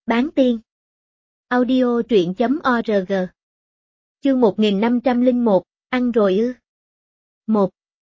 Bán tiên. Audio truyện.org. Chương 1501, ăn rồi ư? 1.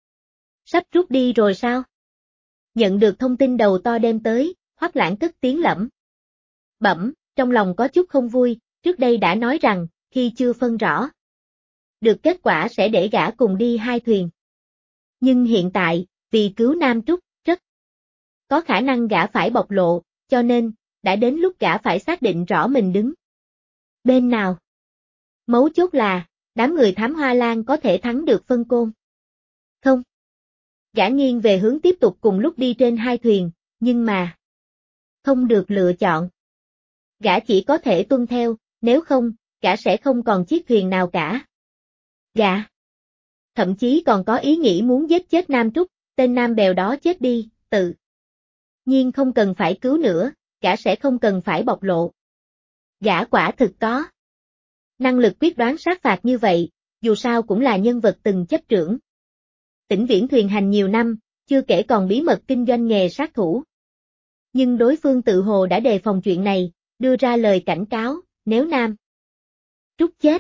Sắp rút đi rồi sao? Nhận được thông tin đầu to đem tới, Hoắc Lãng cất tiếng lẩm bẩm, trong lòng có chút không vui, trước đây đã nói rằng, khi chưa phân rõ được kết quả sẽ để gã cùng đi hai thuyền. Nhưng hiện tại, vì cứu Nam Trúc, rất có khả năng gã phải bộc lộ, cho nên, đã đến lúc gã phải xác định rõ mình đứng bên nào. Mấu chốt là, đám người thám hoa lan có thể thắng được phân côn. Không. Gã nghiêng về hướng tiếp tục cùng lúc đi trên hai thuyền, nhưng mà không được lựa chọn. Gã chỉ có thể tuân theo, nếu không, gã sẽ không còn chiếc thuyền nào cả. Gã thậm chí còn có ý nghĩ muốn giết chết Nam Trúc, tên Nam Bèo đó chết đi, tự nhiên không cần phải cứu nữa, gã sẽ không cần phải bộc lộ. Gã quả thực có năng lực quyết đoán sát phạt như vậy, dù sao cũng là nhân vật từng chấp trưởng Tĩnh Viễn thuyền hành nhiều năm, chưa kể còn bí mật kinh doanh nghề sát thủ. Nhưng đối phương tự hồ đã đề phòng chuyện này, đưa ra lời cảnh cáo, nếu Nam Trúc chết,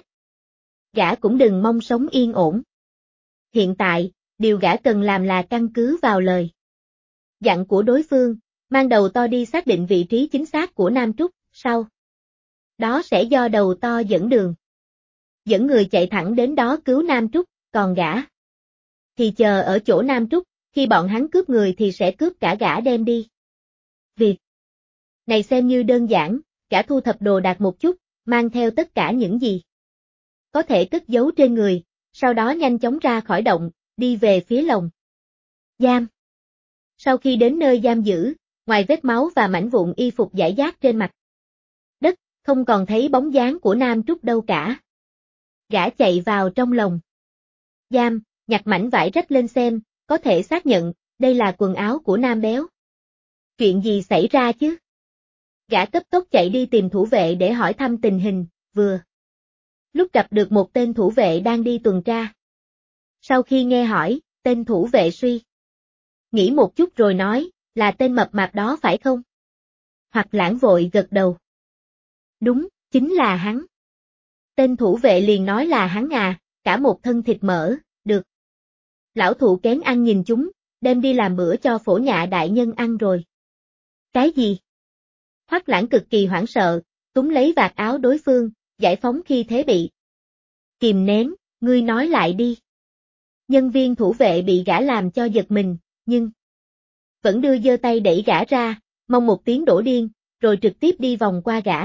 gã cũng đừng mong sống yên ổn. Hiện tại, điều gã cần làm là căn cứ vào lời dặn của đối phương, mang đầu to đi xác định vị trí chính xác của Nam Trúc, sau đó sẽ do đầu to dẫn đường. Dẫn người chạy thẳng đến đó cứu Nam Trúc, còn gã thì chờ ở chỗ Nam Trúc, khi bọn hắn cướp người thì sẽ cướp cả gã đem đi. Việc này xem như đơn giản, gã thu thập đồ đạc một chút, mang theo tất cả những gì có thể cất giấu trên người, sau đó nhanh chóng ra khỏi động, đi về phía lồng giam. Sau khi đến nơi giam giữ, ngoài vết máu và mảnh vụn y phục rải rác trên mặt đất, không còn thấy bóng dáng của Nam Trúc đâu cả. Gã chạy vào trong lồng giam, nhặt mảnh vải rách lên xem, có thể xác nhận, đây là quần áo của Nam Béo. Chuyện gì xảy ra chứ? Gã cấp tốc chạy đi tìm thủ vệ để hỏi thăm tình hình, vừa lúc gặp được một tên thủ vệ đang đi tuần tra. Sau khi nghe hỏi, tên thủ vệ suy nghĩ một chút rồi nói, là tên mập mạp đó phải không? Hoắc Lãng vội gật đầu. Đúng, chính là hắn. Tên thủ vệ liền nói là hắn à, cả một thân thịt mỡ, được lão thụ kén ăn nhìn chúng, đem đi làm bữa cho Phổ Nhạ đại nhân ăn rồi. Cái gì? Hoắc Lãng cực kỳ hoảng sợ, túm lấy vạt áo đối phương, giải phóng khi thế bị kìm nén, ngươi nói lại đi. Nhân viên thủ vệ bị gã làm cho giật mình, nhưng vẫn đưa giơ tay đẩy gã ra, mong một tiếng đổ điên, rồi trực tiếp đi vòng qua gã.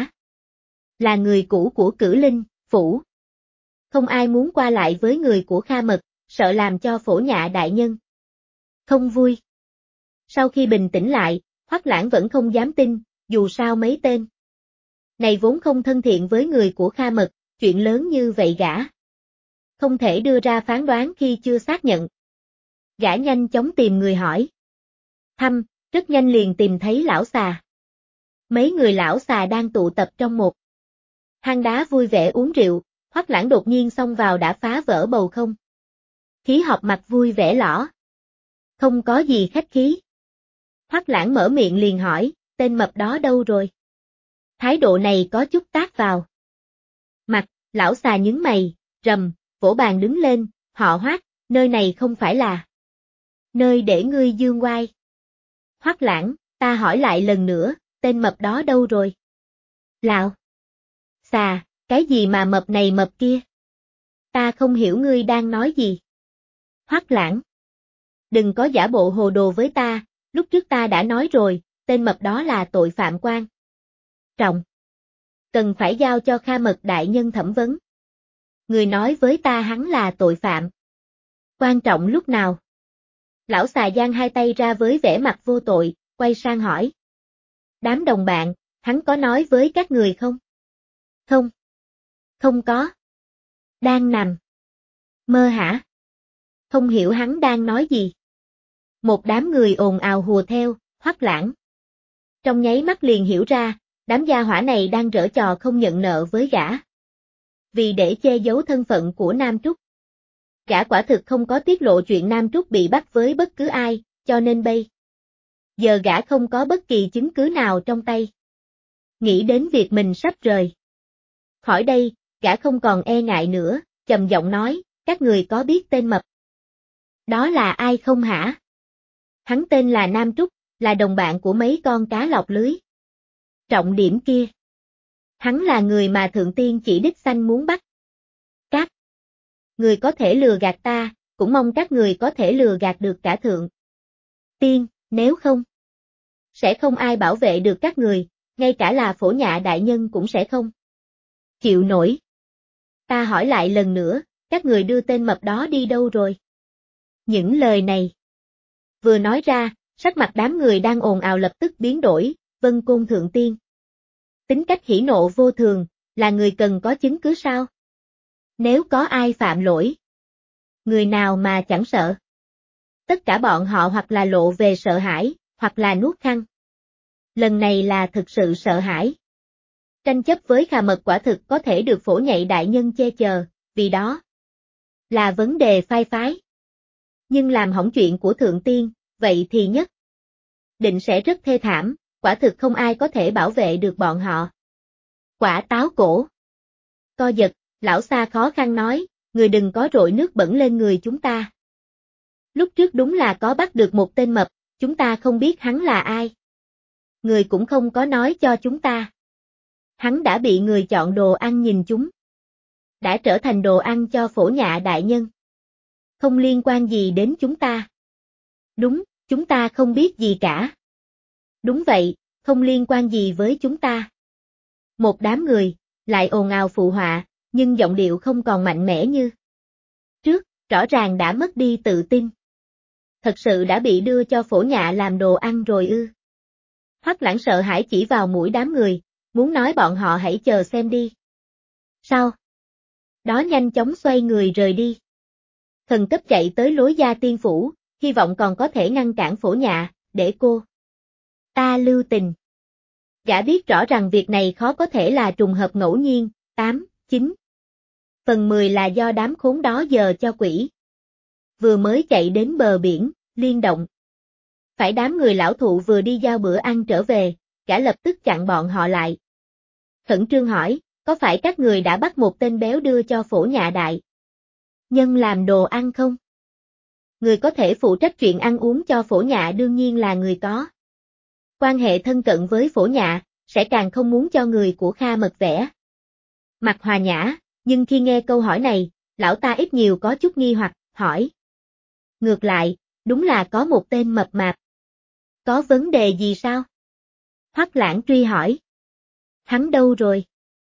Là người cũ của Cử Linh phủ. Không ai muốn qua lại với người của Kha Mật, sợ làm cho Phổ Nhạ đại nhân không vui. Sau khi bình tĩnh lại, Hoắc Lãng vẫn không dám tin, dù sao mấy tên này vốn không thân thiện với người của Kha Mật, chuyện lớn như vậy gã không thể đưa ra phán đoán khi chưa xác nhận. Gã nhanh chóng tìm người hỏi thăm, rất nhanh liền tìm thấy lão xà. Mấy người lão xà đang tụ tập trong một hang đá vui vẻ uống rượu, Hoắc Lãng đột nhiên xông vào đã phá vỡ bầu không khí họp mặt vui vẻ lõ. Không có gì khách khí. Hoắc Lãng mở miệng liền hỏi, tên mập đó đâu rồi? Thái độ này có chút tát vào mặt, lão xà nhướng mày, rầm, vỗ bàn đứng lên, họ Hoắc, nơi này không phải là nơi để ngươi dương oai. Hoắc Lãng, ta hỏi lại lần nữa, tên mập đó đâu rồi? Lão xà, cái gì mà mập này mập kia? Ta không hiểu ngươi đang nói gì. Hoắc Lãng, đừng có giả bộ hồ đồ với ta, lúc trước ta đã nói rồi, tên mập đó là tội phạm quan trọng. Cần phải giao cho Kha Mật đại nhân thẩm vấn. Người nói với ta hắn là tội phạm quan trọng lúc nào? Lão xà giang hai tay ra với vẻ mặt vô tội, quay sang hỏi. Đám đồng bạn, hắn có nói với các người không? Không. Không có. Đang nằm mơ hả? Không hiểu hắn đang nói gì. Một đám người ồn ào hùa theo, Hoắc Lãng trong nháy mắt liền hiểu ra, đám gia hỏa này đang giở trò không nhận nợ với gã. Vì để che giấu thân phận của Nam Trúc, gã quả thực không có tiết lộ chuyện Nam Trúc bị bắt với bất cứ ai, cho nên bây giờ gã không có bất kỳ chứng cứ nào trong tay. Nghĩ đến việc mình sắp rời khỏi đây, gã không còn e ngại nữa, trầm giọng nói, các người có biết tên mập đó là ai không hả? Hắn tên là Nam Trúc, là đồng bạn của mấy con cá lọc lưới. Trọng điểm kia. Hắn là người mà Thượng Tiên chỉ đích danh muốn bắt. Các người có thể lừa gạt ta, cũng mong các người có thể lừa gạt được cả Thượng Tiên, nếu không, sẽ không ai bảo vệ được các người, ngay cả là Phổ Nhạ đại nhân cũng sẽ không chịu nổi. Ta hỏi lại lần nữa, các người đưa tên mập đó đi đâu rồi? Những lời này vừa nói ra, sắc mặt đám người đang ồn ào lập tức biến đổi, Vân Côn Thượng Tiên. Tính cách hỉ nộ vô thường, là người cần có chứng cứ sao? Nếu có ai phạm lỗi, người nào mà chẳng sợ? Tất cả bọn họ hoặc là lộ về sợ hãi, hoặc là nuốt khăn. Lần này là thực sự sợ hãi. Tranh chấp với Khà Mật quả thực có thể được Phổ Nhạy đại nhân che chở, vì đó là vấn đề phai phái. Nhưng làm hỏng chuyện của Thượng Tiên, vậy thì nhất định sẽ rất thê thảm, quả thực không ai có thể bảo vệ được bọn họ. Quả táo cổ co giật, lão Sa khó khăn nói, người đừng có rội nước bẩn lên người chúng ta. Lúc trước đúng là có bắt được một tên mập, chúng ta không biết hắn là ai. Người cũng không có nói cho chúng ta. Hắn đã bị người chọn đồ ăn nhìn chúng. Đã trở thành đồ ăn cho Phổ Nhạ đại nhân. Không liên quan gì đến chúng ta. Đúng, chúng ta không biết gì cả. Đúng vậy, không liên quan gì với chúng ta. Một đám người, lại ồn ào phụ họa, nhưng giọng điệu không còn mạnh mẽ như trước, rõ ràng đã mất đi tự tin. Thật sự đã bị đưa cho Phổ Nhạ làm đồ ăn rồi ư? Hoắc Lãng sợ hãi chỉ vào mũi đám người, muốn nói bọn họ hãy chờ xem đi. Sao? Đó nhanh chóng xoay người rời đi. Thần cấp chạy tới lối Gia Tiên Phủ, hy vọng còn có thể ngăn cản Phổ Nhạ, để cô ta lưu tình. Gã biết rõ rằng việc này khó có thể là trùng hợp ngẫu nhiên, 8, 9. Phần 10 là do đám khốn đó giờ cho quỷ. Vừa mới chạy đến bờ biển, Liên Động. Phải đám người lão thụ vừa đi giao bữa ăn trở về, gã lập tức chặn bọn họ lại. Khẩn trương hỏi, có phải các người đã bắt một tên béo đưa cho Phổ Nhạ đại nhân làm đồ ăn không? Người có thể phụ trách chuyện ăn uống cho Phổ Nhạ đương nhiên là người có quan hệ thân cận với Phổ Nhạ, sẽ càng không muốn cho người của Kha Mật vẽ mặt hòa nhã, nhưng khi nghe câu hỏi này, lão ta ít nhiều có chút nghi hoặc, hỏi. Ngược lại, đúng là có một tên mập mạp. Có vấn đề gì sao? Hoắc Lãng truy hỏi. Hắn đâu rồi?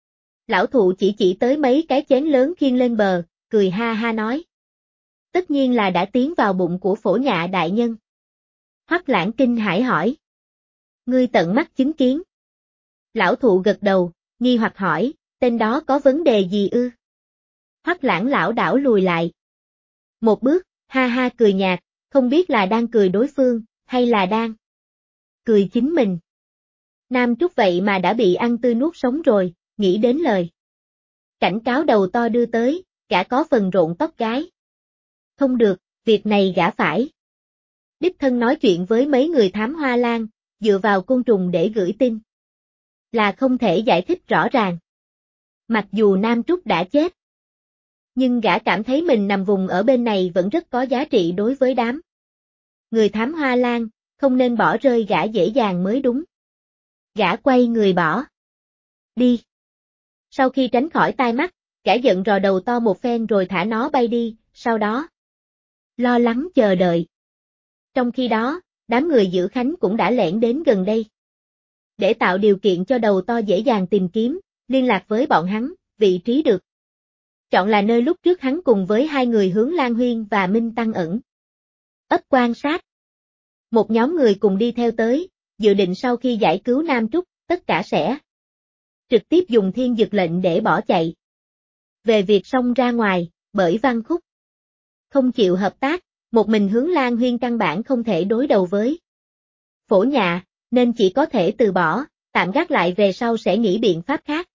Lão thụ chỉ tới mấy cái chén lớn khiêng lên bờ, cười ha ha nói. Tất nhiên là đã tiến vào bụng của Phổ Nhạ đại nhân. Hoắc Lãng kinh hãi hỏi. Ngươi tận mắt chứng kiến. Lão thụ gật đầu, nghi hoặc hỏi, tên đó có vấn đề gì ư? Hoắc Lãng lảo đảo lùi lại. Một bước, ha ha cười nhạt, không biết là đang cười đối phương, hay là đang cười chính mình. Nam Trúc vậy mà đã bị ăn tươi nuốt sống rồi, nghĩ đến lời cảnh cáo đầu to đưa tới, gã có phần rộn tóc gái. Không được, việc này gã phải đích thân nói chuyện với mấy người thám hoa lan, dựa vào côn trùng để gửi tin. Là không thể giải thích rõ ràng. Mặc dù Nam Trúc đã chết, nhưng gã cảm thấy mình nằm vùng ở bên này vẫn rất có giá trị đối với đám người thám hoa lan, không nên bỏ rơi gã dễ dàng mới đúng. Gã quay người bỏ đi. Sau khi tránh khỏi tai mắt, gã giận rò đầu to một phen rồi thả nó bay đi, sau đó lo lắng chờ đợi. Trong khi đó, đám người giữ Khánh cũng đã lẻn đến gần đây. Để tạo điều kiện cho đầu to dễ dàng tìm kiếm, liên lạc với bọn hắn, vị trí được chọn là nơi lúc trước hắn cùng với hai người hướng Lan Huyên và Minh Tăng ẩn ấp quan sát. Một nhóm người cùng đi theo tới, dự định sau khi giải cứu Nam Trúc, tất cả sẽ trực tiếp dùng thiên dực lệnh để bỏ chạy. Về việc xông ra ngoài, bởi Văn Khúc không chịu hợp tác, một mình hướng Lan Huyên căn bản không thể đối đầu với Phổ Nhạ, nên chỉ có thể từ bỏ, tạm gác lại về sau sẽ nghĩ biện pháp khác.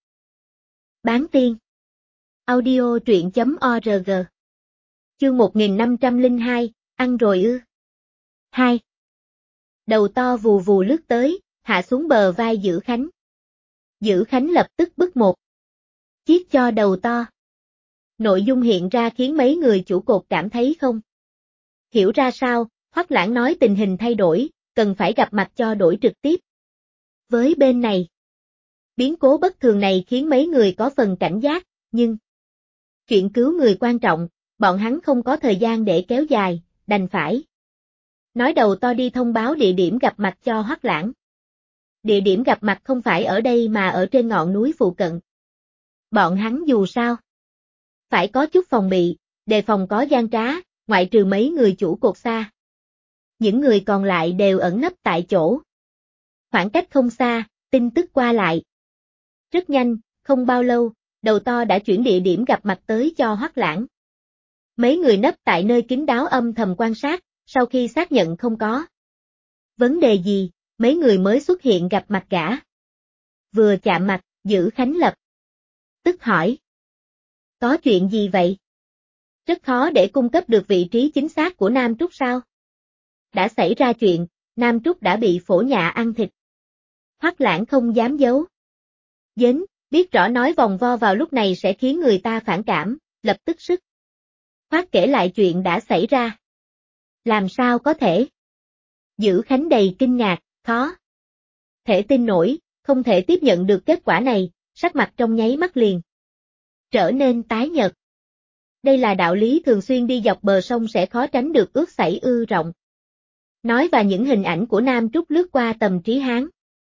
Bán tiên audio truyện.org Chương 1502, ăn rồi ư? 2. Đầu to vù vù lướt tới, hạ xuống bờ vai giữ Khánh. Dữ Khánh lập tức bứt một chiếc cho đầu to. Nội dung hiện ra khiến mấy người chủ cột cảm thấy không hiểu ra sao, Hoắc Lãng nói tình hình thay đổi, cần phải gặp mặt cho đổi trực tiếp. Với bên này, biến cố bất thường này khiến mấy người có phần cảnh giác, nhưng chuyện cứu người quan trọng, bọn hắn không có thời gian để kéo dài, đành phải nói đầu to đi thông báo địa điểm gặp mặt cho Hoắc Lãng. Địa điểm gặp mặt không phải ở đây mà ở trên ngọn núi phụ cận. Bọn hắn dù sao phải có chút phòng bị, đề phòng có gian trá, ngoại trừ mấy người chủ cột xa. Những người còn lại đều ẩn nấp tại chỗ. Khoảng cách không xa, tin tức qua lại. Rất nhanh, không bao lâu, đầu to đã chuyển địa điểm gặp mặt tới cho Hoắc Lãng. Mấy người nấp tại nơi kín đáo âm thầm quan sát, sau khi xác nhận không có vấn đề gì, mấy người mới xuất hiện gặp mặt gã. Vừa chạm mặt, Dữ Khánh lập tức hỏi. Có chuyện gì vậy? Rất khó để cung cấp được vị trí chính xác của Nam Trúc sao? Đã xảy ra chuyện, Nam Trúc đã bị phổ nhạ ăn thịt. Hoắc Lãng không dám giấu giếm, biết rõ nói vòng vo vào lúc này sẽ khiến người ta phản cảm, lập tức sức Hoắc kể lại chuyện đã xảy ra. Làm sao có thể? Dữ Khánh đầy kinh ngạc, khó thể tin nổi, không thể tiếp nhận được kết quả này, sắc mặt trong nháy mắt liền trở nên tái nhợt. Đây là đạo lý thường xuyên đi dọc bờ sông sẽ khó tránh được ước xảy ư rộng. Nói và những hình ảnh của Nam Trúc lướt qua tầm trí hắn.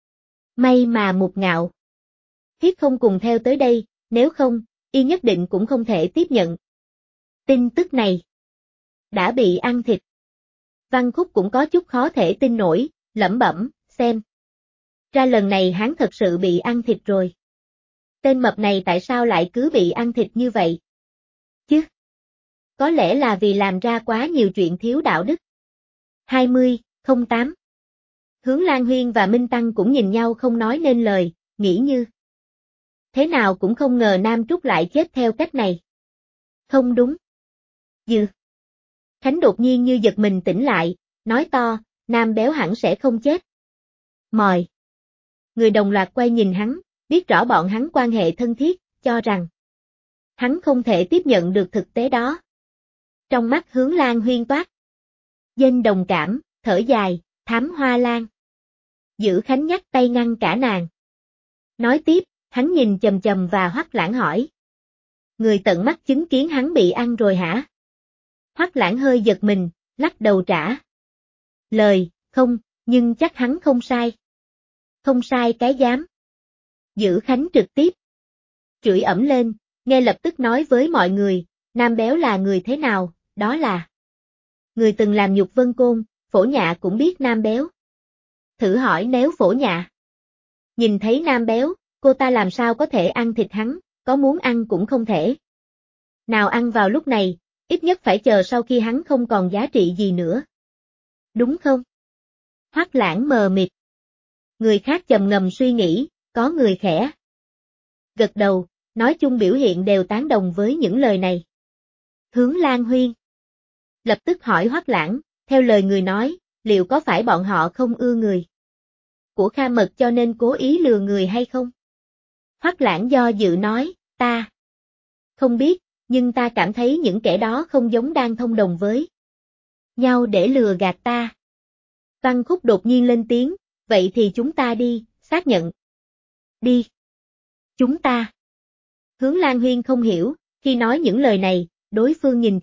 May mà Mục Ngạo Hiết không cùng theo tới đây, nếu không, y nhất định cũng không thể tiếp nhận tin tức này. Đã bị ăn thịt. Văn Khúc cũng có chút khó thể tin nổi, lẩm bẩm, xem. Ra lần này hắn thật sự bị ăn thịt rồi. Tên mập này tại sao lại cứ bị ăn thịt như vậy? Chứ? Có lẽ là vì làm ra quá nhiều chuyện thiếu đạo đức. 20:08 Hướng Lan Huyên và Minh Tăng cũng nhìn nhau không nói nên lời, nghĩ như thế nào cũng không ngờ Nam Trúc lại chết theo cách này. Không đúng. Dư Khánh đột nhiên như giật mình tỉnh lại, nói to, Nam Béo hẳn sẽ không chết. Mời. Người đồng loạt quay nhìn hắn, biết rõ bọn hắn quan hệ thân thiết, cho rằng hắn không thể tiếp nhận được thực tế đó. Trong mắt Hướng Lan Huyên toát dên đồng cảm, thở dài, Thám Hoa Lan. Dữ Khánh nhắc tay ngăn cả nàng. Nói tiếp, hắn nhìn chầm chầm và Hoắc Lãng hỏi. Người tận mắt chứng kiến hắn bị ăn rồi hả? Hoắc Lãng hơi giật mình, lắc đầu trả lời, không, nhưng chắc hắn không sai. Không sai cái dám. Dữ Khánh trực tiếp chửi ẩm lên, nghe lập tức nói với mọi người, Nam Béo là người thế nào, đó là người từng làm nhục Vân Côn, Phổ Nhạ cũng biết Nam Béo. Thử hỏi nếu Phổ Nhạ nhìn thấy Nam Béo, cô ta làm sao có thể ăn thịt hắn, có muốn ăn cũng không thể. Nào ăn vào lúc này, ít nhất phải chờ sau khi hắn không còn giá trị gì nữa. Đúng không? Hoắc Lãng mờ mịt. Người khác trầm ngâm suy nghĩ, có người khẽ gật đầu, nói chung biểu hiện đều tán đồng với những lời này. Hướng Lan Huyên lập tức hỏi Hoắc Lãng, theo lời người nói, liệu có phải bọn họ không ưa người của Kha Mật cho nên cố ý lừa người hay không? Hoắc Lãng do dự nói, ta không biết, nhưng ta cảm thấy những kẻ đó không giống đang thông đồng với nhau để lừa gạt ta. Văn Khúc đột nhiên lên tiếng, vậy thì chúng ta đi, xác nhận. Đi. Chúng ta. Hướng Lan Huyên không hiểu, khi nói những lời này, đối phương nhìn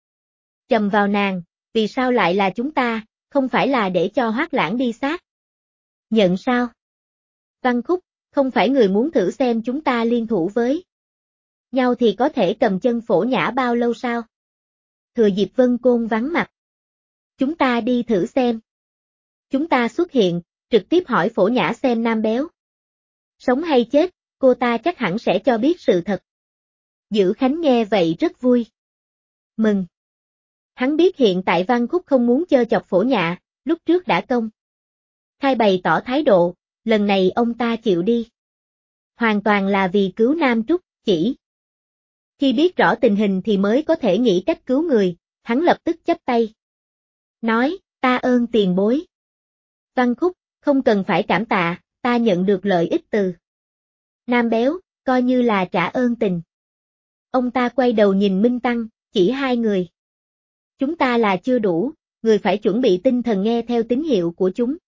chầm vào nàng, vì sao lại là chúng ta, không phải là để cho Hoắc Lãng đi xác nhận sao? Văn Khúc, không phải người muốn thử xem chúng ta liên thủ với nhau thì có thể cầm chân Phổ Nhã bao lâu sao? Thừa dịp Vân Côn vắng mặt. Chúng ta đi thử xem. Chúng ta xuất hiện, trực tiếp hỏi Phổ Nhã xem Nam Béo sống hay chết, cô ta chắc hẳn sẽ cho biết sự thật. Dữ Khánh nghe vậy rất vui. Mừng. Hắn biết hiện tại Văn Khúc không muốn chơi chọc Phổ Nhạ, lúc trước đã công khai bày tỏ thái độ, lần này ông ta chịu đi. Hoàn toàn là vì cứu Nam Trúc, chỉ khi biết rõ tình hình thì mới có thể nghĩ cách cứu người, hắn lập tức chắp tay. Nói, ta ơn tiền bối. Văn Khúc, không cần phải cảm tạ, ta nhận được lợi ích từ Nam béo, coi như là trả ơn tình. Ông ta quay đầu nhìn Minh Tăng, chỉ hai người. Chúng ta là chưa đủ, người phải chuẩn bị tinh thần nghe theo tín hiệu của chúng.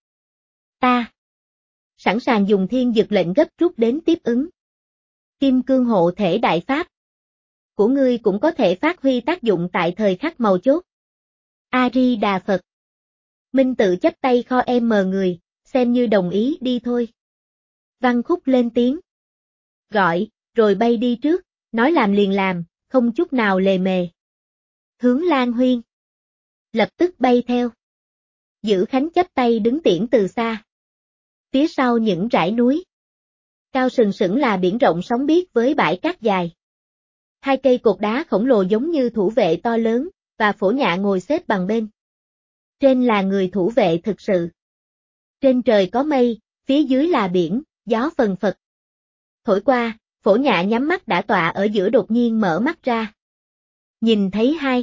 Ta sẵn sàng dùng thiên dực lệnh gấp rút đến tiếp ứng. Kim cương hộ thể đại pháp của ngươi cũng có thể phát huy tác dụng tại thời khắc mấu chốt. A-di Đà Phật. Minh tự chắp tay kho em mờ người, xem như đồng ý đi thôi. Văn Khúc lên tiếng. Gọi, rồi bay đi trước, nói làm liền làm, không chút nào lề mề. Hướng Lan Huyên lập tức bay theo. Giữ Khánh chắp tay đứng tiễn từ xa. Phía sau những rải núi cao sừng sững là biển rộng sóng biếc với bãi cát dài. Hai cây cột đá khổng lồ giống như thủ vệ to lớn, và Phổ Nhạ ngồi xếp bằng bên. Trên là người thủ vệ thực sự. Trên trời có mây, phía dưới là biển, gió phần phật. Thổi qua, Phổ Nhạ nhắm mắt đã tọa ở giữa đột nhiên mở mắt ra. Nhìn thấy hai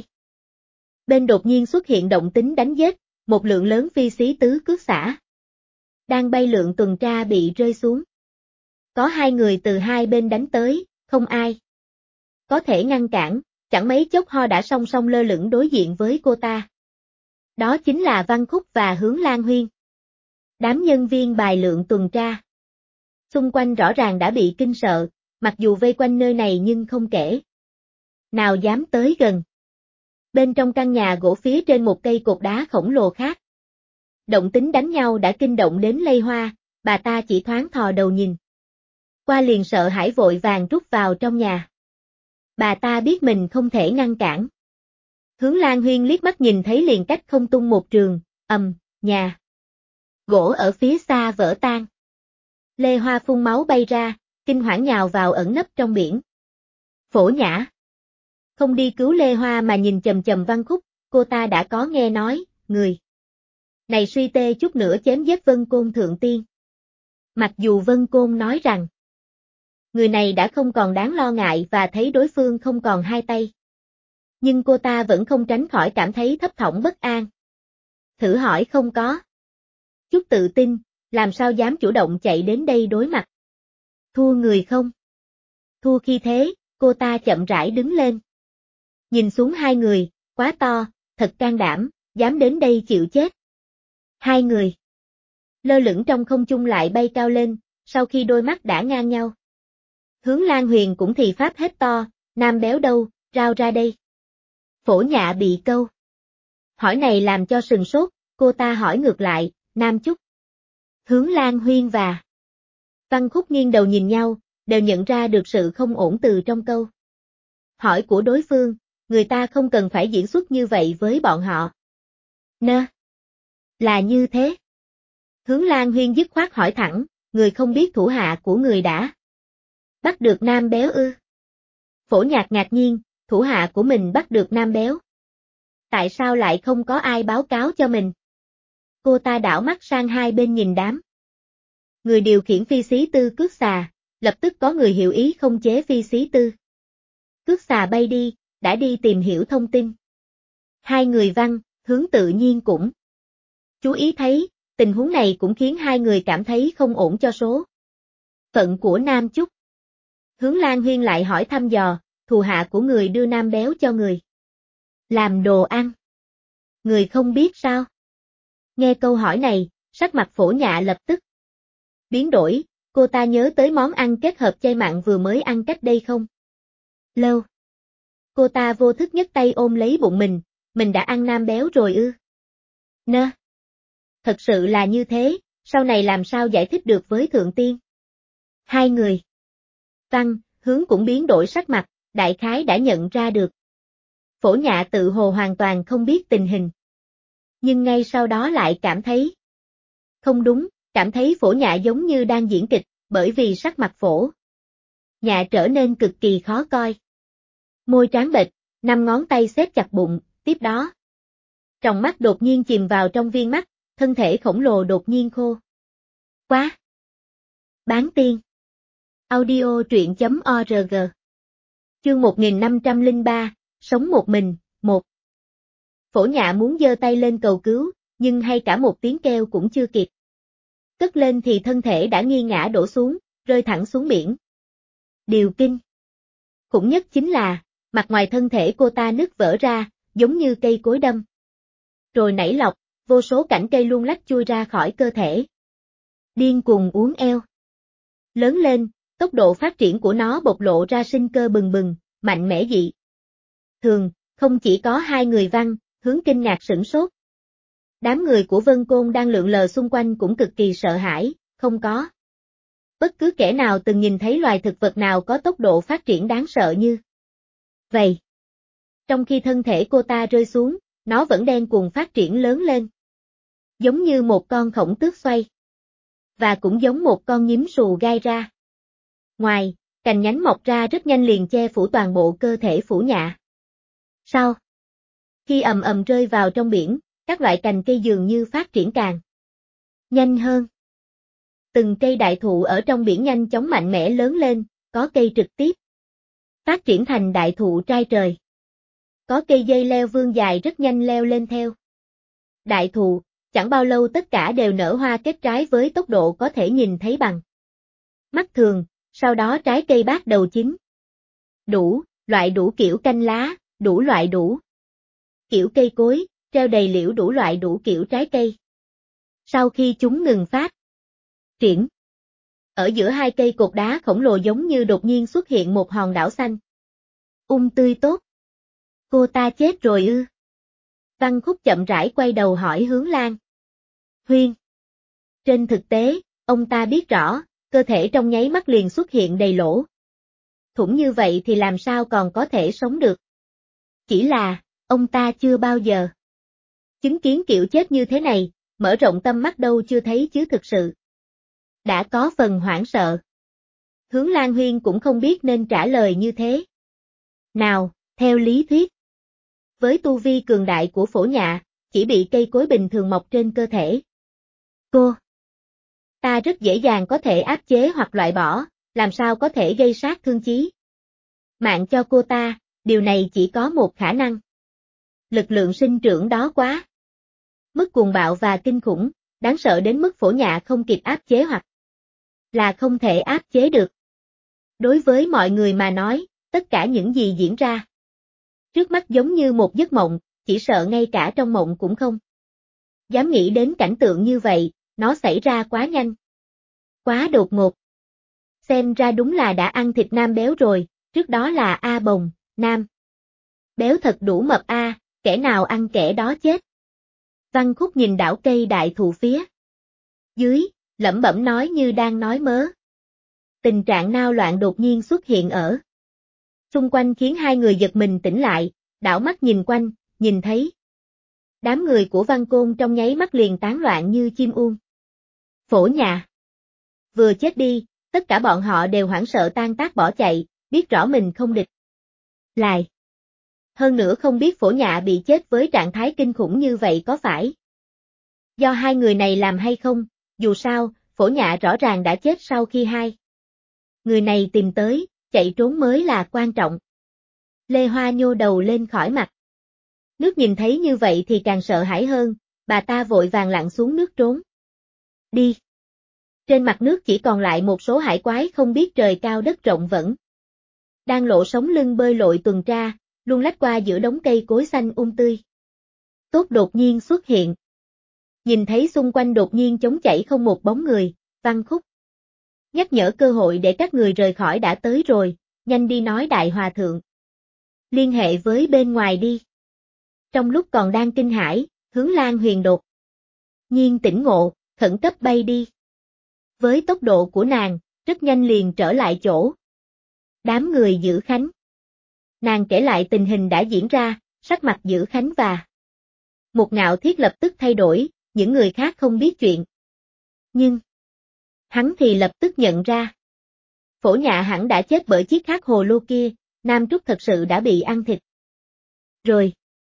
bên đột nhiên xuất hiện động tính đánh giết, một lượng lớn phi xí tứ cước xả. Đang bay lượn tuần tra bị rơi xuống. Có hai người từ hai bên đánh tới, không ai có thể ngăn cản, chẳng mấy chốc họ đã song song lơ lửng đối diện với cô ta. Đó chính là Văn Khúc và Hướng Lan Huyên. Đám nhân viên bài lượng tuần tra xung quanh rõ ràng đã bị kinh sợ, mặc dù vây quanh nơi này nhưng không kể nào dám tới gần. Bên trong căn nhà gỗ phía trên một cây cột đá khổng lồ khác. Động tính đánh nhau đã kinh động đến Lê Hoa, bà ta chỉ thoáng thò đầu nhìn. Qua liền sợ hãi vội vàng rút vào trong nhà. Bà ta biết mình không thể ngăn cản. Hướng Lan Huyên liếc mắt nhìn thấy liền cách không tung một trường, nhà gỗ ở phía xa vỡ tan. Lê Hoa phun máu bay ra, kinh hoảng nhào vào ẩn nấp trong biển. Phổ Nhã không đi cứu Lê Hoa mà nhìn chầm chầm Văn Khúc, cô ta đã có nghe nói, người này suy tê chút nữa chém giết Vân Côn Thượng Tiên. Mặc dù Vân Côn nói rằng người này đã không còn đáng lo ngại và thấy đối phương không còn hai tay. Nhưng cô ta vẫn không tránh khỏi cảm thấy thấp thỏm bất an. Thử hỏi không có chút tự tin, làm sao dám chủ động chạy đến đây đối mặt. Thua người không? Thua khi thế, cô ta chậm rãi đứng lên. Nhìn xuống hai người, quá to, thật can đảm, dám đến đây chịu chết. Hai người lơ lửng trong không trung lại bay cao lên, sau khi đôi mắt đã ngang nhau. Hướng Lan Huyền cũng thì pháp hết to, Nam béo đâu, rao ra đây. Phổ Nhạ bị câu hỏi này làm cho sừng sốt, cô ta hỏi ngược lại, Nam Chúc. Hướng Lan Huyên và Văn Khúc nghiêng đầu nhìn nhau, đều nhận ra được sự không ổn từ trong câu hỏi của đối phương, người ta không cần phải diễn xuất như vậy với bọn họ. Là như thế. Hướng Lan Huyên dứt khoát hỏi thẳng, người không biết thủ hạ của người đã bắt được Nam béo ư? Phổ Nhạc ngạc nhiên, thủ hạ của mình bắt được Nam béo. Tại sao lại không có ai báo cáo cho mình? Cô ta đảo mắt sang hai bên nhìn đám người điều khiển phi xí tư cước xà, lập tức có người hiểu ý không chế phi xí tư cước xà bay đi, đã đi tìm hiểu thông tin. Hai người Văn, Hướng tự nhiên cũng chú ý thấy, tình huống này cũng khiến hai người cảm thấy không ổn cho số phận của Nam Chúc. Hướng Lan Huyên lại hỏi thăm dò, thù hạ của người đưa Nam béo cho người làm đồ ăn. Người không biết sao? Nghe câu hỏi này, sắc mặt Phổ Nhạ lập tức biến đổi, cô ta nhớ tới món ăn kết hợp chay mặn vừa mới ăn cách đây không lâu. Cô ta vô thức nhấc tay ôm lấy bụng mình đã ăn Nam béo rồi ư? Thật sự là như thế, sau này làm sao giải thích được với Thượng Tiên? Hai người Văn, Hướng cũng biến đổi sắc mặt, đại khái đã nhận ra được. Phổ Nhạ tự hồ hoàn toàn không biết tình hình. Nhưng ngay sau đó lại cảm thấy không đúng, cảm thấy Phổ Nhạ giống như đang diễn kịch, bởi vì sắc mặt Phổ Nhạ trở nên cực kỳ khó coi. Môi trắng bệch, 5 ngón tay xếp chặt bụng, tiếp đó tròng mắt đột nhiên chìm vào trong viên mắt, thân thể khổng lồ đột nhiên khô. Quá! Bán tiên! Audio truyện.org. Chương 1503, sống một mình, 1. Phổ Nhạ muốn giơ tay lên cầu cứu, nhưng hay cả một tiếng kêu cũng chưa kịp cất lên thì thân thể đã nghiêng ngã đổ xuống, rơi thẳng xuống biển, Điều kinh khủng nhất chính là, mặt ngoài thân thể cô ta nứt vỡ ra, giống như cây cối đâm. Rồi nảy lọc, vô số cảnh cây luông lách chui ra khỏi cơ thể. Điên cuồng uốn eo. Lớn lên, tốc độ phát triển của nó bộc lộ ra sinh cơ bừng bừng, mạnh mẽ dị thường, không chỉ có hai người Văn, Hướng kinh ngạc sửng sốt. Đám người của Vân Côn đang lượn lờ xung quanh cũng cực kỳ sợ hãi, không có bất cứ kẻ nào từng nhìn thấy loài thực vật nào có tốc độ phát triển đáng sợ như vậy. Trong khi thân thể cô ta rơi xuống, nó vẫn đen cuồng phát triển lớn lên. Giống như một con khổng tước xoay. Và cũng giống một con nhím xù gai ra. Ngoài, cành nhánh mọc ra rất nhanh liền che phủ toàn bộ cơ thể Phủ Nhạ. Sau khi ầm ầm rơi vào trong biển, các loại cành cây dường như phát triển càng nhanh hơn. Từng cây đại thụ ở trong biển nhanh chóng mạnh mẽ lớn lên, có cây trực tiếp phát triển thành đại thụ trai trời. Có cây dây leo vươn dài rất nhanh leo lên theo đại thụ, chẳng bao lâu tất cả đều nở hoa kết trái với tốc độ có thể nhìn thấy bằng mắt thường, sau đó trái cây bắt đầu chín. Đủ kiểu canh lá, đủ loại đủ kiểu cây cối, treo đầy liễu đủ loại đủ kiểu trái cây. Sau khi chúng ngừng phát triển, ở giữa hai cây cột đá khổng lồ giống như đột nhiên xuất hiện một hòn đảo xanh. Tươi tốt. Cô ta chết rồi ư? Văn Khúc chậm rãi quay đầu hỏi Hướng Lan. Huyên. Trên thực tế, ông ta biết rõ, cơ thể trong nháy mắt liền xuất hiện đầy lỗ thủng như vậy thì làm sao còn có thể sống được. Chỉ là, ông ta chưa bao giờ chứng kiến kiểu chết như thế này, mở rộng tâm mắt đâu chưa thấy chứ thực sự đã có phần hoảng sợ. Hướng Lan Huyên cũng không biết nên trả lời như thế nào, theo lý thuyết. Với tu vi cường đại của Phổ Nhạ, chỉ bị cây cối bình thường mọc trên cơ thể cô ta rất dễ dàng có thể áp chế hoặc loại bỏ, làm sao có thể gây sát thương chí mạng cho cô ta, điều này chỉ có một khả năng. Lực lượng sinh trưởng đó quá mức cuồng bạo và kinh khủng, đáng sợ đến mức Phổ Nhạ không kịp áp chế hoặc là không thể áp chế được. Đối với mọi người mà nói, tất cả những gì diễn ra trước mắt giống như một giấc mộng, chỉ sợ ngay cả trong mộng cũng không dám nghĩ đến cảnh tượng như vậy, nó xảy ra quá nhanh, quá đột ngột. Xem ra đúng là đã ăn thịt nam béo rồi, trước đó là A Bồng, nam béo thật đủ mập a, kẻ nào ăn kẻ đó chết. Văn Khúc nhìn đảo cây đại thụ phía dưới, lẩm bẩm nói như đang nói mớ. Tình trạng nao loạn đột nhiên xuất hiện ở xung quanh khiến hai người giật mình tỉnh lại, đảo mắt nhìn quanh, nhìn thấy đám người của Văn Côn trong nháy mắt liền tán loạn như chim uông. Phổ Nhạ vừa chết đi, tất cả bọn họ đều hoảng sợ tan tác bỏ chạy, biết rõ mình không địch lại. Hơn nữa không biết Phổ Nhạ bị chết với trạng thái kinh khủng như vậy có phải do hai người này làm hay không, dù sao, Phổ Nhạ rõ ràng đã chết sau khi hai người này tìm tới, chạy trốn mới là quan trọng. Lê Hoa nhô đầu lên khỏi mặt nước nhìn thấy như vậy thì càng sợ hãi hơn, bà ta vội vàng lặn xuống nước trốn đi. Trên mặt nước chỉ còn lại một số hải quái không biết trời cao đất rộng vẫn đang lộ sống lưng bơi lội tuần tra, luôn lách qua giữa đống cây cối xanh tươi. Tốt đột nhiên xuất hiện. Nhìn thấy xung quanh đột nhiên trống chảy không một bóng người, Văn Khúc nhắc nhở cơ hội để các người rời khỏi đã tới rồi, nhanh đi nói đại hòa thượng. Liên hệ với bên ngoài đi. Trong lúc còn đang kinh hãi, Hướng Lan Huyền đột nhiên tỉnh ngộ, khẩn cấp bay đi. Với tốc độ của nàng, rất nhanh liền trở lại chỗ đám người Giữ Khánh. Nàng kể lại tình hình đã diễn ra, sắc mặt Giữ Khánh và Một Ngạo Thiết lập tức thay đổi, những người khác không biết chuyện. Nhưng hắn thì lập tức nhận ra. Phổ Nhạ hẳn đã chết bởi chiếc hắc hồ lô kia, Nam Trúc thật sự đã bị ăn thịt. Rồi.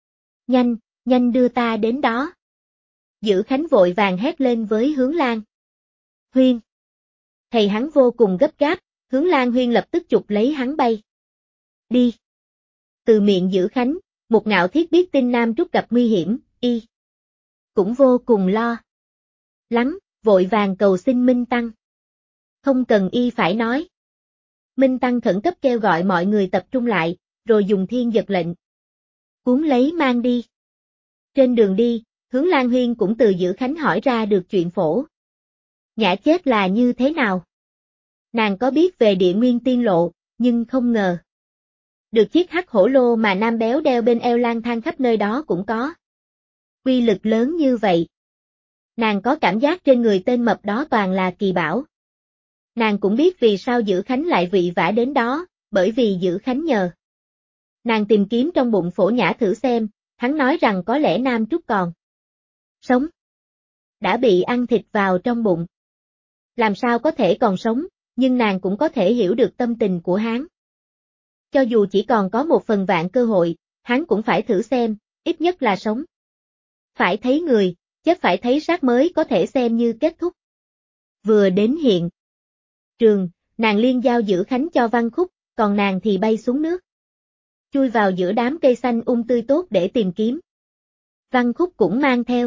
Nhanh đưa ta đến đó. Giữ Khánh vội vàng hét lên với Hướng Lan Huyên. Thầy hắn vô cùng gấp gáp, Hướng Lan Huyên lập tức chụp lấy hắn bay đi. Từ miệng Giữ Khánh, Một Ngạo Thiết biết tin Nam Trúc gặp nguy hiểm, y cũng vô cùng lo lắng, vội vàng cầu xin Minh Tăng. Không cần y phải nói Minh Tăng khẩn cấp kêu gọi mọi người tập trung lại, rồi dùng thiên giật lệnh. Cuốn lấy mang đi. Trên đường đi, Hướng Lan Huyên cũng từ Dữ Khánh hỏi ra được chuyện Phổ Nhã chết là như thế nào. Nàng có biết về Địa Nguyên Tiên Lộ, nhưng không ngờ. Được chiếc hắc hổ lô mà Nam Béo đeo bên eo lang thang khắp nơi đó cũng có. Uy lực lớn như vậy. Nàng có cảm giác trên người tên mập đó toàn là kỳ bảo. Nàng cũng biết vì sao Dữ Khánh lại vội vã đến đó, bởi vì Dữ Khánh nhờ. Nàng tìm kiếm trong bụng Phổ Nhã thử xem, hắn nói rằng có lẽ Nam Trúc còn sống. Đã bị ăn thịt vào trong bụng. Làm sao có thể còn sống, nhưng nàng cũng có thể hiểu được tâm tình của hắn. Cho dù chỉ còn có 1/1000 cơ hội, hắn cũng phải thử xem, ít nhất là sống. Phải thấy người, chết phải thấy xác mới có thể xem như kết thúc. Vừa đến hiện trường, nàng liên giao Dữ Khánh cho Văn Khúc, còn nàng thì bay xuống nước. Chui vào giữa đám cây xanh tươi tốt để tìm kiếm. Văn Khúc cũng mang theo.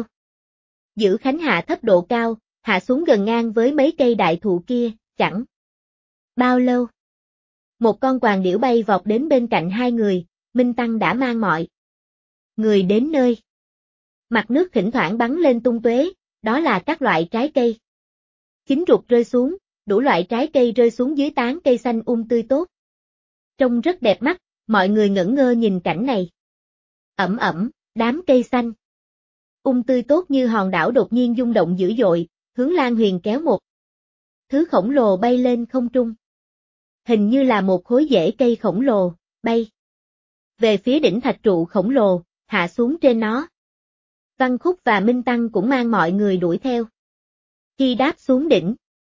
Dữ Khánh hạ thấp độ cao, hạ xuống gần ngang với mấy cây đại thụ kia, chẳng bao lâu. Một con quàng điểu bay vọt đến bên cạnh hai người, Minh Tăng đã mang mọi người đến nơi. Mặt nước thỉnh thoảng bắn lên tung tóe, đó là các loại trái cây. Chín ruột rơi xuống, đủ loại trái cây rơi xuống dưới tán cây xanh tươi tốt. Trông rất đẹp mắt, mọi người ngẩn ngơ nhìn cảnh này. Ẩm ẩm, đám cây xanh tươi tốt như hòn đảo đột nhiên rung động dữ dội, Hướng Lan Huyền kéo một thứ khổng lồ bay lên không trung. Hình như là một khối rễ cây khổng lồ, bay về phía đỉnh thạch trụ khổng lồ, hạ xuống trên nó. Văn Khúc và Minh Tăng cũng mang mọi người đuổi theo. Khi đáp xuống đỉnh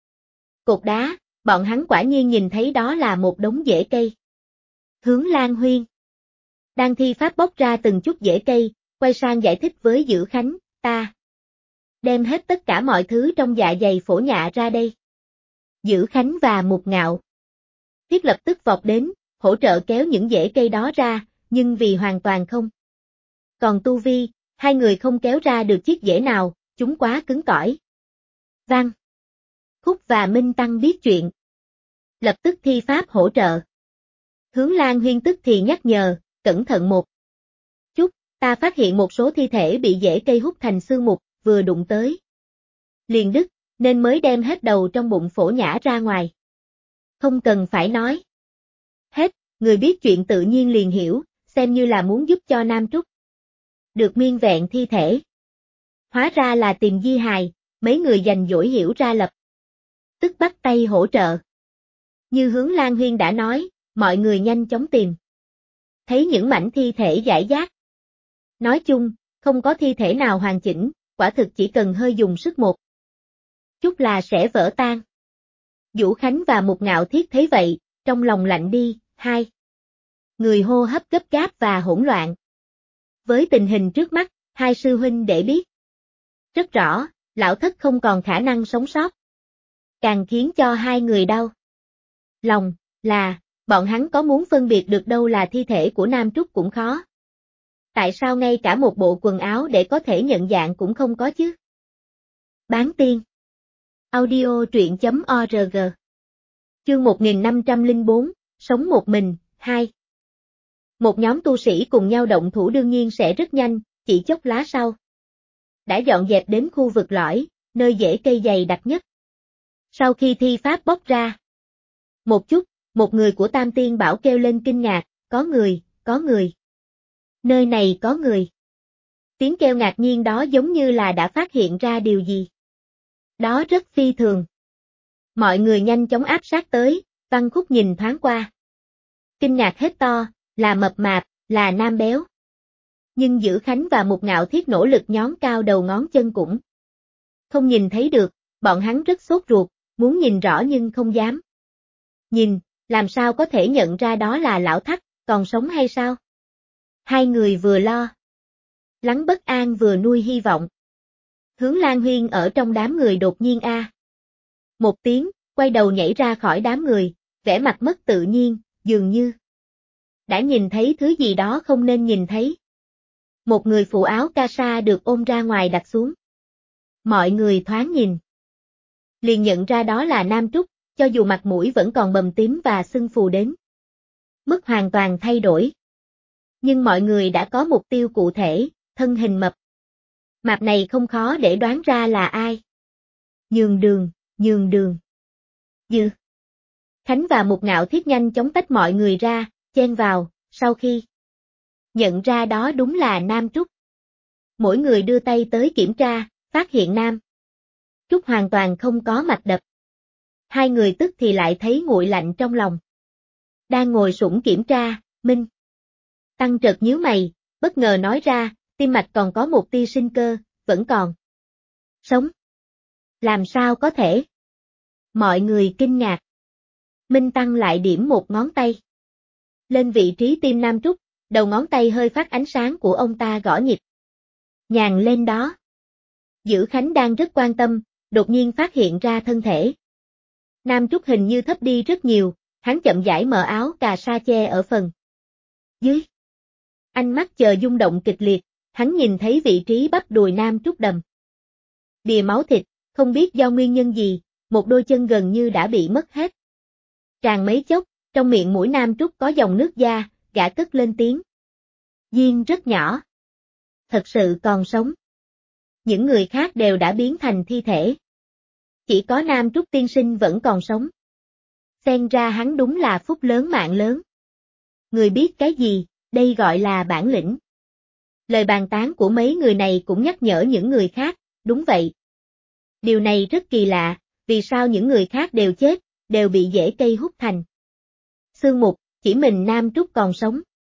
cột đá, bọn hắn quả nhiên nhìn thấy đó là một đống rễ cây. Hướng Lan Huyên đang thi pháp bóc ra từng chút rễ cây, quay sang giải thích với Dữ Khánh, ta đem hết tất cả mọi thứ trong dạ dày Phổ Nhã ra đây. Dữ Khánh và Mục Ngạo Thiết lập tức vọt đến, hỗ trợ kéo những rễ cây đó ra, nhưng vì hoàn toàn không còn tu vi, hai người không kéo ra được chiếc rễ nào, chúng quá cứng cỏi. Văn Khúc và Minh Tăng biết chuyện, lập tức thi pháp hỗ trợ. Hướng Lan Huyên tức thì nhắc nhở, cẩn thận một chút, ta phát hiện một số thi thể bị rễ cây hút thành xương mục, vừa đụng tới liền đứt, nên mới đem hết đầu trong bụng Phổ Nhã ra ngoài. Không cần phải nói hết, người biết chuyện tự nhiên liền hiểu, xem như là muốn giúp cho Nam Trúc được nguyên vẹn thi thể. Hóa ra là tìm di hài, mấy người dành dỗi hiểu ra lập tức bắt tay hỗ trợ. Như Hướng Lan Huyên đã nói, mọi người nhanh chóng tìm. Thấy những mảnh thi thể rải rác. Nói chung, không có thi thể nào hoàn chỉnh, quả thực chỉ cần hơi dùng sức một chút là sẽ vỡ tan. Vũ Khánh và Mục Ngạo Thiết thấy vậy, trong lòng lạnh đi, hai người hô hấp gấp gáp và hỗn loạn. Với tình hình trước mắt, hai sư huynh đệ biết rất rõ, lão thất không còn khả năng sống sót. Càng khiến cho hai người đau lòng là, bọn hắn có muốn phân biệt được đâu là thi thể của Nam Trúc cũng khó. Tại sao ngay cả một bộ quần áo để có thể nhận dạng cũng không có chứ? Bán tiên. Audio truyện.org. Chương 1504, Sống một mình, 2. Một nhóm tu sĩ cùng nhau động thủ đương nhiên sẽ rất nhanh, chỉ chốc lát sau. Đã dọn dẹp đến khu vực lõi, nơi rễ cây dày đặc nhất. Sau khi thi pháp bóc ra một chút, một người của Tam Tiên Bảo kêu lên kinh ngạc, có người. Nơi này có người. Tiếng kêu ngạc nhiên đó giống như là đã phát hiện ra điều gì. Đó rất phi thường. Mọi người nhanh chóng áp sát tới, Văn Khúc nhìn thoáng qua. Kinh ngạc hết to, là mập mạp, là Nam Béo. Nhưng Dữ Khánh và Mục Ngạo Thiết nỗ lực nhón cao đầu ngón chân cũng không nhìn thấy được, bọn hắn rất sốt ruột, muốn nhìn rõ nhưng không dám. Nhìn, làm sao có thể nhận ra đó là lão thất, còn sống hay sao? Hai người vừa lo lắng bất an vừa nuôi hy vọng. Hướng Lan Huyên ở trong đám người đột nhiên một tiếng, quay đầu nhảy ra khỏi đám người, vẻ mặt mất tự nhiên, dường như đã nhìn thấy thứ gì đó không nên nhìn thấy. Một người phụ áo ca sa được ôm ra ngoài đặt xuống. Mọi người thoáng nhìn liền nhận ra đó là Nam Trúc, cho dù mặt mũi vẫn còn bầm tím và sưng phù đến mức hoàn toàn thay đổi. Nhưng mọi người đã có mục tiêu cụ thể, thân hình mập. Mạp này không khó để đoán ra là ai. Nhường đường, nhường đường. Dư. Khánh và Mục Ngạo Thiết nhanh chóng tách mọi người ra, chen vào, sau khi nhận ra đó đúng là Nam Trúc. Mỗi người đưa tay tới kiểm tra, phát hiện Nam Trúc hoàn toàn không có mạch đập. Hai người tức thì lại thấy nguội lạnh trong lòng. Đang ngồi sủng kiểm tra, Minh Tăng chợt nhíu mày, bất ngờ nói ra, tim mạch còn có một tia sinh cơ, vẫn còn sống. Làm sao có thể? Mọi người kinh ngạc. Minh Tăng lại điểm một ngón tay lên vị trí tim Nam Trúc, đầu ngón tay hơi phát ánh sáng của ông ta gõ nhịp nhàng lên đó. Dữ Khánh đang rất quan tâm, đột nhiên phát hiện ra thân thể Nam Trúc hình như thấp đi rất nhiều, hắn chậm rãi mở áo cà sa che ở phần dưới. Ánh mắt chờ rung động kịch liệt, hắn nhìn thấy vị trí bắp đùi Nam Trúc đầm đìa máu thịt, không biết do nguyên nhân gì, một đôi chân gần như đã bị mất hết. Tràn mấy chốc, trong miệng mũi Nam Trúc có dòng nước da, gã cất lên tiếng Diên rất nhỏ. Thật sự còn sống. Những người khác đều đã biến thành thi thể. Chỉ có Nam Trúc tiên sinh vẫn còn sống. Xem ra hắn đúng là phúc lớn mạng lớn. Người biết cái gì, đây gọi là bản lĩnh. Lời bàn tán của mấy người này cũng nhắc nhở những người khác, đúng vậy. Điều này rất kỳ lạ, vì sao những người khác đều chết, đều bị dễ cây hút thành xương mục, chỉ mình Nam Trúc còn sống.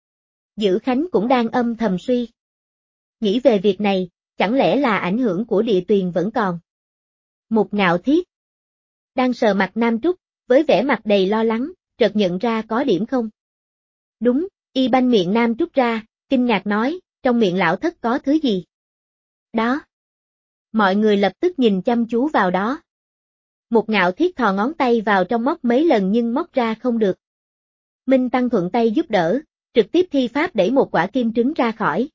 Dữ Khánh cũng đang âm thầm suy nghĩ về việc này, chẳng lẽ là ảnh hưởng của địa tuyền vẫn còn. Mục Ngạo Thiết đang sờ mặt Nam Trúc, với vẻ mặt đầy lo lắng, chợt nhận ra có điểm không. Đúng, y banh miệng Nam Trúc ra, kinh ngạc nói, trong miệng lão thất có thứ gì? Đó. Mọi người lập tức nhìn chăm chú vào đó. Mục Ngạo Thiết thò ngón tay vào trong móc mấy lần nhưng móc ra không được. Minh Tăng thuận tay giúp đỡ, trực tiếp thi pháp đẩy một quả kim trứng ra khỏi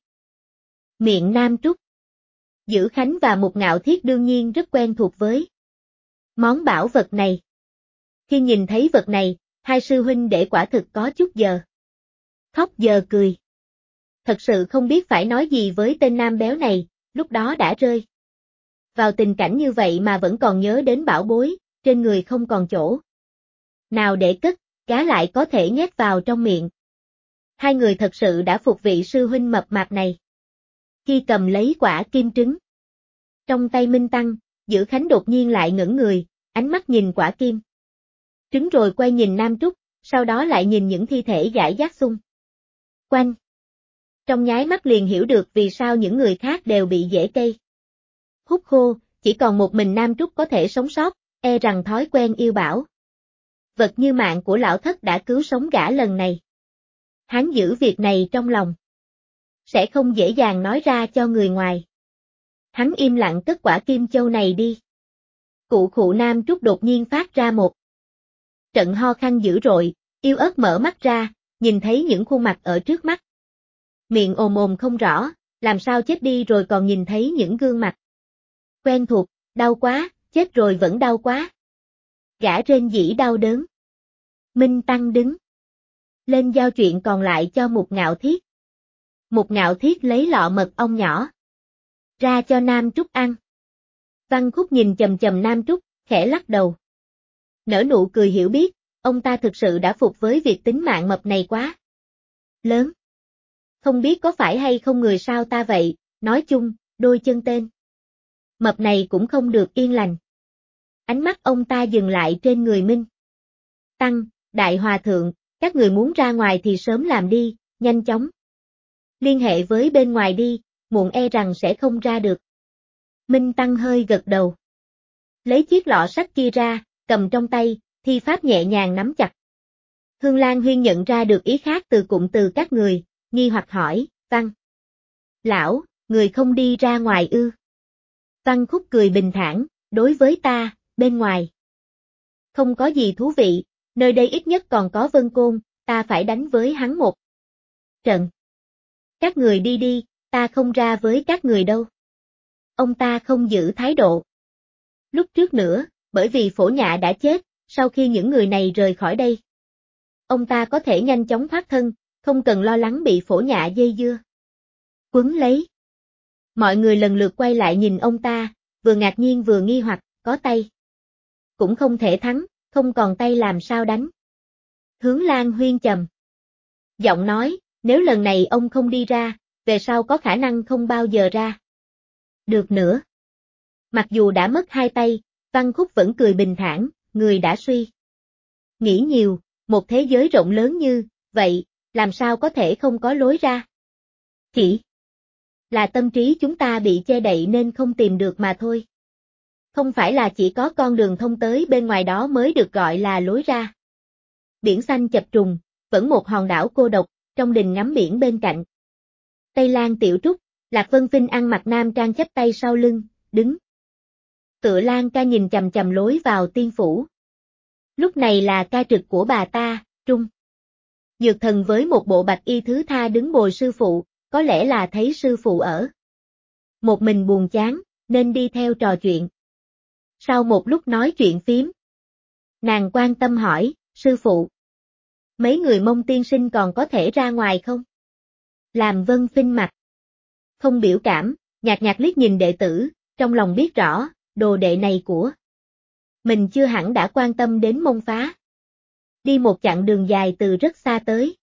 miệng Nam Trúc. Dữ Khánh và Mục Ngạo Thiết đương nhiên rất quen thuộc với món bảo vật này. Khi nhìn thấy vật này, hai sư huynh đệ quả thực có chút giờ khóc giờ cười. Thật sự không biết phải nói gì với tên nam béo này, lúc đó đã rơi vào tình cảnh như vậy mà vẫn còn nhớ đến bảo bối, trên người không còn chỗ nào để cất, cá lại có thể nhét vào trong miệng. Hai người thật sự đã phục vị sư huynh mập mạp này. Khi cầm lấy quả kim trứng trong tay Minh Tăng, Dữ Khánh đột nhiên lại ngẩng người, ánh mắt nhìn quả kim trứng rồi quay nhìn Nam Trúc, sau đó lại nhìn những thi thể rải rác xung quanh. Trong nháy mắt liền hiểu được vì sao những người khác đều bị dễ cây hút khô, chỉ còn một mình Nam Trúc có thể sống sót, e rằng thói quen yêu bảo vật như mạng của lão thất đã cứu sống gã lần này. Hắn giữ việc này trong lòng, sẽ không dễ dàng nói ra cho người ngoài. Hắn im lặng cất quả kim châu này đi. Cụ khụ Nam Trúc đột nhiên phát ra một trận ho khan dữ dội, yếu ớt mở mắt ra, nhìn thấy những khuôn mặt ở trước mắt. Miệng ồm ồm không rõ, làm sao chết đi rồi còn nhìn thấy những gương mặt quen thuộc, đau quá, chết rồi vẫn đau quá. Gã rên rỉ đau đớn. Minh Tăng đứng lên giao chuyện còn lại cho Mục Ngạo Thiết. Mục Ngạo Thiết lấy lọ mật ong nhỏ ra cho Nam Trúc ăn. Văn Khúc nhìn chầm chầm Nam Trúc, khẽ lắc đầu. Nở nụ cười hiểu biết, ông ta thực sự đã phục với việc tính mạng mập này quá lớn. Không biết có phải hay không người sao ta vậy, nói chung, đôi chân tên mập này cũng không được yên lành. Ánh mắt ông ta dừng lại trên người Minh Tăng, Đại Hòa Thượng, các người muốn ra ngoài thì sớm làm đi, nhanh chóng liên hệ với bên ngoài đi, muộn e rằng sẽ không ra được. Minh Tăng hơi gật đầu. Lấy chiếc lọ sắt kia ra, cầm trong tay, thi pháp nhẹ nhàng nắm chặt. Hương Lan Huyên nhận ra được ý khác từ cụm từ các người, nghi hoặc hỏi, Văn Lão, người không đi ra ngoài ư? Văn Khúc cười bình thản, đối với ta, bên ngoài không có gì thú vị, nơi đây ít nhất còn có Vân Côn, ta phải đánh với hắn một trận. Các người đi đi, ta không ra với các người đâu. Ông ta không giữ thái độ lúc trước nữa, bởi vì Phổ Nhạ đã chết, sau khi những người này rời khỏi đây, ông ta có thể nhanh chóng thoát thân, không cần lo lắng bị phổ nhạ dây dưa. Quấn lấy. Mọi người lần lượt quay lại nhìn ông ta, vừa ngạc nhiên vừa nghi hoặc, có tay. Cũng không thể thắng, không còn tay làm sao đánh. Hướng Lan Huyên trầm giọng nói, nếu lần này ông không đi ra, về sau có khả năng không bao giờ ra. Được nữa. Mặc dù đã mất hai tay, Văn Khúc vẫn cười bình thản, người đã suy. Nghĩ nhiều, một thế giới rộng lớn như vậy, làm sao có thể không có lối ra? Chỉ là tâm trí chúng ta bị che đậy nên không tìm được mà thôi. Không phải là chỉ có con đường thông tới bên ngoài đó mới được gọi là lối ra. Biển xanh chập trùng, vẫn một hòn đảo cô độc, trong đình ngắm biển bên cạnh. Tây Lan Tiểu Trúc, Lạc Vân Vinh ăn mặc nam trang chắp tay sau lưng, đứng. Tựa Lan ca nhìn chằm chằm lối vào tiên phủ. Lúc này là ca trực của bà ta, Trung. Dược Thần với một bộ bạch y thứ tha đứng bồi sư phụ, có lẽ là thấy sư phụ ở một mình buồn chán, nên đi theo trò chuyện. Sau một lúc nói chuyện phím, nàng quan tâm hỏi, sư phụ, mấy người Mông tiên sinh còn có thể ra ngoài không? Làm Vân Phinh mặt không biểu cảm, nhạt nhạt liếc nhìn đệ tử, trong lòng biết rõ, đồ đệ này của mình chưa hẳn đã quan tâm đến Mông phá. Đi một chặng đường dài từ rất xa tới.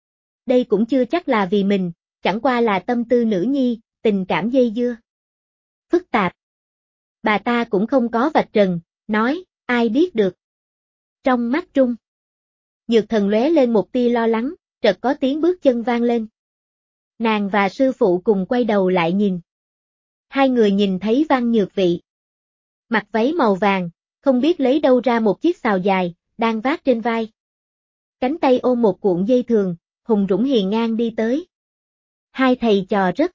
Đây cũng chưa chắc là vì mình, chẳng qua là tâm tư nữ nhi, tình cảm dây dưa. Phức tạp. Bà ta cũng không có vạch trần, nói, ai biết được. Trong mắt Trung, Dược Thần lóe lên một tia lo lắng, chợt có tiếng bước chân vang lên. Nàng và sư phụ cùng quay đầu lại nhìn. Hai người nhìn thấy Văn Nhược Vị. Mặc váy màu vàng, không biết lấy đâu ra một chiếc xào dài, đang vác trên vai. Cánh tay ôm một cuộn dây thừng, hùng dũng hiền ngang đi tới. Hai thầy trò rất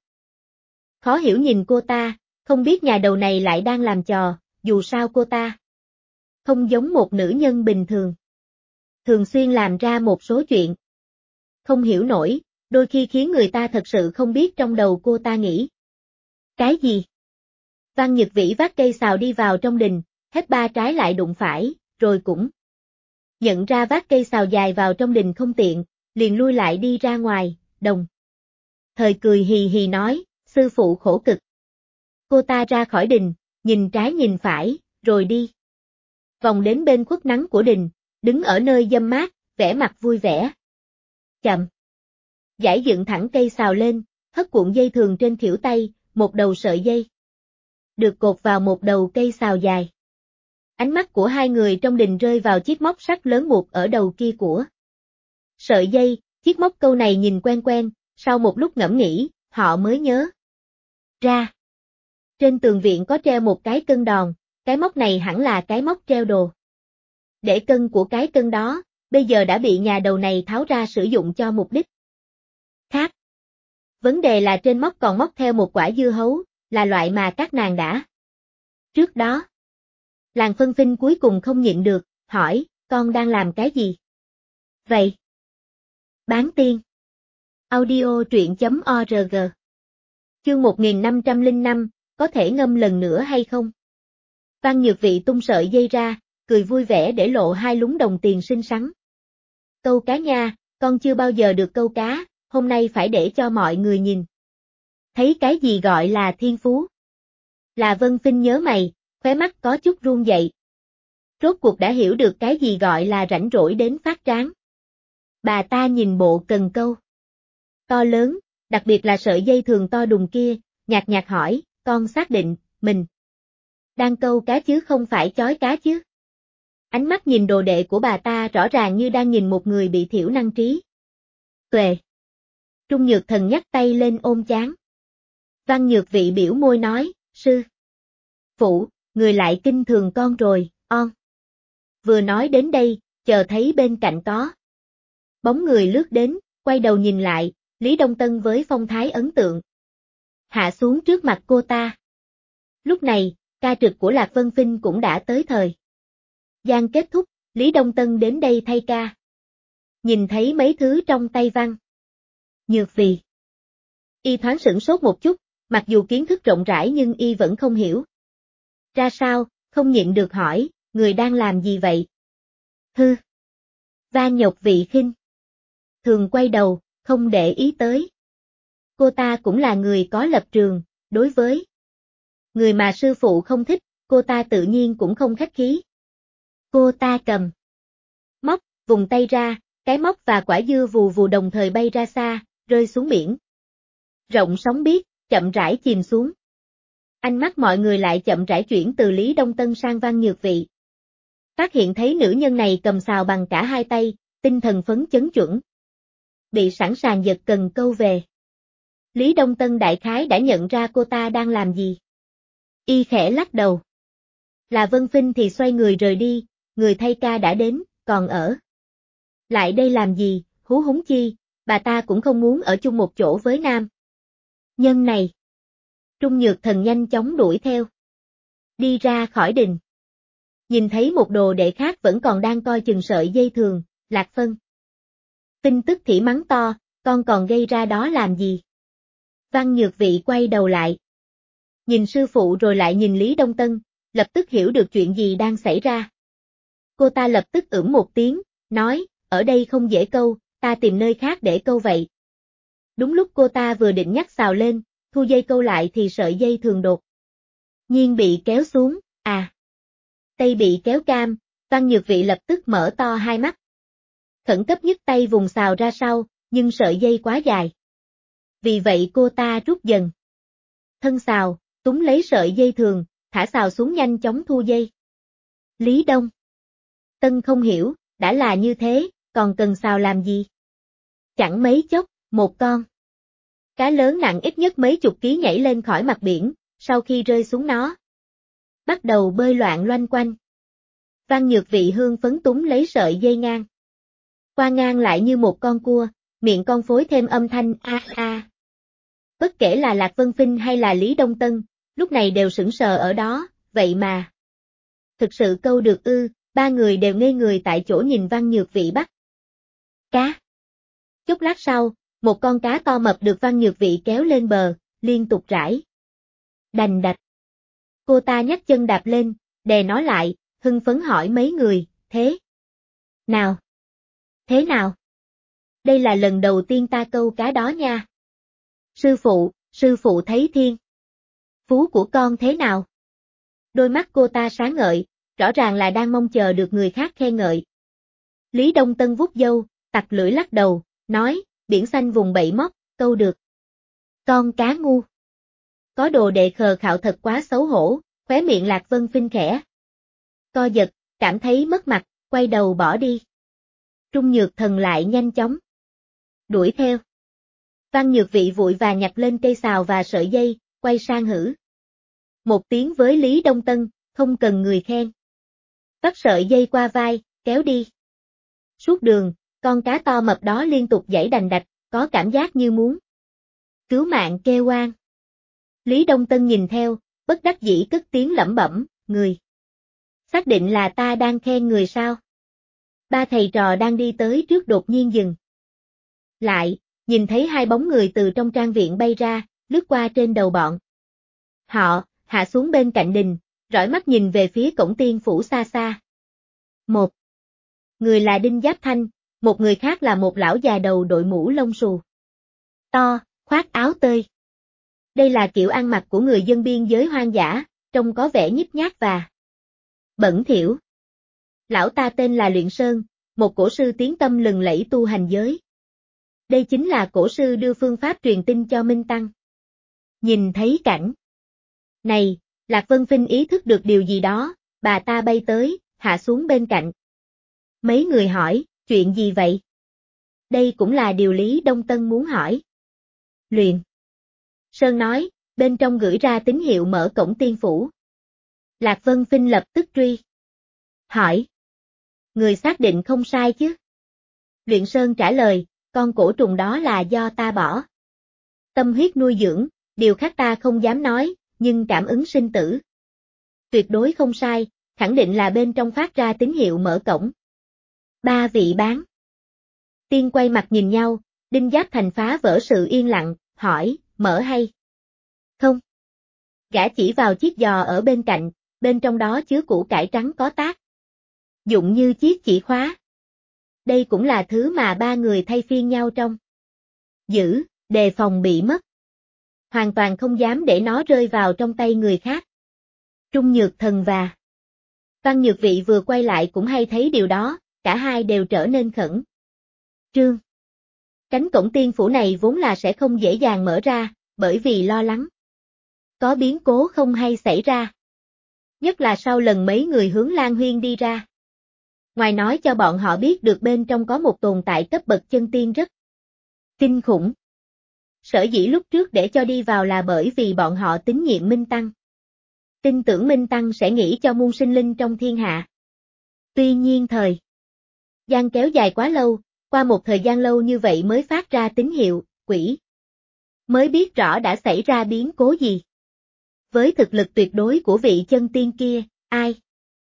khó hiểu nhìn cô ta, không biết nhà đầu này lại đang làm trò, dù sao cô ta không giống một nữ nhân bình thường. Thường xuyên làm ra một số chuyện không hiểu nổi, đôi khi khiến người ta thật sự không biết trong đầu cô ta nghĩ cái gì. Văn Nhược Vĩ vác cây sào đi vào trong đình, hết ba trái lại đụng phải, rồi cũng nhận ra vác cây sào dài vào trong đình không tiện, liền lui lại đi ra ngoài, đồng thời cười hì hì nói, sư phụ khổ cực. Cô ta ra khỏi đình, nhìn trái nhìn phải, rồi đi vòng đến bên khuất nắng của đình, đứng ở nơi dâm mát, vẻ mặt vui vẻ. Chậm giải dựng thẳng cây sào lên, hất cuộn dây thường trên khuỷu tay, một đầu sợi dây được cột vào một đầu cây sào dài. Ánh mắt của hai người trong đình rơi vào chiếc móc sắt lớn buộc ở đầu kia của sợi dây, chiếc móc câu này nhìn quen quen, sau một lúc ngẫm nghĩ, họ mới nhớ ra. Trên tường viện có treo một cái cân đòn, cái móc này hẳn là cái móc treo đồ. Để cân của cái cân đó, bây giờ đã bị nhà đầu này tháo ra sử dụng cho mục đích khác. Vấn đề là trên móc còn móc theo một quả dưa hấu, là loại mà các nàng đã trước đó. Làng Phân Phinh cuối cùng không nhịn được, hỏi, con đang làm cái gì? Vậy. Bán tiên. Audio truyện.org. Chương 1505, có thể ngâm lần nữa hay không? Văn Nhược Vị tung sợi dây ra, cười vui vẻ để lộ hai lúm đồng tiền xinh xắn. Câu cá nha, con chưa bao giờ được câu cá, hôm nay phải để cho mọi người nhìn. Thấy cái gì gọi là thiên phú? Là Vân Phinh nhớ mày, khóe mắt có chút run dậy. Rốt cuộc đã hiểu được cái gì gọi là rảnh rỗi đến phát trán. Bà ta nhìn bộ cần câu to lớn, đặc biệt là sợi dây thường to đùng kia, nhạt nhạt hỏi, con xác định, mình đang câu cá chứ không phải chói cá chứ. Ánh mắt nhìn đồ đệ của bà ta rõ ràng như đang nhìn một người bị thiểu năng trí tuệ. Trung Nhược Thần nhắc tay lên ôm trán. Văn Nhược Vị biểu môi nói, sư phụ, người lại kinh thường con rồi, on. Vừa nói đến đây, chờ thấy bên cạnh có bóng người lướt đến, quay đầu nhìn lại, Lý Đông Tân với phong thái ấn tượng hạ xuống trước mặt cô ta. Lúc này, ca trực của Lạc Vân Phinh cũng đã tới thời gian kết thúc, Lý Đông Tân đến đây thay ca. Nhìn thấy mấy thứ trong tay Văn Nhược Vị, y thoáng sửng sốt một chút, mặc dù kiến thức rộng rãi nhưng y vẫn không hiểu ra sao, không nhịn được hỏi, người đang làm gì vậy? Hư. Va Nhộc Vị khinh thường quay đầu, không để ý tới. Cô ta cũng là người có lập trường, đối với người mà sư phụ không thích, cô ta tự nhiên cũng không khách khí. Cô ta cầm móc, vùng tay ra, cái móc và quả dưa vù vù đồng thời bay ra xa, rơi xuống biển. Rộng sóng biếc, chậm rãi chìm xuống. Ánh mắt mọi người lại chậm rãi chuyển từ Lý Đông Tân sang Văn Nhược Vị. Phát hiện thấy nữ nhân này cầm sào bằng cả hai tay, tinh thần phấn chấn chuẩn. Bị sẵn sàng giật cần câu về. Lý Đông Tân đại khái đã nhận ra cô ta đang làm gì. Y khẽ lắc đầu. Là Vân Phinh thì xoay người rời đi, người thay ca đã đến, còn ở lại đây làm gì, huống chi, bà ta cũng không muốn ở chung một chỗ với nam nhân này. Trung Nhược Thần nhanh chóng đuổi theo. Đi ra khỏi đình. Nhìn thấy một đồ đệ khác vẫn còn đang coi chừng sợi dây thừng, Lạc Vân Phinh tức thì mắng to, con còn gây ra đó làm gì? Văn Nhược Vị quay đầu lại. Nhìn sư phụ rồi lại nhìn Lý Đông Tân, lập tức hiểu được chuyện gì đang xảy ra. Cô ta lập tức ưm một tiếng, nói, ở đây không dễ câu, ta tìm nơi khác để câu vậy. Đúng lúc cô ta vừa định nhắc xào lên, thu dây câu lại thì sợi dây thường đột nhiên bị kéo xuống, tay bị kéo cam, Văn Nhược Vị lập tức mở to hai mắt. Khẩn cấp nhấc tay vùng xào ra sau, nhưng sợi dây quá dài. Vì vậy cô ta rút dần thân xào, túm lấy sợi dây thường, thả xào xuống nhanh chóng thu dây. Lý Đông Tân không hiểu, đã là như thế, còn cần xào làm gì? Chẳng mấy chốc, một con cá lớn nặng ít nhất mấy chục ký nhảy lên khỏi mặt biển, sau khi rơi xuống nó bắt đầu bơi loạn loanh quanh. Văn Nhược Vị hương phấn túm lấy sợi dây ngang. Qua ngang lại như một con cua, miệng con phối thêm âm thanh a a. Bất kể là Lạc Vân Phinh hay là Lý Đông Tân, lúc này đều sững sờ ở đó, vậy mà. Thực sự câu được ư, ba người đều ngây người tại chỗ nhìn Văn Nhược Vị bắt cá. Chốc lát sau, một con cá to mập được Văn Nhược Vị kéo lên bờ, liên tục rải đành đạch. Cô ta nhấc chân đạp lên, đè nó lại, hưng phấn hỏi mấy người, thế nào? Thế nào? Đây là lần đầu tiên ta câu cá đó nha. Sư phụ thấy thiên phú của con thế nào? Đôi mắt cô ta sáng ngợi, rõ ràng là đang mong chờ được người khác khen ngợi. Lý Đông Tân vuốt râu, tặc lưỡi lắc đầu, nói, biển xanh vùng bẫy móc, câu được. Con cá ngu. Có đồ đệ khờ khạo thật quá xấu hổ, khóe miệng Lạc Vân Phinh khẽ co giật, cảm thấy mất mặt, quay đầu bỏ đi. Trung Nhược Thần lại nhanh chóng đuổi theo. Văn Nhược Vị vội vàng nhặt lên cây sào và sợi dây, quay sang hử một tiếng với Lý Đông Tân, không cần người khen. Vắt sợi dây qua vai, kéo đi. Suốt đường, con cá to mập đó liên tục giãy đành đạch, có cảm giác như muốn cứu mạng kêu oan. Lý Đông Tân nhìn theo, bất đắc dĩ cất tiếng lẩm bẩm, người. Xác định là ta đang khen người sao? Ba thầy trò đang đi tới trước đột nhiên dừng lại, nhìn thấy hai bóng người từ trong trang viện bay ra, lướt qua trên đầu bọn. Họ, hạ xuống bên cạnh đình, rõi mắt nhìn về phía cổng tiên phủ xa xa. Một người là Đinh Giáp Thanh, một người khác là một lão già đầu đội mũ lông xù to, khoác áo tơi. Đây là kiểu ăn mặc của người dân biên giới hoang dã, trông có vẻ nhếch nhác và bẩn thỉu. Lão ta tên là Luyện Sơn, một cổ sư tiếng tăm lừng lẫy tu hành giới. Đây chính là cổ sư đưa phương pháp truyền tin cho Minh Tăng. Nhìn thấy cảnh này, Lạc Vân Phinh ý thức được điều gì đó, bà ta bay tới, hạ xuống bên cạnh. Mấy người hỏi, chuyện gì vậy? Đây cũng là điều Lý Đông Tân muốn hỏi. Luyện Sơn nói, bên trong gửi ra tín hiệu mở cổng tiên phủ. Lạc Vân Phinh lập tức truy hỏi. Người xác định không sai chứ? Luyện Sơn trả lời, con cổ trùng đó là do ta bỏ tâm huyết nuôi dưỡng, điều khác ta không dám nói, nhưng cảm ứng sinh tử tuyệt đối không sai, khẳng định là bên trong phát ra tín hiệu mở cổng. Ba vị bán tiên quay mặt nhìn nhau, Đinh Giáp Thành phá vỡ sự yên lặng, hỏi, mở hay không? Gã chỉ vào chiếc giò ở bên cạnh, bên trong đó chứa củ cải trắng có tát. dụng như chiếc chìa khóa. Đây cũng là thứ mà ba người thay phiên nhau trong giữ, đề phòng bị mất. Hoàn toàn không dám để nó rơi vào trong tay người khác. Trung Nhược Thần và Văn Nhược Vị vừa quay lại cũng hay thấy điều đó, cả hai đều trở nên khẩn trương. Cánh cổng tiên phủ này vốn là sẽ không dễ dàng mở ra, bởi vì lo lắng có biến cố không hay xảy ra. Nhất là sau lần mấy người hướng Lan Huyên đi ra. Ngoài nói cho bọn họ biết được bên trong có một tồn tại cấp bậc chân tiên rất kinh khủng. Sở dĩ lúc trước để cho đi vào là bởi vì bọn họ tín nhiệm Minh Tăng. Tin tưởng Minh Tăng sẽ nghĩ cho muôn sinh linh trong thiên hạ. Tuy nhiên thời gian kéo dài quá lâu, qua một thời gian lâu như vậy mới phát ra tín hiệu, quỷ mới biết rõ đã xảy ra biến cố gì. Với thực lực tuyệt đối của vị chân tiên kia, ai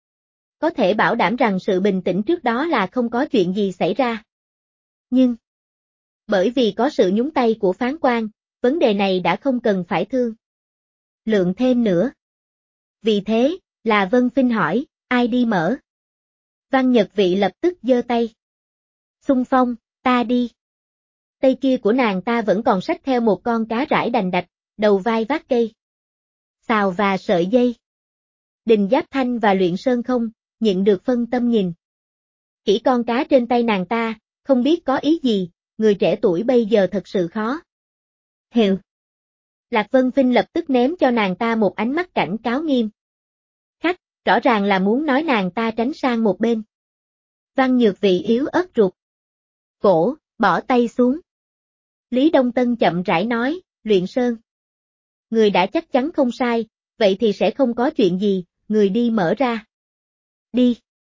có thể bảo đảm rằng sự bình tĩnh trước đó là không có chuyện gì xảy ra. Nhưng, bởi vì có sự nhúng tay của phán quan, vấn đề này đã không cần phải thương lượng thêm nữa. Vì thế, là Vân Phinh hỏi, ai đi mở? Văn Nhật Vị lập tức giơ tay. Xung phong, ta đi. Tay kia của nàng ta vẫn còn xách theo một con cá rải đành đạch, đầu vai vác cây xào và sợi dây. Đình Giáp Thanh và Luyện Sơn không nhận được phân tâm nhìn kỹ con cá trên tay nàng ta, không biết có ý gì, người trẻ tuổi bây giờ thật sự khó hiểu. Lạc Vân Phinh lập tức ném cho nàng ta một ánh mắt cảnh cáo nghiêm khắc, rõ ràng là muốn nói nàng ta tránh sang một bên. Văn Nhược Vị yếu ớt ruột cổ, bỏ tay xuống. Lý Đông Tân chậm rãi nói, Luyện Sơn. Người đã chắc chắn không sai, vậy thì sẽ không có chuyện gì, người đi mở ra. Đi.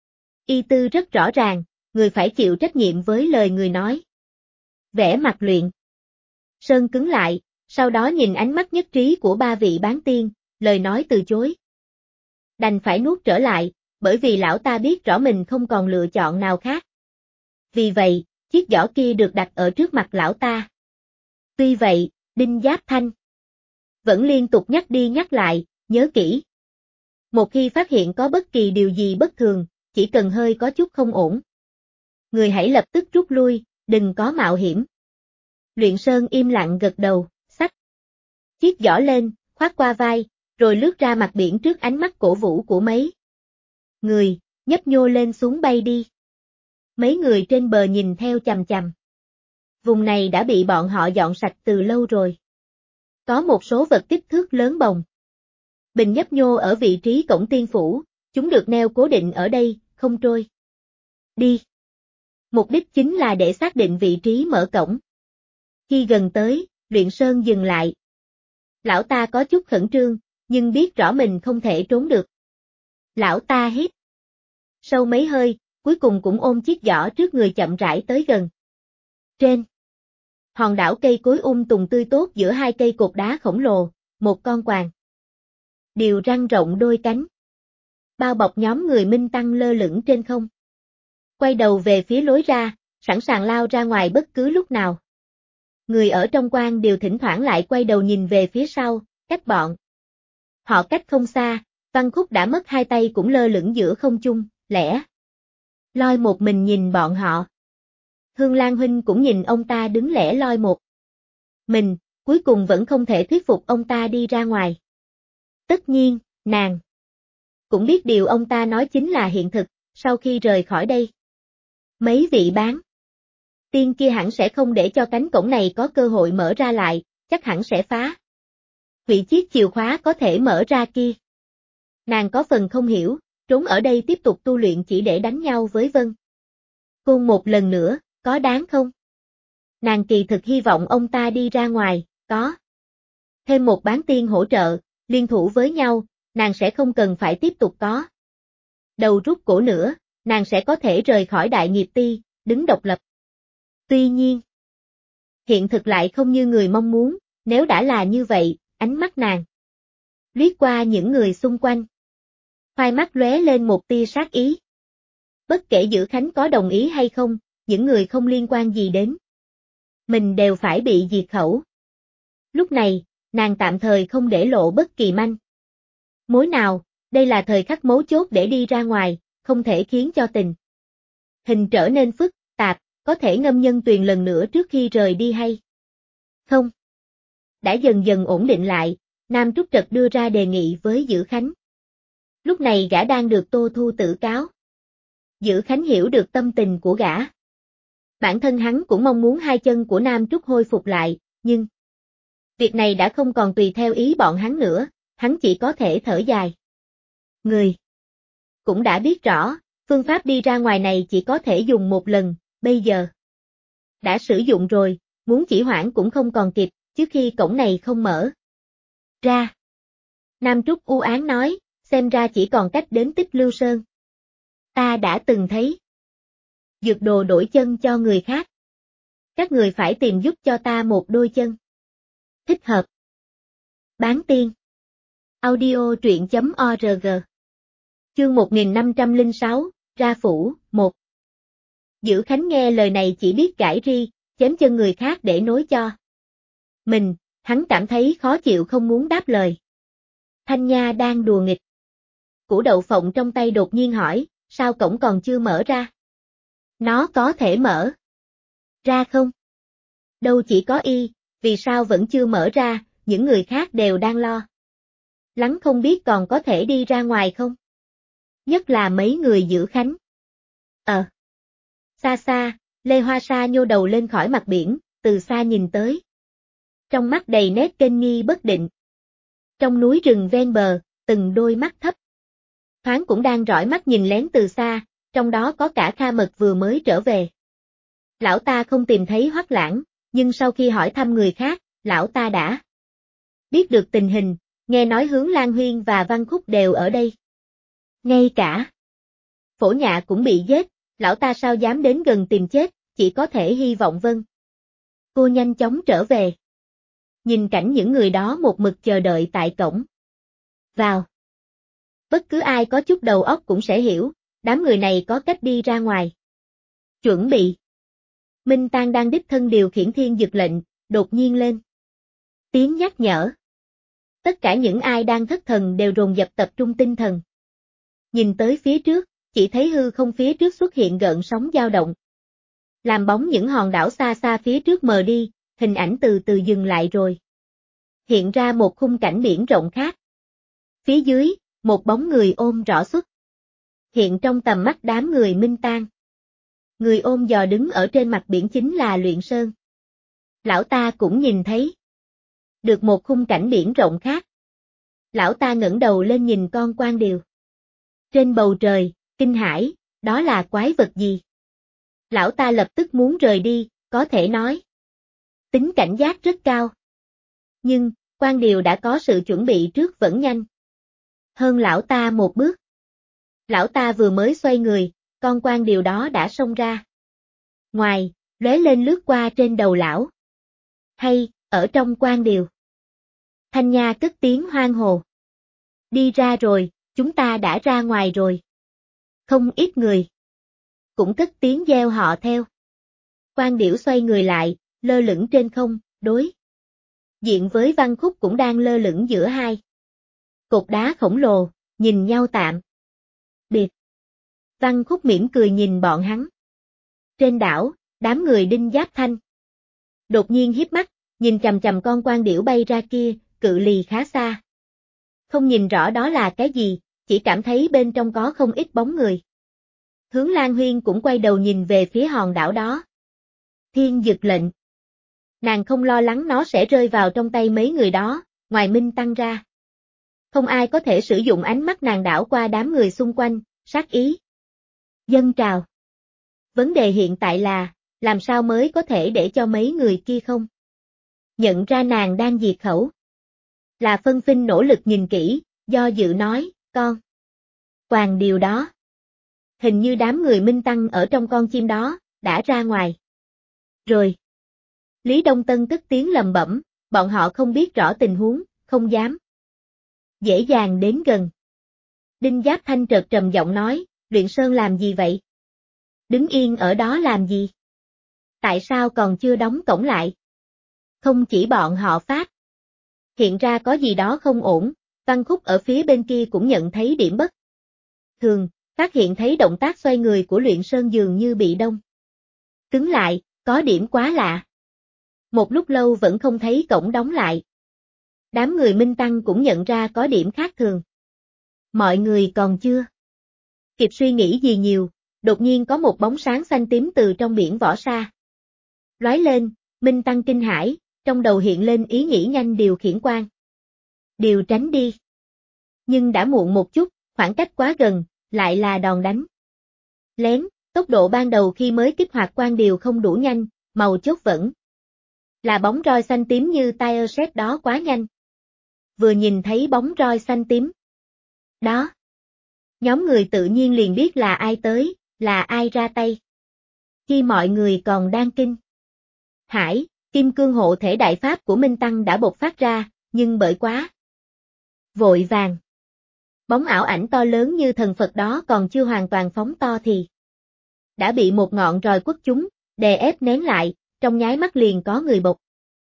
Y tư rất rõ ràng, người phải chịu trách nhiệm với lời người nói. Vẻ mặt Luyện Sơn cứng lại, sau đó nhìn ánh mắt nhất trí của ba vị bán tiên, lời nói từ chối. Đành phải nuốt trở lại, bởi vì lão ta biết rõ mình không còn lựa chọn nào khác. Vì vậy, chiếc giỏ kia được đặt ở trước mặt lão ta. Tuy vậy, Đinh Giáp Thanh vẫn liên tục nhắc đi nhắc lại, nhớ kỹ. Một khi phát hiện có bất kỳ điều gì bất thường, chỉ cần hơi có chút không ổn. Người hãy lập tức rút lui, đừng có mạo hiểm. Luyện Sơn im lặng gật đầu, xách chiếc giỏ lên, khoác qua vai, rồi lướt ra mặt biển trước ánh mắt cổ vũ của mấy người, nhấp nhô lên xuống bay đi. Mấy người trên bờ nhìn theo chằm chằm. Vùng này đã bị bọn họ dọn sạch từ lâu rồi. Có một số vật kích thước lớn bồng bình nhấp nhô ở vị trí cổng tiên phủ, chúng được neo cố định ở đây, không trôi đi. Mục đích chính là để xác định vị trí mở cổng. Khi gần tới, Luyện Sơn dừng lại. Lão ta có chút khẩn trương, nhưng biết rõ mình không thể trốn được. Lão ta hít sâu mấy hơi, cuối cùng cũng ôm chiếc giỏ trước người chậm rãi tới gần. Trên hòn đảo cây cối tùng tươi tốt giữa hai cây cột đá khổng lồ, một con quàng điều răng rộng đôi cánh. Bao bọc nhóm người Minh Tăng lơ lửng trên không. Quay đầu về phía lối ra, sẵn sàng lao ra ngoài bất cứ lúc nào. Người ở trong quan đều thỉnh thoảng lại quay đầu nhìn về phía sau, cách bọn họ cách không xa, Văn Khúc đã mất hai tay cũng lơ lửng giữa không trung, lẻ loi một mình nhìn bọn họ. Hương Lan huynh cũng nhìn ông ta đứng lẻ loi một mình, cuối cùng vẫn không thể thuyết phục ông ta đi ra ngoài. Tất nhiên, nàng cũng biết điều ông ta nói chính là hiện thực, sau khi rời khỏi đây. Mấy vị bán tiên kia hẳn sẽ không để cho cánh cổng này có cơ hội mở ra lại, chắc hẳn sẽ phá hủy chiếc chìa khóa có thể mở ra kia. Nàng có phần không hiểu, trốn ở đây tiếp tục tu luyện chỉ để đánh nhau với Vân Côn một lần nữa, có đáng không? Nàng kỳ thực hy vọng ông ta đi ra ngoài, có thêm một bán tiên hỗ trợ, liên thủ với nhau, nàng sẽ không cần phải tiếp tục có đầu rút cổ nữa, nàng sẽ có thể rời khỏi đại nghiệp ti, đứng độc lập. Tuy nhiên, hiện thực lại không như người mong muốn, nếu đã là như vậy, ánh mắt nàng liếc qua những người xung quanh. Khoai mắt lóe lên một tia sát ý. Bất kể Dữ Khánh có đồng ý hay không, những người không liên quan gì đến mình đều phải bị diệt khẩu. Lúc này, nàng tạm thời không để lộ bất kỳ manh mối nào, đây là thời khắc mấu chốt để đi ra ngoài, không thể khiến cho tình hình trở nên phức tạp, có thể ngâm nhân tuyền lần nữa trước khi rời đi hay không? Đã dần dần ổn định lại, Nam Trúc Trật đưa ra đề nghị với Dữ Khánh. Lúc này gã đang được Tô Thu Tử cáo. Dữ Khánh hiểu được tâm tình của gã. Bản thân hắn cũng mong muốn hai chân của Nam Trúc hồi phục lại, nhưng việc này đã không còn tùy theo ý bọn hắn nữa, hắn chỉ có thể thở dài. Người cũng đã biết rõ, phương pháp đi ra ngoài này chỉ có thể dùng một lần, bây giờ đã sử dụng rồi, muốn chỉ hoãn cũng không còn kịp, trước khi cổng này không mở ra. Nam Trúc u ám nói, xem ra chỉ còn cách đến Tích Lưu Sơn. Ta đã từng thấy dược đồ đổi chân cho người khác. Các người phải tìm giúp cho ta một đôi chân thích hợp. Bán tiên. Audio truyện.org. Chương 1506, ra phủ, 1. Dữ Khánh nghe lời này chỉ biết gãi ri, chém chân người khác để nối cho mình, hắn cảm thấy khó chịu không muốn đáp lời. Thanh Nha đang đùa nghịch. Củ đậu phộng trong tay đột nhiên hỏi, sao cổng còn chưa mở ra? Nó có thể mở ra không? Đâu chỉ có y, vì sao vẫn chưa mở ra, những người khác đều đang lo lắng không biết còn có thể đi ra ngoài không? Nhất là mấy người Dữ Khánh. Xa xa, Lê Hoa Sa nhô đầu lên khỏi mặt biển, từ xa nhìn tới. Trong mắt đầy nét kinh nghi bất định. Trong núi rừng ven bờ, từng đôi mắt thấp thoáng cũng đang rọi mắt nhìn lén từ xa, trong đó có cả Kha Mật vừa mới trở về. Lão ta không tìm thấy Hoắc Lãng, nhưng sau khi hỏi thăm người khác, lão ta đã biết được tình hình, nghe nói Hướng Lan Huyên và Văn Khúc đều ở đây. Ngay cả Phổ Nhạ cũng bị giết, lão ta sao dám đến gần tìm chết, chỉ có thể hy vọng Vân cô nhanh chóng trở về. Nhìn cảnh những người đó một mực chờ đợi tại cổng vào. Bất cứ ai có chút đầu óc cũng sẽ hiểu, đám người này có cách đi ra ngoài. Chuẩn bị. Minh Tang đang đích thân điều khiển thiên dực lệnh, đột nhiên lên tiếng nhắc nhở. Tất cả những ai đang thất thần đều dồn dập tập trung tinh thần. Nhìn tới phía trước, chỉ thấy hư không phía trước xuất hiện gợn sóng dao động. Làm bóng những hòn đảo xa xa phía trước mờ đi, hình ảnh từ từ dừng lại rồi. Hiện ra một khung cảnh biển rộng khác. Phía dưới, một bóng người ôm rõ xuất hiện trong tầm mắt đám người Minh Tang. Người ôm giò đứng ở trên mặt biển chính là Luyện Sơn. Lão ta cũng nhìn thấy được một khung cảnh biển rộng khác. Lão ta ngẩng đầu lên nhìn con quan điều. Trên bầu trời, kinh hãi, đó là quái vật gì? Lão ta lập tức muốn rời đi, có thể nói tính cảnh giác rất cao. Nhưng, quan điều đã có sự chuẩn bị trước vẫn nhanh hơn lão ta một bước. Lão ta vừa mới xoay người, con quan điều đó đã xông ra ngoài, lóe lên lướt qua trên đầu lão. Hay, ở trong quan điều. Thanh Nha cất tiếng hoan hô. Đi ra rồi, chúng ta đã ra ngoài rồi. Không ít người cũng cất tiếng reo họ theo. Quan điểu xoay người lại, lơ lửng trên không, đối diện với Văn Khúc cũng đang lơ lửng giữa hai cột đá khổng lồ, nhìn nhau tạm biệt. Văn Khúc mỉm cười nhìn bọn hắn. Trên đảo, đám người Đinh Giáp Thanh đột nhiên híp mắt, nhìn chằm chằm con quan điểu bay ra kia, cự ly khá xa. Không nhìn rõ đó là cái gì, chỉ cảm thấy bên trong có không ít bóng người. Hướng Lan Huyên cũng quay đầu nhìn về phía hòn đảo đó. Thiên dực lệnh. Nàng không lo lắng nó sẽ rơi vào trong tay mấy người đó, ngoài Minh Tăng ra. Không ai có thể sử dụng ánh mắt nàng đảo qua đám người xung quanh, sát ý dâng trào. Vấn đề hiện tại là, làm sao mới có thể để cho mấy người kia không nhận ra nàng đang diệt khẩu. Là Phân Phinh nỗ lực nhìn kỹ, do dự nói, con quàng điều đó. Hình như đám người Minh Tăng ở trong con chim đó, đã ra ngoài. Rồi. Lý Đông Tân cất tiếng lầm bẩm, bọn họ không biết rõ tình huống, không dám dễ dàng đến gần. Đinh Giáp Thanh trợt trầm giọng nói, Luyện Sơn làm gì vậy? Đứng yên ở đó làm gì? Tại sao còn chưa đóng cổng lại? Không chỉ bọn họ phát hiện ra có gì đó không ổn, Văn Khúc ở phía bên kia cũng nhận thấy điểm bất thường, phát hiện thấy động tác xoay người của Luyện Sơn dường như bị đông cứng lại, có điểm quá lạ. Một lúc lâu vẫn không thấy cổng đóng lại. Đám người Minh Tăng cũng nhận ra có điểm khác thường. Mọi người còn chưa kịp suy nghĩ gì nhiều, đột nhiên có một bóng sáng xanh tím từ trong biển vỏ xa lóe lên, Minh Tăng kinh hãi, trong đầu hiện lên ý nghĩ nhanh điều khiển quan. Điều tránh đi. Nhưng đã muộn một chút, khoảng cách quá gần, lại là đòn đánh lén, tốc độ ban đầu khi mới kích hoạt quan điều không đủ nhanh, màu chốt vẫn là bóng roi xanh tím như tire set đó quá nhanh. Vừa nhìn thấy bóng roi xanh tím đó, nhóm người tự nhiên liền biết là ai tới, là ai ra tay. Khi mọi người còn đang kinh hãi, kim cương hộ thể đại pháp của Minh Tăng đã bộc phát ra, nhưng bởi quá vội vàng. Bóng ảo ảnh to lớn như thần Phật đó còn chưa hoàn toàn phóng to thì đã bị một ngọn roi quất trúng, đè ép nén lại, trong nháy mắt liền có người bộc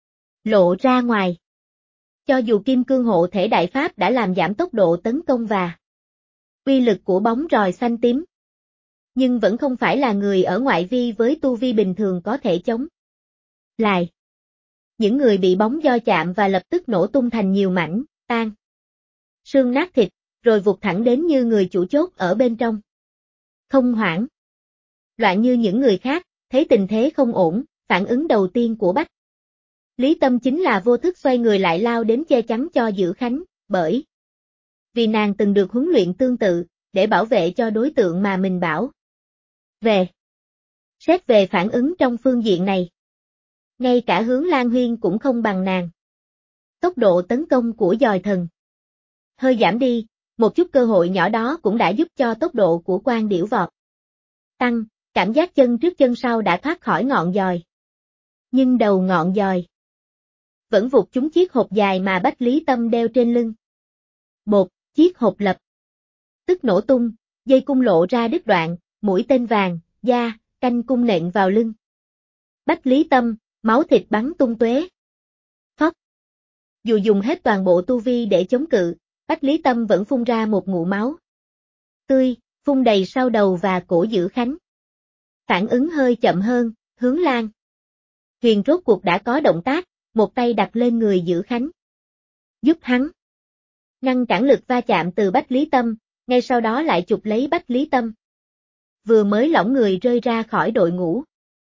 lộ ra ngoài. Cho dù kim cương hộ thể đại pháp đã làm giảm tốc độ tấn công và uy lực của bóng roi xanh tím, nhưng vẫn không phải là người ở ngoại vi với tu vi bình thường có thể chống lại. Những người bị bóng roi chạm và lập tức nổ tung thành nhiều mảnh, tan xương nát thịt, rồi vụt thẳng đến như người chủ chốt ở bên trong. Không hoảng loạn như những người khác, thấy tình thế không ổn, phản ứng đầu tiên của Bách Lý Tâm chính là vô thức xoay người lại lao đến che chắn cho Dữ Khánh, bởi vì nàng từng được huấn luyện tương tự, để bảo vệ cho đối tượng mà mình bảo về. Xét về phản ứng trong phương diện này, ngay cả Hướng Lan Huyên cũng không bằng nàng. Tốc độ tấn công của dòi thần hơi giảm đi, một chút cơ hội nhỏ đó cũng đã giúp cho tốc độ của quan điểu vọt tăng, cảm giác chân trước chân sau đã thoát khỏi ngọn dòi. Nhưng đầu ngọn dòi vẫn vụt trúng chiếc hộp dài mà Bách Lý Tâm đeo trên lưng. Bột, chiếc hộp lập tức nổ tung, dây cung lộ ra đứt đoạn, mũi tên vàng, da, canh cung nện vào lưng Bách Lý Tâm, máu thịt bắn tung tóe. Phốc. Dù dùng hết toàn bộ tu vi để chống cự, Bách Lý Tâm vẫn phun ra một ngụm máu tươi, phun đầy sau đầu và cổ Dữ Khánh. Phản ứng hơi chậm hơn, Hướng Lan Huyền rốt cuộc đã có động tác, một tay đặt lên người Dữ Khánh, giúp hắn ngăn cản lực va chạm từ Bách Lý Tâm, ngay sau đó lại chụp lấy Bách Lý Tâm. Vừa mới lỏng người rơi ra khỏi đội ngũ.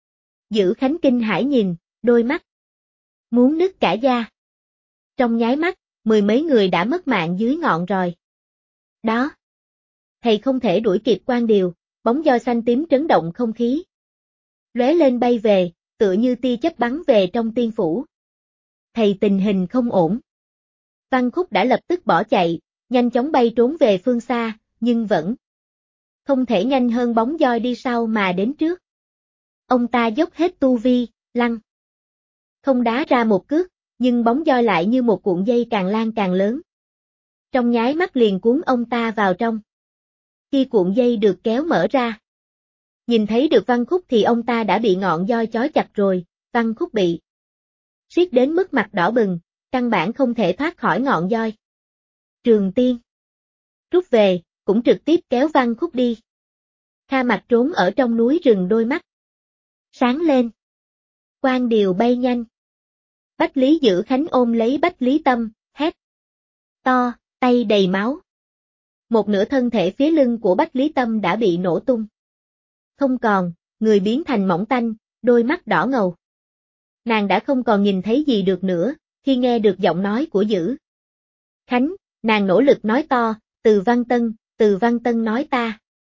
Dữ Khánh kinh hãi nhìn, đôi mắt muốn nứt cả da. Trong nháy mắt, mười mấy người đã mất mạng dưới ngọn roi đó. Thầy không thể đuổi kịp quan điều, bóng roi xanh tím trấn động không khí. Lóe lên bay về, tựa như tia chớp bắn về trong tiên phủ. Thầy tình hình không ổn. Văn Khúc đã lập tức bỏ chạy, nhanh chóng bay trốn về phương xa, nhưng vẫn không thể nhanh hơn bóng roi đi sau mà đến trước. Ông ta dốc hết tu vi, lăn không đá ra một cước, nhưng bóng roi lại như một cuộn dây càng lan càng lớn. Trong nháy mắt liền cuốn ông ta vào trong. Khi cuộn dây được kéo mở ra, nhìn thấy được Văn Khúc thì ông ta đã bị ngọn roi chói chặt rồi, Văn Khúc bị siết đến mức mặt đỏ bừng, căn bản không thể thoát khỏi ngọn roi. Trường Tiên rút về, cũng trực tiếp kéo Văn Khúc đi. Kha Mặc trốn ở trong núi rừng đôi mắt sáng lên. Quan điều bay nhanh. Bách Lý Dữ Khánh ôm lấy Bách Lý Tâm, hét to, tay đầy máu. Một nửa thân thể phía lưng của Bách Lý Tâm đã bị nổ tung. Không còn, người biến thành mỏng tanh, đôi mắt đỏ ngầu. Nàng đã không còn nhìn thấy gì được nữa, khi nghe được giọng nói của Dữ Khánh, nàng nỗ lực nói to, Từ Văn Tân nói ta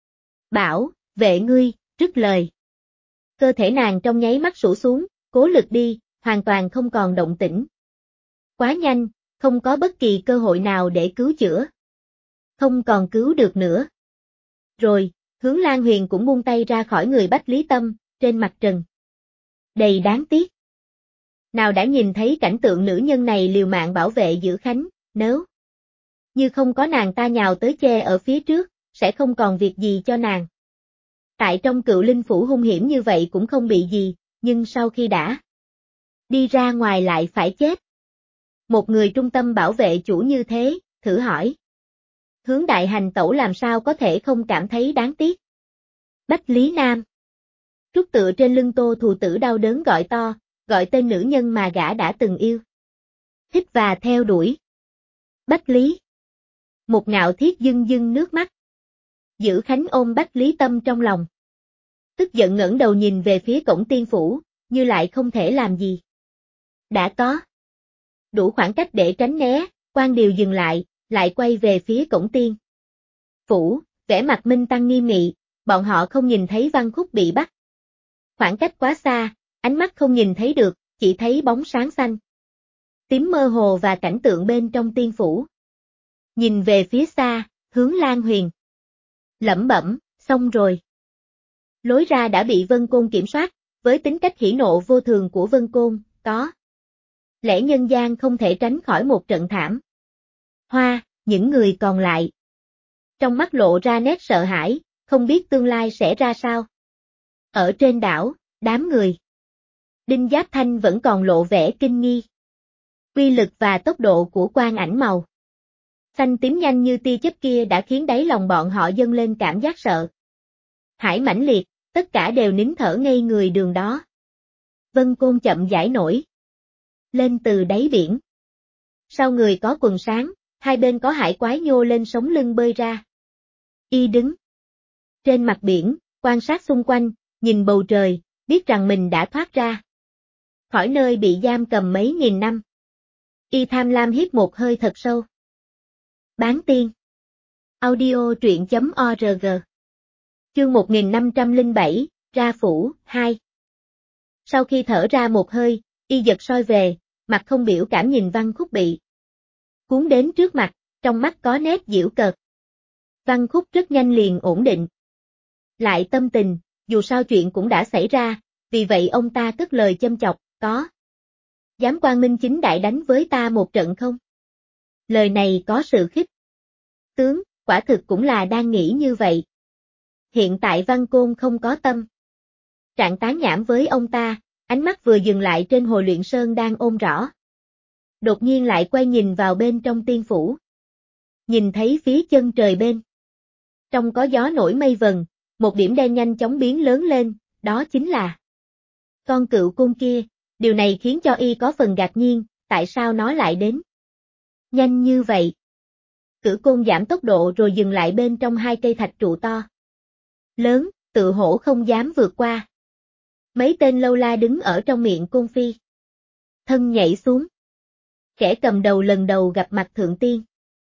bảo vệ ngươi, rứt lời. Cơ thể nàng trong nháy mắt sụp xuống, cố lực đi, hoàn toàn không còn động tĩnh. Quá nhanh, không có bất kỳ cơ hội nào để cứu chữa. Không còn cứu được nữa. Rồi, Hướng Lan Huyền cũng buông tay ra khỏi người Bách Lý Tâm, trên mặt trần đầy đáng tiếc. Nào đã nhìn thấy cảnh tượng nữ nhân này liều mạng bảo vệ Dữ Khánh, nếu như không có nàng ta nhào tới che ở phía trước, sẽ không còn việc gì cho nàng. Tại trong Cựu Linh Phủ hung hiểm như vậy cũng không bị gì, nhưng sau khi đã đi ra ngoài lại phải chết. Một người trung tâm bảo vệ chủ như thế, thử hỏi. Hướng đại hành tẩu làm sao có thể không cảm thấy đáng tiếc. Bách Lý Nam. Trúc tựa trên lưng Tô Thù Tử đau đớn gọi to, gọi tên nữ nhân mà gã đã từng yêu. Thích và theo đuổi. Bách Lý. Một ngạo thiết dưng dưng nước mắt. Giữ Khánh ôm Bách Lý Tâm trong lòng. Tức giận ngẩng đầu nhìn về phía cổng tiên phủ, như lại không thể làm gì. Đã có đủ khoảng cách để tránh né, Quan Điều dừng lại quay về phía cổng tiên phủ, vẻ mặt Minh Tăng nghiêm nghị, bọn họ không nhìn thấy Văn Khúc bị bắt. Khoảng cách quá xa, ánh mắt không nhìn thấy được, chỉ thấy bóng sáng xanh tím mơ hồ và cảnh tượng bên trong tiên phủ. Nhìn về phía xa, hướng Lan Huyền. Lẩm bẩm, xong rồi. Lối ra đã bị Vân Côn kiểm soát, với tính cách hỉ nộ vô thường của Vân Côn, có lẽ nhân gian không thể tránh khỏi một trận thảm. Những người còn lại. Trong mắt lộ ra nét sợ hãi, không biết tương lai sẽ ra sao. Ở trên đảo, đám người. Đinh Giáp Thanh vẫn còn lộ vẻ kinh nghi. Uy lực và tốc độ của quang ảnh màu xanh tím nhanh như tia chớp kia đã khiến đáy lòng bọn họ dâng lên cảm giác sợ hãi mãnh liệt, tất cả đều nín thở ngây người đường đó. Vân Côn chậm rãi nổi lên từ đáy biển. Sau người có quần sáng, hai bên có hải quái nhô lên sống lưng bơi ra. Y đứng trên mặt biển, quan sát xung quanh, nhìn bầu trời, biết rằng mình đã thoát ra khỏi nơi bị giam cầm mấy nghìn năm. Y tham lam hít một hơi thật sâu. Bán tiên. Audio truyện.org. Chương 1507, ra phủ, 2. Sau khi thở ra một hơi, Y giật soi về, mặt không biểu cảm nhìn Văn Khúc bị cuốn đến trước mặt, trong mắt có nét giễu cợt. Văn Khúc rất nhanh liền ổn định lại tâm tình, dù sao chuyện cũng đã xảy ra, vì vậy ông ta cất lời châm chọc, có dám quang minh chính đại đánh với ta một trận không? Lời này có sự khích tướng, quả thực cũng là đang nghĩ như vậy. Hiện tại Văn Côn không có tâm trạng tán nhảm với ông ta, ánh mắt vừa dừng lại trên Hồi Luyện Sơn đang ôm rõ. Đột nhiên lại quay nhìn vào bên trong tiên phủ. Nhìn thấy phía chân trời bên trong có gió nổi mây vần, một điểm đen nhanh chóng biến lớn lên, đó chính là con cựu côn kia. Điều này khiến cho Y có phần ngạc nhiên, tại sao nó lại đến nhanh như vậy? Cửu côn giảm tốc độ rồi dừng lại bên trong hai cây thạch trụ to lớn, tự hổ không dám vượt qua. Mấy tên lâu la đứng ở trong miệng côn phi thân nhảy xuống. Kẻ cầm đầu lần đầu gặp mặt thượng tiên.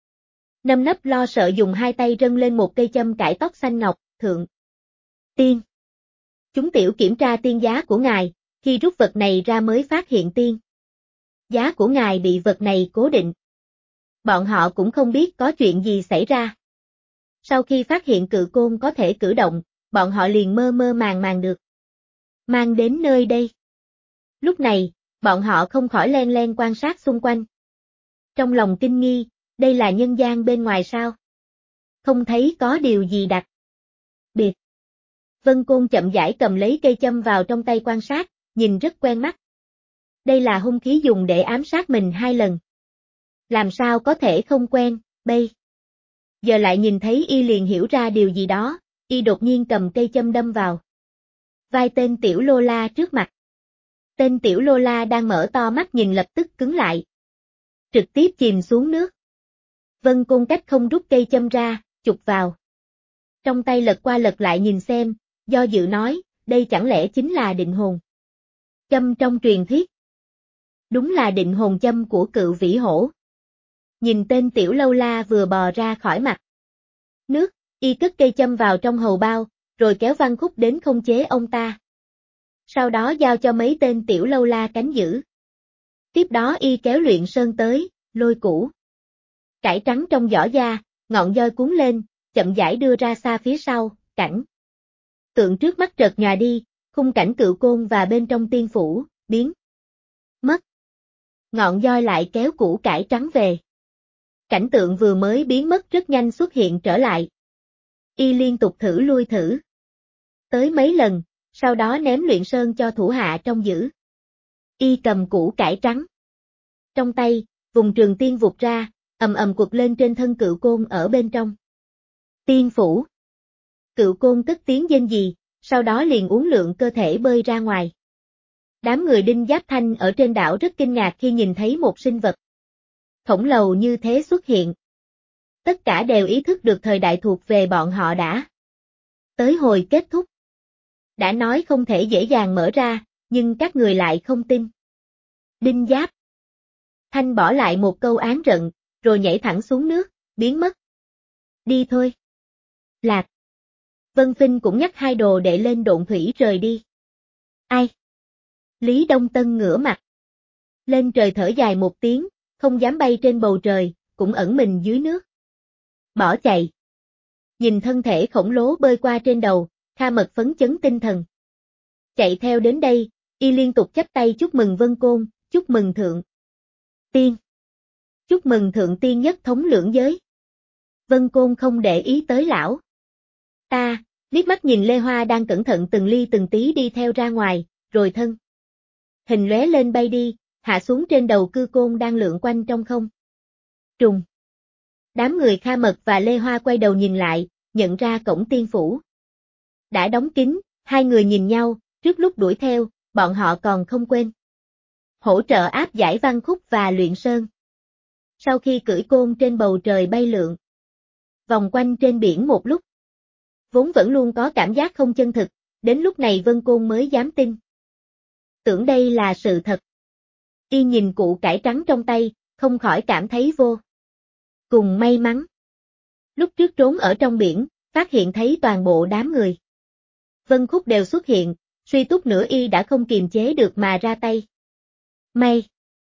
Nâm nấp lo sợ dùng hai tay rân lên một cây châm cải tóc xanh ngọc, thượng tiên. Chúng tiểu kiểm tra tiên giá của ngài, khi rút vật này ra mới phát hiện tiên giá của ngài bị vật này cố định. Bọn họ cũng không biết có chuyện gì xảy ra. Sau khi phát hiện cự côn có thể cử động, bọn họ liền mơ mơ màng được mang đến nơi đây. Lúc này, bọn họ không khỏi len len quan sát xung quanh. Trong lòng kinh nghi, đây là nhân gian bên ngoài sao? Không thấy có điều gì đặc biệt. Vân Côn chậm rãi cầm lấy cây châm vào trong tay quan sát, nhìn rất quen mắt. Đây là hung khí dùng để ám sát mình 2 lần. Làm sao có thể không quen, bây giờ lại nhìn thấy Y liền hiểu ra điều gì đó, Y đột nhiên cầm cây châm đâm vào vai tên tiểu lô la trước mặt. Tên tiểu lô la đang mở to mắt nhìn lập tức cứng lại. Trực tiếp chìm xuống nước. Vân Côn cách không rút cây châm ra, chụp vào. Trong tay lật qua lật lại nhìn xem, do dự nói, đây chẳng lẽ chính là định hồn châm trong truyền thuyết? Đúng là định hồn châm của cựu vĩ hổ. Nhìn tên tiểu lâu la vừa bò ra khỏi mặt nước, Y cất cây châm vào trong hầu bao, rồi kéo Văn Khúc đến khống chế ông ta. Sau đó giao cho mấy tên tiểu lâu la cánh giữ. Tiếp đó Y kéo Luyện Sơn tới, lôi củ cải trắng trong giỏ da, ngọn roi cuốn lên, chậm rãi đưa ra xa phía sau, cảnh tượng trước mắt chợt nhòa đi, khung cảnh cựu côn và bên trong tiên phủ, biến mất. Ngọn roi lại kéo củ cải trắng về. Cảnh tượng vừa mới biến mất rất nhanh xuất hiện trở lại. Y liên tục thử lui thử tới mấy lần, sau đó ném Luyện Sơn cho thủ hạ trong giữ. Y cầm củ cải trắng trong tay, vùng trường tiên vụt ra, ầm ầm quật lên trên thân Cựu Côn ở bên trong. Tiên phủ. Cựu Côn cất tiếng rên gì, sau đó liền uốn lượn cơ thể bơi ra ngoài. Đám người Đinh Giáp Thanh ở trên đảo rất kinh ngạc khi nhìn thấy một sinh vật khổng lồ như thế xuất hiện. Tất cả đều ý thức được thời đại thuộc về bọn họ đã tới hồi kết thúc. Đã nói không thể dễ dàng mở ra, nhưng các người lại không tin. Đinh Giáp Thanh bỏ lại một câu án rận, rồi nhảy thẳng xuống nước, biến mất. Đi thôi. Lạc. Vân Phinh cũng nhắc hai đồ đệ lên độn thủy rời đi. Ai? Lý Đông Tân ngửa mặt lên trời thở dài một tiếng, không dám bay trên bầu trời, cũng ẩn mình dưới nước. Bỏ chạy. Nhìn thân thể khổng lồ bơi qua trên đầu, Kha Mật phấn chấn tinh thần. Chạy theo đến đây, y liên tục chắp tay chúc mừng Vân Côn, chúc mừng Thượng Tiên. Chúc mừng Thượng Tiên nhất thống lưỡng giới. Vân Côn không để ý tới lão. Ta, liếc mắt nhìn Lê Hoa đang cẩn thận từng ly từng tí đi theo ra ngoài, rồi thân hình lóe lên bay đi, hạ xuống trên đầu Cư Côn đang lượn quanh trong không. Trùng. Đám người Kha Mật và Lê Hoa quay đầu nhìn lại, nhận ra cổng tiên phủ đã đóng kín, hai người nhìn nhau, trước lúc đuổi theo, bọn họ còn không quên hỗ trợ áp giải Văn Khúc và Luyện Sơn. Sau khi cưỡi côn trên bầu trời bay lượn vòng quanh trên biển một lúc, vốn vẫn luôn có cảm giác không chân thực, đến lúc này Vân Côn mới dám tin. Tưởng đây là sự thật. Y nhìn cụ cải trắng trong tay, không khỏi cảm thấy vô cùng may mắn. Lúc trước trốn ở trong biển, phát hiện thấy toàn bộ đám người Vân Khúc đều xuất hiện, suy túc nữa y đã không kiềm chế được mà ra tay. May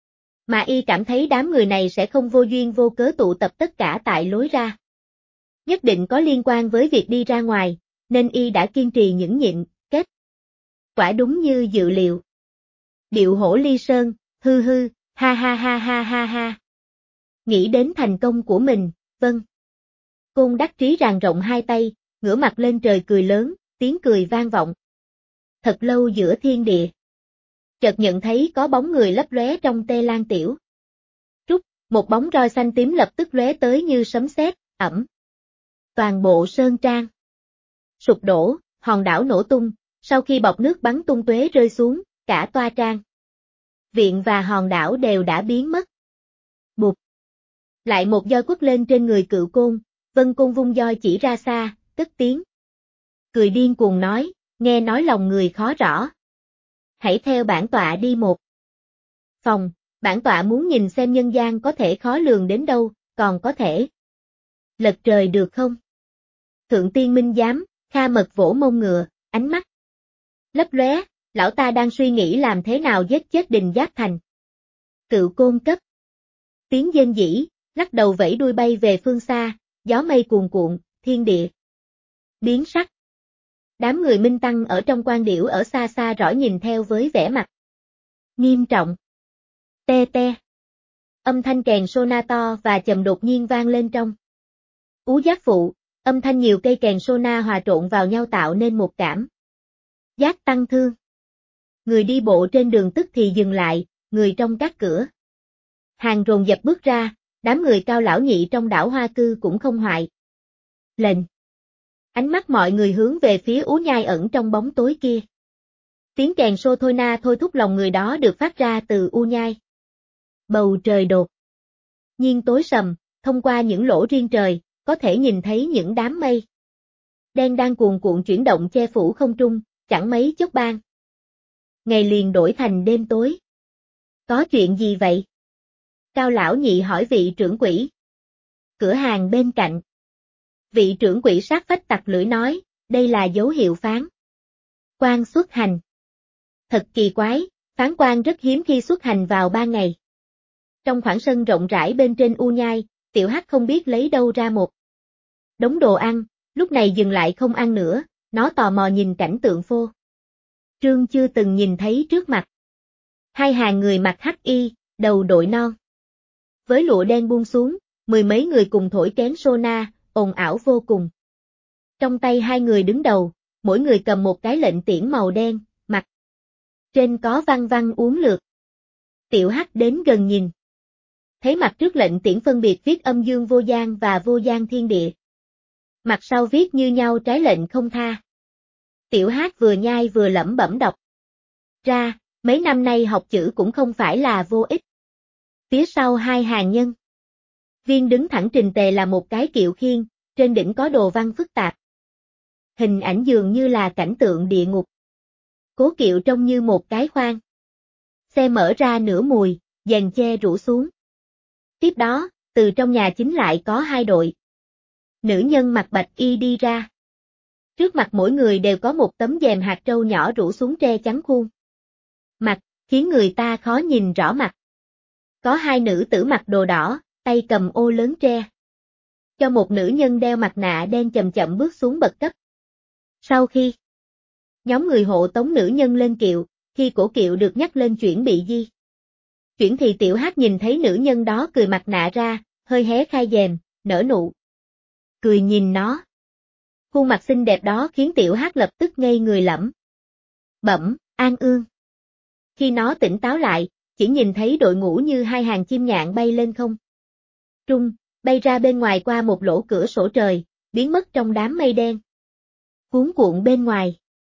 mà y cảm thấy đám người này sẽ không vô duyên vô cớ tụ tập tất cả tại lối ra. Nhất định có liên quan với việc đi ra ngoài, nên y đã kiên trì nhẫn nhịn, kết quả đúng như dự liệu. Điệu hổ ly sơn, hư hư, ha ha ha ha ha ha. Nghĩ đến thành công của mình, Vân Côn đắc trí ràng rộng hai tay, ngửa mặt lên trời cười lớn, tiếng cười vang vọng thật lâu giữa thiên địa. Chợt nhận thấy có bóng người lấp lóe trong Tê Lan Tiểu Trúc, một bóng roi xanh tím lập tức lóe tới như sấm sét, ẩm. Toàn bộ sơn trang sụp đổ, hòn đảo nổ tung, sau khi bọt nước bắn tung tóe rơi xuống, cả toa trang viện và hòn đảo đều đã biến mất. Bụp. Lại một roi quất lên trên người Cựu Côn, Vân Côn vung roi chỉ ra xa, cất tiếng cười điên cuồng nói, nghe nói lòng người khó rõ. Hãy theo bản tọa đi một phòng, bản tọa muốn nhìn xem nhân gian có thể khó lường đến đâu, còn có thể lật trời được không? Thượng Tiên minh giám, Kha Mật vỗ mông ngựa, ánh mắt lấp lóe, lão ta đang suy nghĩ làm thế nào giết chết Đinh Giáp Thành. Cựu Côn cấp tiếng rên rỉ, lắc đầu vẫy đuôi bay về phương xa, gió mây cuồn cuộn, thiên địa biến sắc. Đám người Minh Tăng ở trong quan điểu ở xa xa rõ nhìn theo với vẻ mặt nghiêm trọng. Te te. Âm thanh kèn sona to và trầm đột nhiên vang lên trong ú giác phụ, âm thanh nhiều cây kèn sona hòa trộn vào nhau tạo nên một cảm giác tăng thương. Người đi bộ trên đường tức thì dừng lại, người trong các cửa hàng rồn dập bước ra, đám người cao lão nhị trong đảo Hoa Cư cũng không hoại lệnh. Ánh mắt mọi người hướng về phía ú nhai ẩn trong bóng tối kia. Tiếng kèn sô thôi na thôi thúc lòng người đó được phát ra từ u nhai. Bầu trời đột nhiên tối sầm, thông qua những lỗ riêng trời, có thể nhìn thấy những đám mây đen đang cuồn cuộn chuyển động che phủ không trung, chẳng mấy chốc ban ngày liền đổi thành đêm tối. Có chuyện gì vậy? Cao lão nhị hỏi vị trưởng quỹ cửa hàng bên cạnh. Vị trưởng quỹ sát phách tặc lưỡi nói, đây là dấu hiệu phán quan xuất hành. Thật kỳ quái, phán quan rất hiếm khi xuất hành vào ban ngày. Trong khoảng sân rộng rãi bên trên u nhai, Tiểu Hắc không biết lấy đâu ra một đống đồ ăn, lúc này dừng lại không ăn nữa, nó tò mò nhìn cảnh tượng phô trương chưa từng nhìn thấy trước mặt. Hai hàng người mặc hắc y, đầu đội non với lụa đen buông xuống, mười mấy người cùng thổi kén sona, ồn ào vô cùng. Trong tay hai người đứng đầu, mỗi người cầm một cái lệnh tiễn màu đen, mặt trên có văn văn uốn lượt. Tiểu Hắc đến gần nhìn. Thấy mặt trước lệnh tiễn phân biệt viết âm dương vô gian và vô gian thiên địa. Mặt sau viết như nhau trái lệnh không tha. Tiểu Hát vừa nhai vừa lẩm bẩm đọc. Ra, mấy năm nay học chữ cũng không phải là vô ích. Phía sau hai hàng nhân viên đứng thẳng trình tề là một cái kiệu khiên, trên đỉnh có đồ văn phức tạp. Hình ảnh dường như là cảnh tượng địa ngục. Cố kiệu trông như một cái khoang. Xe mở ra nửa mùi, dàn che rủ xuống. Tiếp đó, từ trong nhà chính lại có hai đội. Nữ nhân mặc bạch y đi ra. Trước mặt mỗi người đều có một tấm dèm hạt trâu nhỏ rủ xuống che chắn khuôn mặt, khiến người ta khó nhìn rõ mặt. Có hai nữ tử mặc đồ đỏ, tay cầm ô lớn tre. Cho một nữ nhân đeo mặt nạ đen chậm chậm bước xuống bậc cấp. Sau khi nhóm người hộ tống nữ nhân lên kiệu, khi cổ kiệu được nhắc lên chuyển bị di chuyển thì Tiểu Hát nhìn thấy nữ nhân đó cười mặt nạ ra, hơi hé khai dèm, nở nụ cười nhìn nó. Khuôn mặt xinh đẹp đó khiến Tiểu Hát lập tức ngây người lẩm bẩm, An Ương. Khi nó tỉnh táo lại, chỉ nhìn thấy đội ngũ như hai hàng chim nhạn bay lên không trung, bay ra bên ngoài qua một lỗ cửa sổ trời, biến mất trong đám mây đen cuốn cuộn bên ngoài.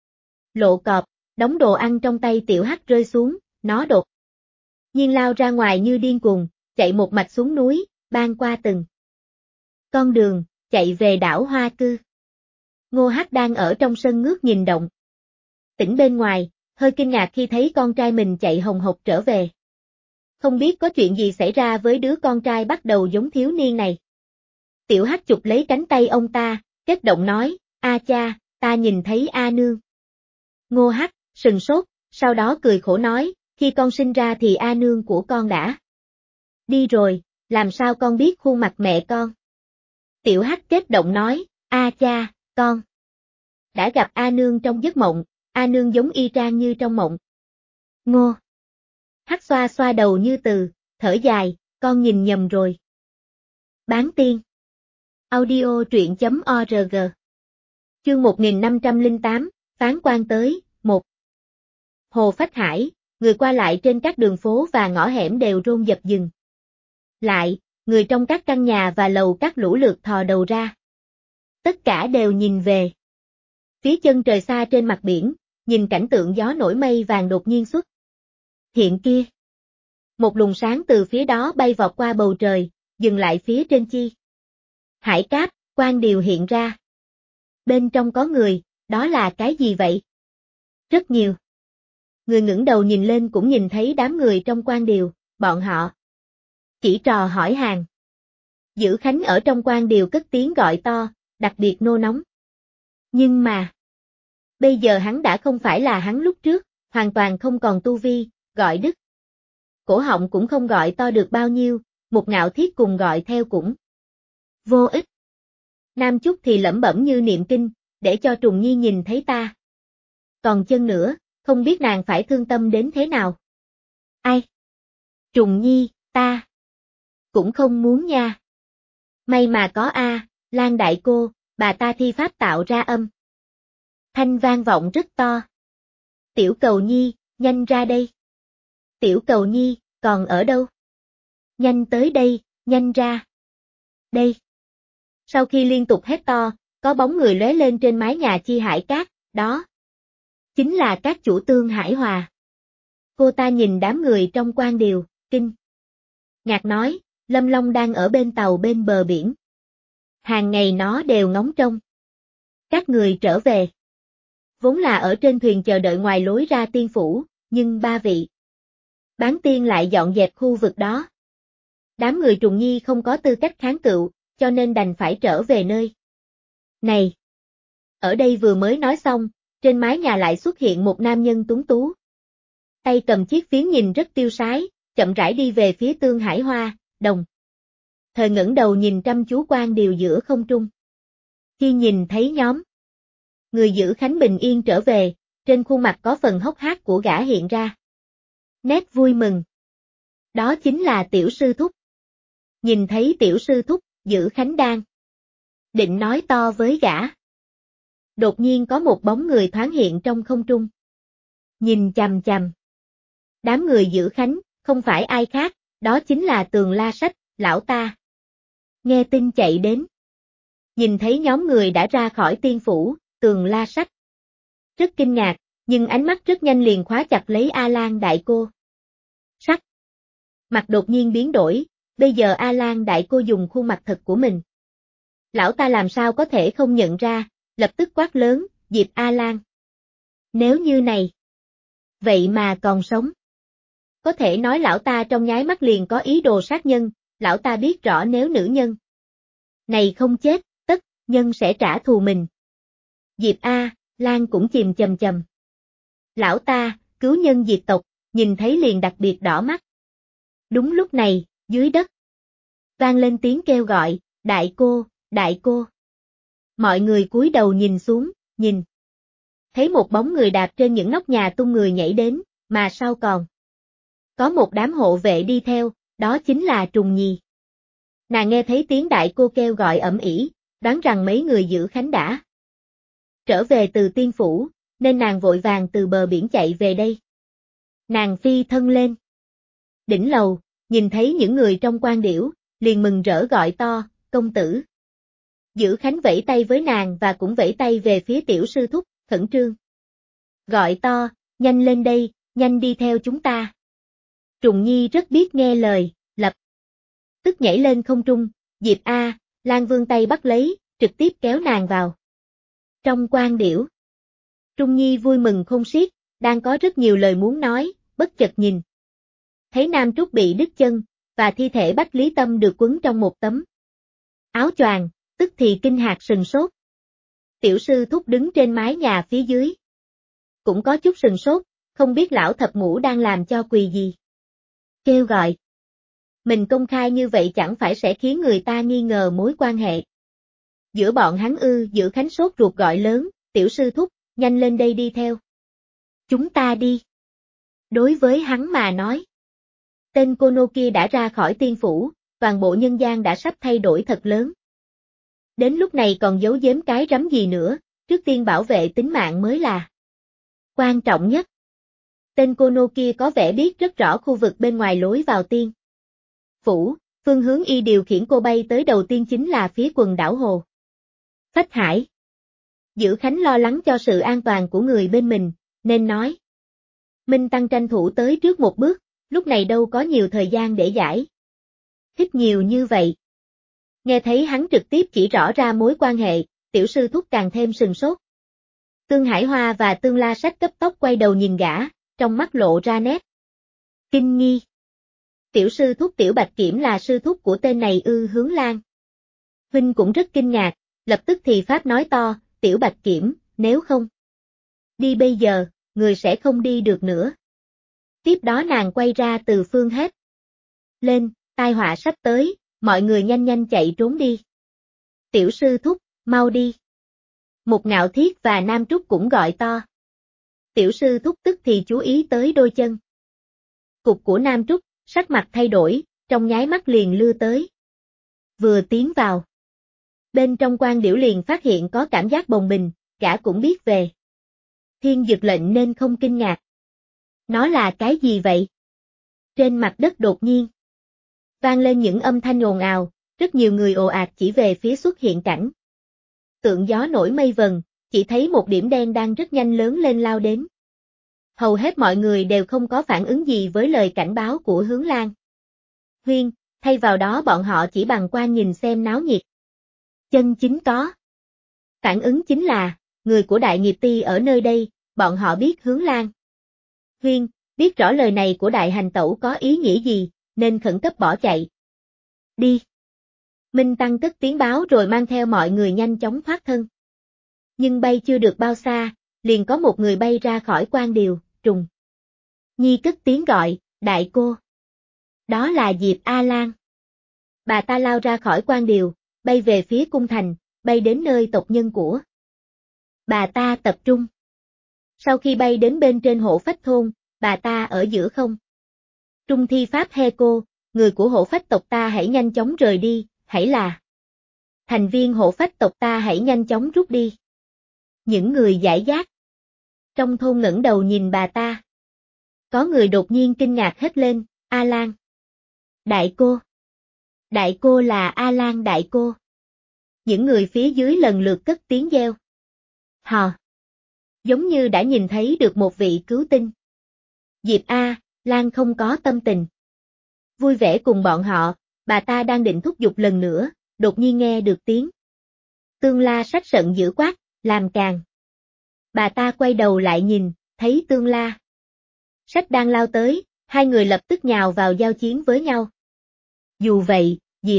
Lộ cọp, đống đồ ăn trong tay Tiểu Hát rơi xuống, nó đột nhiên lao ra ngoài như điên cuồng, chạy một mạch xuống núi, băng qua từng con đường, chạy về đảo Hoa Cư. Ngô Hắc đang ở trong sân ngước nhìn động tĩnh bên ngoài, hơi kinh ngạc khi thấy con trai mình chạy hồng hộc trở về. Không biết có chuyện gì xảy ra với đứa con trai bắt đầu giống thiếu niên này. Tiểu Hắc chụp lấy cánh tay ông ta, kích động nói, A cha, ta nhìn thấy A nương. Ngô Hắc sừng sốt, sau đó cười khổ nói, khi con sinh ra thì A nương của con đã đi rồi, làm sao con biết khuôn mặt mẹ con? Tiểu Hắc kích động nói, A cha, con đã gặp A nương trong giấc mộng, A nương giống y chang như trong mộng. Ngô Hắc xoa xoa đầu như từ, thở dài, con nhìn nhầm rồi. Bán tiên. Audio truyện.org. Chương 1508, phán quan tới, 1. Hồ Phách Hải, người qua lại trên các đường phố và ngõ hẻm đều rôn dập dừng lại, người trong các căn nhà và lầu các lũ lượt thò đầu ra. Tất cả đều nhìn về phía chân trời xa trên mặt biển, nhìn cảnh tượng gió nổi mây vàng đột nhiên xuất hiện kia. Một luồng sáng từ phía đó bay vọt qua bầu trời, dừng lại phía trên chi hải cáp, quan điều hiện ra. Bên trong có người, đó là cái gì vậy? Rất nhiều người ngẩng đầu nhìn lên cũng nhìn thấy đám người trong quan điều, bọn họ chỉ trò hỏi hàng. Dữ Khánh ở trong quan điều cất tiếng gọi to, đặc biệt nô nóng. Nhưng mà, bây giờ hắn đã không phải là hắn lúc trước, hoàn toàn không còn tu vi, gọi đứt. Cổ họng cũng không gọi to được bao nhiêu, một Ngạo Thiết cùng gọi theo cũng vô ích. Nam Chúc thì lẩm bẩm như niệm kinh, để cho Trùng Nhi nhìn thấy ta. Còn chân nữa, không biết nàng phải thương tâm đến thế nào. Ai? Trùng Nhi, ta cũng không muốn nha. May mà có Lan đại cô, bà ta thi pháp tạo ra âm thanh vang vọng rất to. Tiểu Cầu Nhi, nhanh ra đây. Tiểu Cầu Nhi, còn ở đâu? Nhanh tới đây, nhanh ra. Đây. Sau khi liên tục hét to, có bóng người lóe lên trên mái nhà chi hải cát, đó chính là các chủ Tương Hải Hòa. Cô ta nhìn đám người trong quan điều, kinh ngạc nói, Lâm Long đang ở bên tàu bên bờ biển. Hàng ngày nó đều ngóng trông các người trở về. Vốn là ở trên thuyền chờ đợi ngoài lối ra tiên phủ, nhưng ba vị bán tiên lại dọn dẹp khu vực đó. Đám người Trùng Nhi không có tư cách kháng cự, cho nên đành phải trở về nơi này. Ở đây vừa mới nói xong, trên mái nhà lại xuất hiện một nam nhân tuấn tú. Tay cầm chiếc phiến nhìn rất tiêu sái, chậm rãi đi về phía Tương Hải Hoa, đồng thời ngẩng đầu nhìn chăm chú quan điều giữa không trung. Khi nhìn thấy nhóm người Dữ Khánh bình yên trở về, trên khuôn mặt có phần hốc hác của gã hiện ra nét vui mừng. Đó chính là Tiểu Sư Thúc. Nhìn thấy Tiểu Sư Thúc, Dữ Khánh đang định nói to với gã. Đột nhiên có một bóng người thoáng hiện trong không trung. Nhìn chằm chằm đám người Dữ Khánh, không phải ai khác, đó chính là Tường La Sách, lão ta. Nghe tin chạy đến. Nhìn thấy nhóm người đã ra khỏi tiên phủ, Tường La Sách. Rất kinh ngạc, nhưng ánh mắt rất nhanh liền khóa chặt lấy A Lan đại cô. Sắc. Mặt đột nhiên biến đổi, bây giờ A Lan đại cô dùng khuôn mặt thật của mình. Lão ta làm sao có thể không nhận ra, lập tức quát lớn, Diệp A Lan. Nếu như này. Vậy mà còn sống. Có thể nói lão ta trong nháy mắt liền có ý đồ sát nhân, lão ta biết rõ nếu nữ nhân này không chết, tất nhân sẽ trả thù mình. Diệp A Lan cũng chìm chầm chầm. Lão ta, cứu nhân diệt tộc, nhìn thấy liền đặc biệt đỏ mắt. Đúng lúc này, dưới đất vang lên tiếng kêu gọi, đại cô, đại cô. Mọi người cúi đầu nhìn xuống, nhìn. Thấy một bóng người đạp trên những nóc nhà tung người nhảy đến, mà sau còn có một đám hộ vệ đi theo, đó chính là Trùng Nhi. Nàng nghe thấy tiếng đại cô kêu gọi ầm ĩ, đoán rằng mấy người giữ khánh đã trở về từ tiên phủ, nên nàng vội vàng từ bờ biển chạy về đây. Nàng phi thân lên đỉnh lầu, nhìn thấy những người trong quan điểu, liền mừng rỡ gọi to, công tử. Giữ khánh vẫy tay với nàng và cũng vẫy tay về phía tiểu sư thúc, khẩn trương. Gọi to, nhanh lên đây, nhanh đi theo chúng ta. Trùng Nhi rất biết nghe lời, lập tức nhảy lên không trung, Diệp A Lan vươn tay bắt lấy, trực tiếp kéo nàng vào trong quan điểu. Trung Nhi vui mừng không xiết, đang có rất nhiều lời muốn nói, bất chợt nhìn. Thấy Nam Trúc bị đứt chân, và thi thể Bách Lý Tâm được quấn trong một tấm áo choàng, tức thì kinh hạc sừng sốt. Tiểu sư thúc đứng trên mái nhà phía dưới. Cũng có chút sừng sốt, không biết lão thập ngũ đang làm cho quỳ gì. Kêu gọi. Mình công khai như vậy chẳng phải sẽ khiến người ta nghi ngờ mối quan hệ giữa bọn hắn ư? Giữ khánh sốt ruột gọi lớn, tiểu sư thúc, nhanh lên đây đi theo. Chúng ta đi. Đối với hắn mà nói. Tên cô nô kia đã ra khỏi tiên phủ, toàn bộ nhân gian đã sắp thay đổi thật lớn. Đến lúc này còn giấu giếm cái rắm gì nữa, trước tiên bảo vệ tính mạng mới là quan trọng nhất. Tên cô nô kia có vẻ biết rất rõ khu vực bên ngoài lối vào tiên phủ, phương hướng y điều khiển cô bay tới đầu tiên chính là phía quần đảo Hồ Phách Hải. Giữ Khánh lo lắng cho sự an toàn của người bên mình, nên nói. Minh Tăng tranh thủ tới trước một bước, lúc này đâu có nhiều thời gian để giải thích nhiều như vậy. Nghe thấy hắn trực tiếp chỉ rõ ra mối quan hệ, tiểu sư thúc càng thêm sừng sốt. Tương Hải Hoa và Tương La Sách cấp tốc quay đầu nhìn gã, trong mắt lộ ra nét kinh nghi. Tiểu sư thúc Tiểu Bạch Kiểm là sư thúc của tên này ư? Hướng Lan huynh cũng rất kinh ngạc, lập tức thì pháp nói to, Tiểu Bạch Kiểm, nếu không đi bây giờ, người sẽ không đi được nữa. Tiếp đó nàng quay ra từ phương hết lên, tai họa sắp tới, mọi người nhanh nhanh chạy trốn đi. Tiểu sư thúc, mau đi. Một Ngạo Thiết và Nam Trúc cũng gọi to. Tiểu sư thúc tức thì chú ý tới đôi chân cục của Nam Trúc, sắc mặt thay đổi, trong nháy mắt liền lưa tới. Vừa tiến vào bên trong quan điểu liền phát hiện có cảm giác bồng bềnh, gã cũng biết về Thiên Dực lệnh nên không kinh ngạc. Nó là cái gì vậy? Trên mặt đất đột nhiên vang lên những âm thanh ồn ào, rất nhiều người ồ ạt chỉ về phía xuất hiện cảnh. Tượng gió nổi mây vần, chỉ thấy một điểm đen đang rất nhanh lớn lên lao đến. Hầu hết mọi người đều không có phản ứng gì với lời cảnh báo của Hướng Lan huynh, thay vào đó bọn họ chỉ bằng quan nhìn xem náo nhiệt. Chân chính có phản ứng chính là, người của Đại Nghiệp Ti ở nơi đây, bọn họ biết Hướng Lan huynh, biết rõ lời này của Đại Hành Tẩu có ý nghĩa gì, nên khẩn cấp bỏ chạy. Đi. Minh Tăng cất tiếng báo rồi mang theo mọi người nhanh chóng thoát thân. Nhưng bay chưa được bao xa, liền có một người bay ra khỏi quan điều, Trùng Nhi cất tiếng gọi, đại cô. Đó là Diệp A Lan. Bà ta lao ra khỏi quan điều, bay về phía cung thành, bay đến nơi tộc nhân của bà ta tập trung. Sau khi bay đến bên trên Hổ Phách thôn, bà ta ở giữa không trung thi pháp he cô, người của Hổ Phách tộc ta hãy nhanh chóng rời đi, hãy là thành viên Hổ Phách tộc ta hãy nhanh chóng rút đi. Những người giải giác trong thôn ngẩng đầu nhìn bà ta. Có người đột nhiên kinh ngạc hét lên, A Lan. Đại cô là A Lan đại cô. Những người phía dưới lần lượt cất tiếng reo. Hò. Giống như đã nhìn thấy được một vị cứu tinh. Diệp A, Lan không có tâm tình. Vui vẻ cùng bọn họ, bà ta đang định thúc giục lần nữa, đột nhiên nghe được tiếng. Tương La Sách giận dữ quát, làm càn. Bà ta quay đầu lại nhìn, thấy Tương La Sách đang lao tới, hai người lập tức nhào vào giao chiến với nhau. Dù vậy, Diệp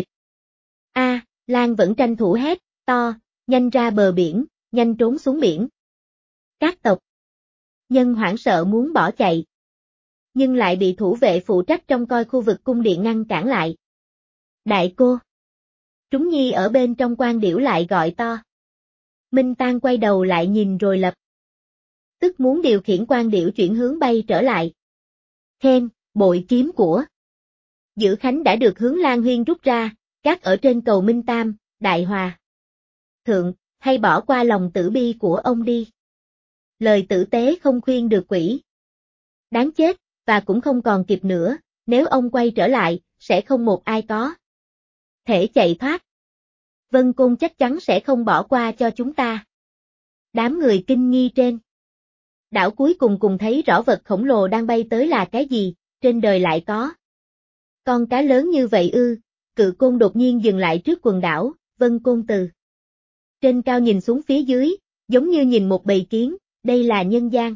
A, Lan vẫn tranh thủ hét, to, nhanh ra bờ biển, nhanh trốn xuống biển. Các tộc nhân hoảng sợ muốn bỏ chạy, nhưng lại bị thủ vệ phụ trách trông coi khu vực cung điện ngăn cản lại. Đại cô. Trúng Nhi ở bên trong quan điểu lại gọi to. Minh Tang quay đầu lại nhìn rồi lập tức muốn điều khiển quan điểu chuyển hướng bay trở lại. Khen, bội kiếm của Giữ Khánh đã được Hướng Lan Huyên rút ra, gác ở trên cầu Minh Tam, Đại Hòa Thượng, hay bỏ qua lòng tử bi của ông đi. Lời tử tế không khuyên được quỷ. Đáng chết, và cũng không còn kịp nữa, nếu ông quay trở lại, sẽ không một ai có thể chạy thoát. Vân Côn chắc chắn sẽ không bỏ qua cho chúng ta. Đám người kinh nghi trên đảo cuối cùng thấy rõ vật khổng lồ đang bay tới là cái gì, trên đời lại có con cá lớn như vậy ư. Cự Côn đột nhiên dừng lại trước quần đảo, Vân Côn từ trên cao nhìn xuống phía dưới, giống như nhìn một bầy kiến, đây là nhân gian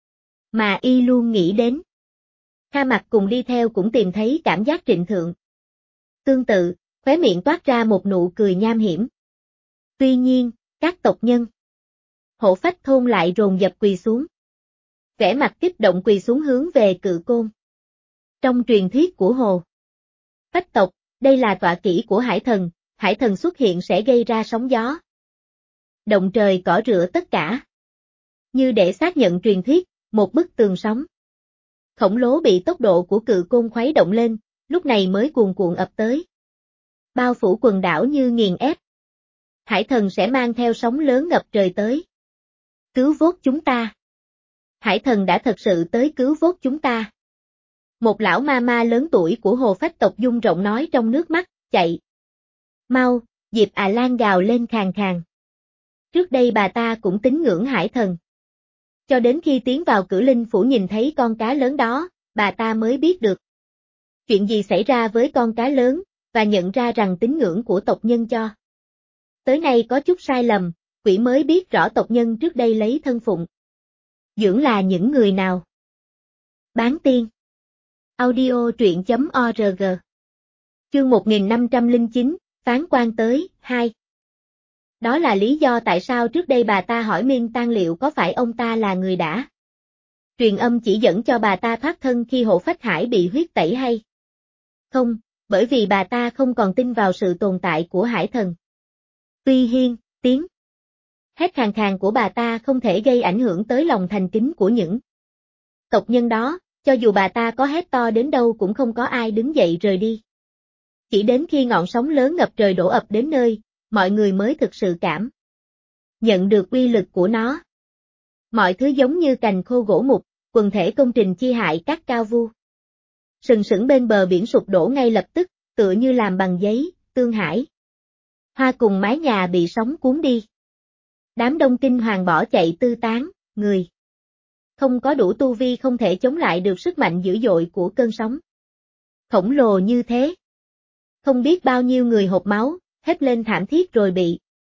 mà y luôn nghĩ đến. Kha Mặc cùng đi theo cũng tìm thấy cảm giác trịnh thượng. Tương tự, khóe miệng toát ra một nụ cười nham hiểm. Tuy nhiên, các tộc nhân Hổ Phách thôn lại dồn dập quỳ xuống. Vẻ mặt kích động quỳ xuống hướng về Cự Côn. Trong truyền thuyết của Hồ Phách tộc, đây là tọa kỹ của Hải thần xuất hiện sẽ gây ra sóng gió. Động trời cỏ rửa tất cả. Như để xác nhận truyền thuyết, một bức tường sóng khổng lồ bị tốc độ của Cự Côn khuấy động lên, lúc này mới cuồn cuộn ập tới. Bao phủ quần đảo như nghiền ép. Hải thần sẽ mang theo sóng lớn ngập trời tới. Cứu vớt chúng ta. Hải thần đã thật sự tới cứu vớt chúng ta. Một lão ma ma lớn tuổi của Hồ Phách tộc dung rộng nói trong nước mắt, chạy. Mau, Diệp A Lan gào lên khàn khàn. Trước đây bà ta cũng tín ngưỡng Hải thần. Cho đến khi tiến vào Cử Linh Phủ nhìn thấy con cá lớn đó, bà ta mới biết được chuyện gì xảy ra với con cá lớn, và nhận ra rằng tín ngưỡng của tộc nhân cho tới nay có chút sai lầm, quỷ mới biết rõ tộc nhân trước đây lấy thân phụng dưỡng là những người nào. Bán tiên. Audio truyện.org. Chương 1509, phán quan tới, 2. Đó là lý do tại sao trước đây bà ta hỏi Miên Tang liệu có phải ông ta là người đã truyền âm chỉ dẫn cho bà ta thoát thân khi Hộ Phách Hải bị huyết tẩy hay không, bởi vì bà ta không còn tin vào sự tồn tại của Hải thần. Tuy nhiên, tiếng hét khàn khàn của bà ta không thể gây ảnh hưởng tới lòng thành kính của những tộc nhân đó, cho dù bà ta có hét to đến đâu cũng không có ai đứng dậy rời đi. Chỉ đến khi ngọn sóng lớn ngập trời đổ ập đến nơi, mọi người mới thực sự cảm nhận được uy lực của nó. Mọi thứ giống như cành khô gỗ mục, quần thể công trình chi hại cát cao vu sừng sững bên bờ biển sụp đổ ngay lập tức, tựa như làm bằng giấy, tương hải hoa cùng mái nhà bị sóng cuốn đi. Đám đông kinh hoàng bỏ chạy tứ tán, người không có đủ tu vi không thể chống lại được sức mạnh dữ dội của cơn sóng khổng lồ như thế. Không biết bao nhiêu người hộc máu, hét lên thảm thiết rồi bị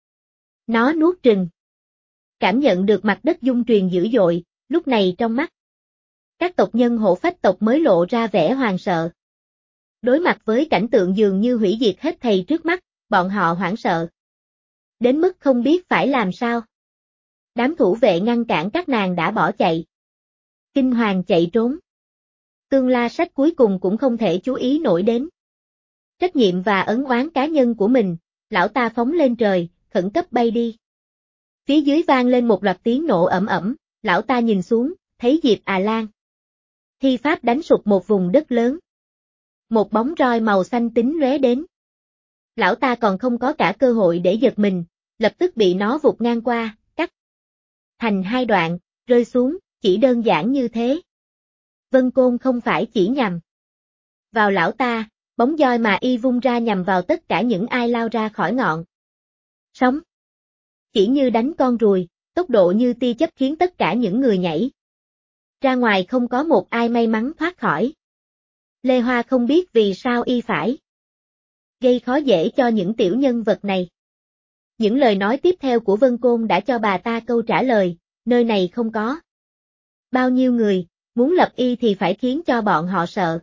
nó nuốt chửng. Cảm nhận được mặt đất rung truyền dữ dội, lúc này trong mắt các tộc nhân Hộ Phách tộc mới lộ ra vẻ hoàng sợ. Đối mặt với cảnh tượng dường như hủy diệt hết thảy trước mắt, bọn họ hoảng sợ đến mức không biết phải làm sao. Đám thủ vệ ngăn cản các nàng đã bỏ chạy. Kinh hoàng chạy trốn. Tương La Sách cuối cùng cũng không thể chú ý nổi đến trách nhiệm và ấn oán cá nhân của mình, lão ta phóng lên trời, khẩn cấp bay đi. Phía dưới vang lên một loạt tiếng nổ ầm ầm, lão ta nhìn xuống, thấy Diệp A Lan thi pháp đánh sụp một vùng đất lớn. Một bóng roi màu xanh tím lóe đến. Lão ta còn không có cả cơ hội để giật mình, lập tức bị nó vụt ngang qua, cắt thành hai đoạn, rơi xuống, chỉ đơn giản như thế. Vân Côn không phải chỉ nhằm vào lão ta, bóng roi mà y vung ra nhằm vào tất cả những ai lao ra khỏi ngọn sóng. Chỉ như đánh con ruồi, tốc độ như tia chớp khiến tất cả những người nhảy ra ngoài, không có một ai may mắn thoát khỏi. Lê Hoa không biết vì sao y phải gây khó dễ cho những tiểu nhân vật này. Những lời nói tiếp theo của Vân Côn đã cho bà ta câu trả lời, nơi này không có bao nhiêu người, muốn lập y thì phải khiến cho bọn họ sợ.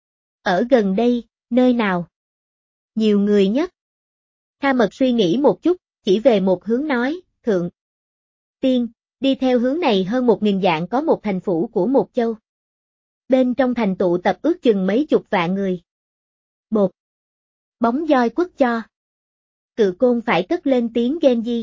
Ở gần đây, nơi nào nhiều người nhất? Kha Mật suy nghĩ một chút, chỉ về một hướng nói, Thượng Tiên, đi theo hướng này hơn 1000 dặm có một thành phủ của một châu. Bên trong thành tụ tập ước chừng mấy chục vạn người. Bột bóng roi quất cho. Cự Côn phải cất lên tiếng ghen di.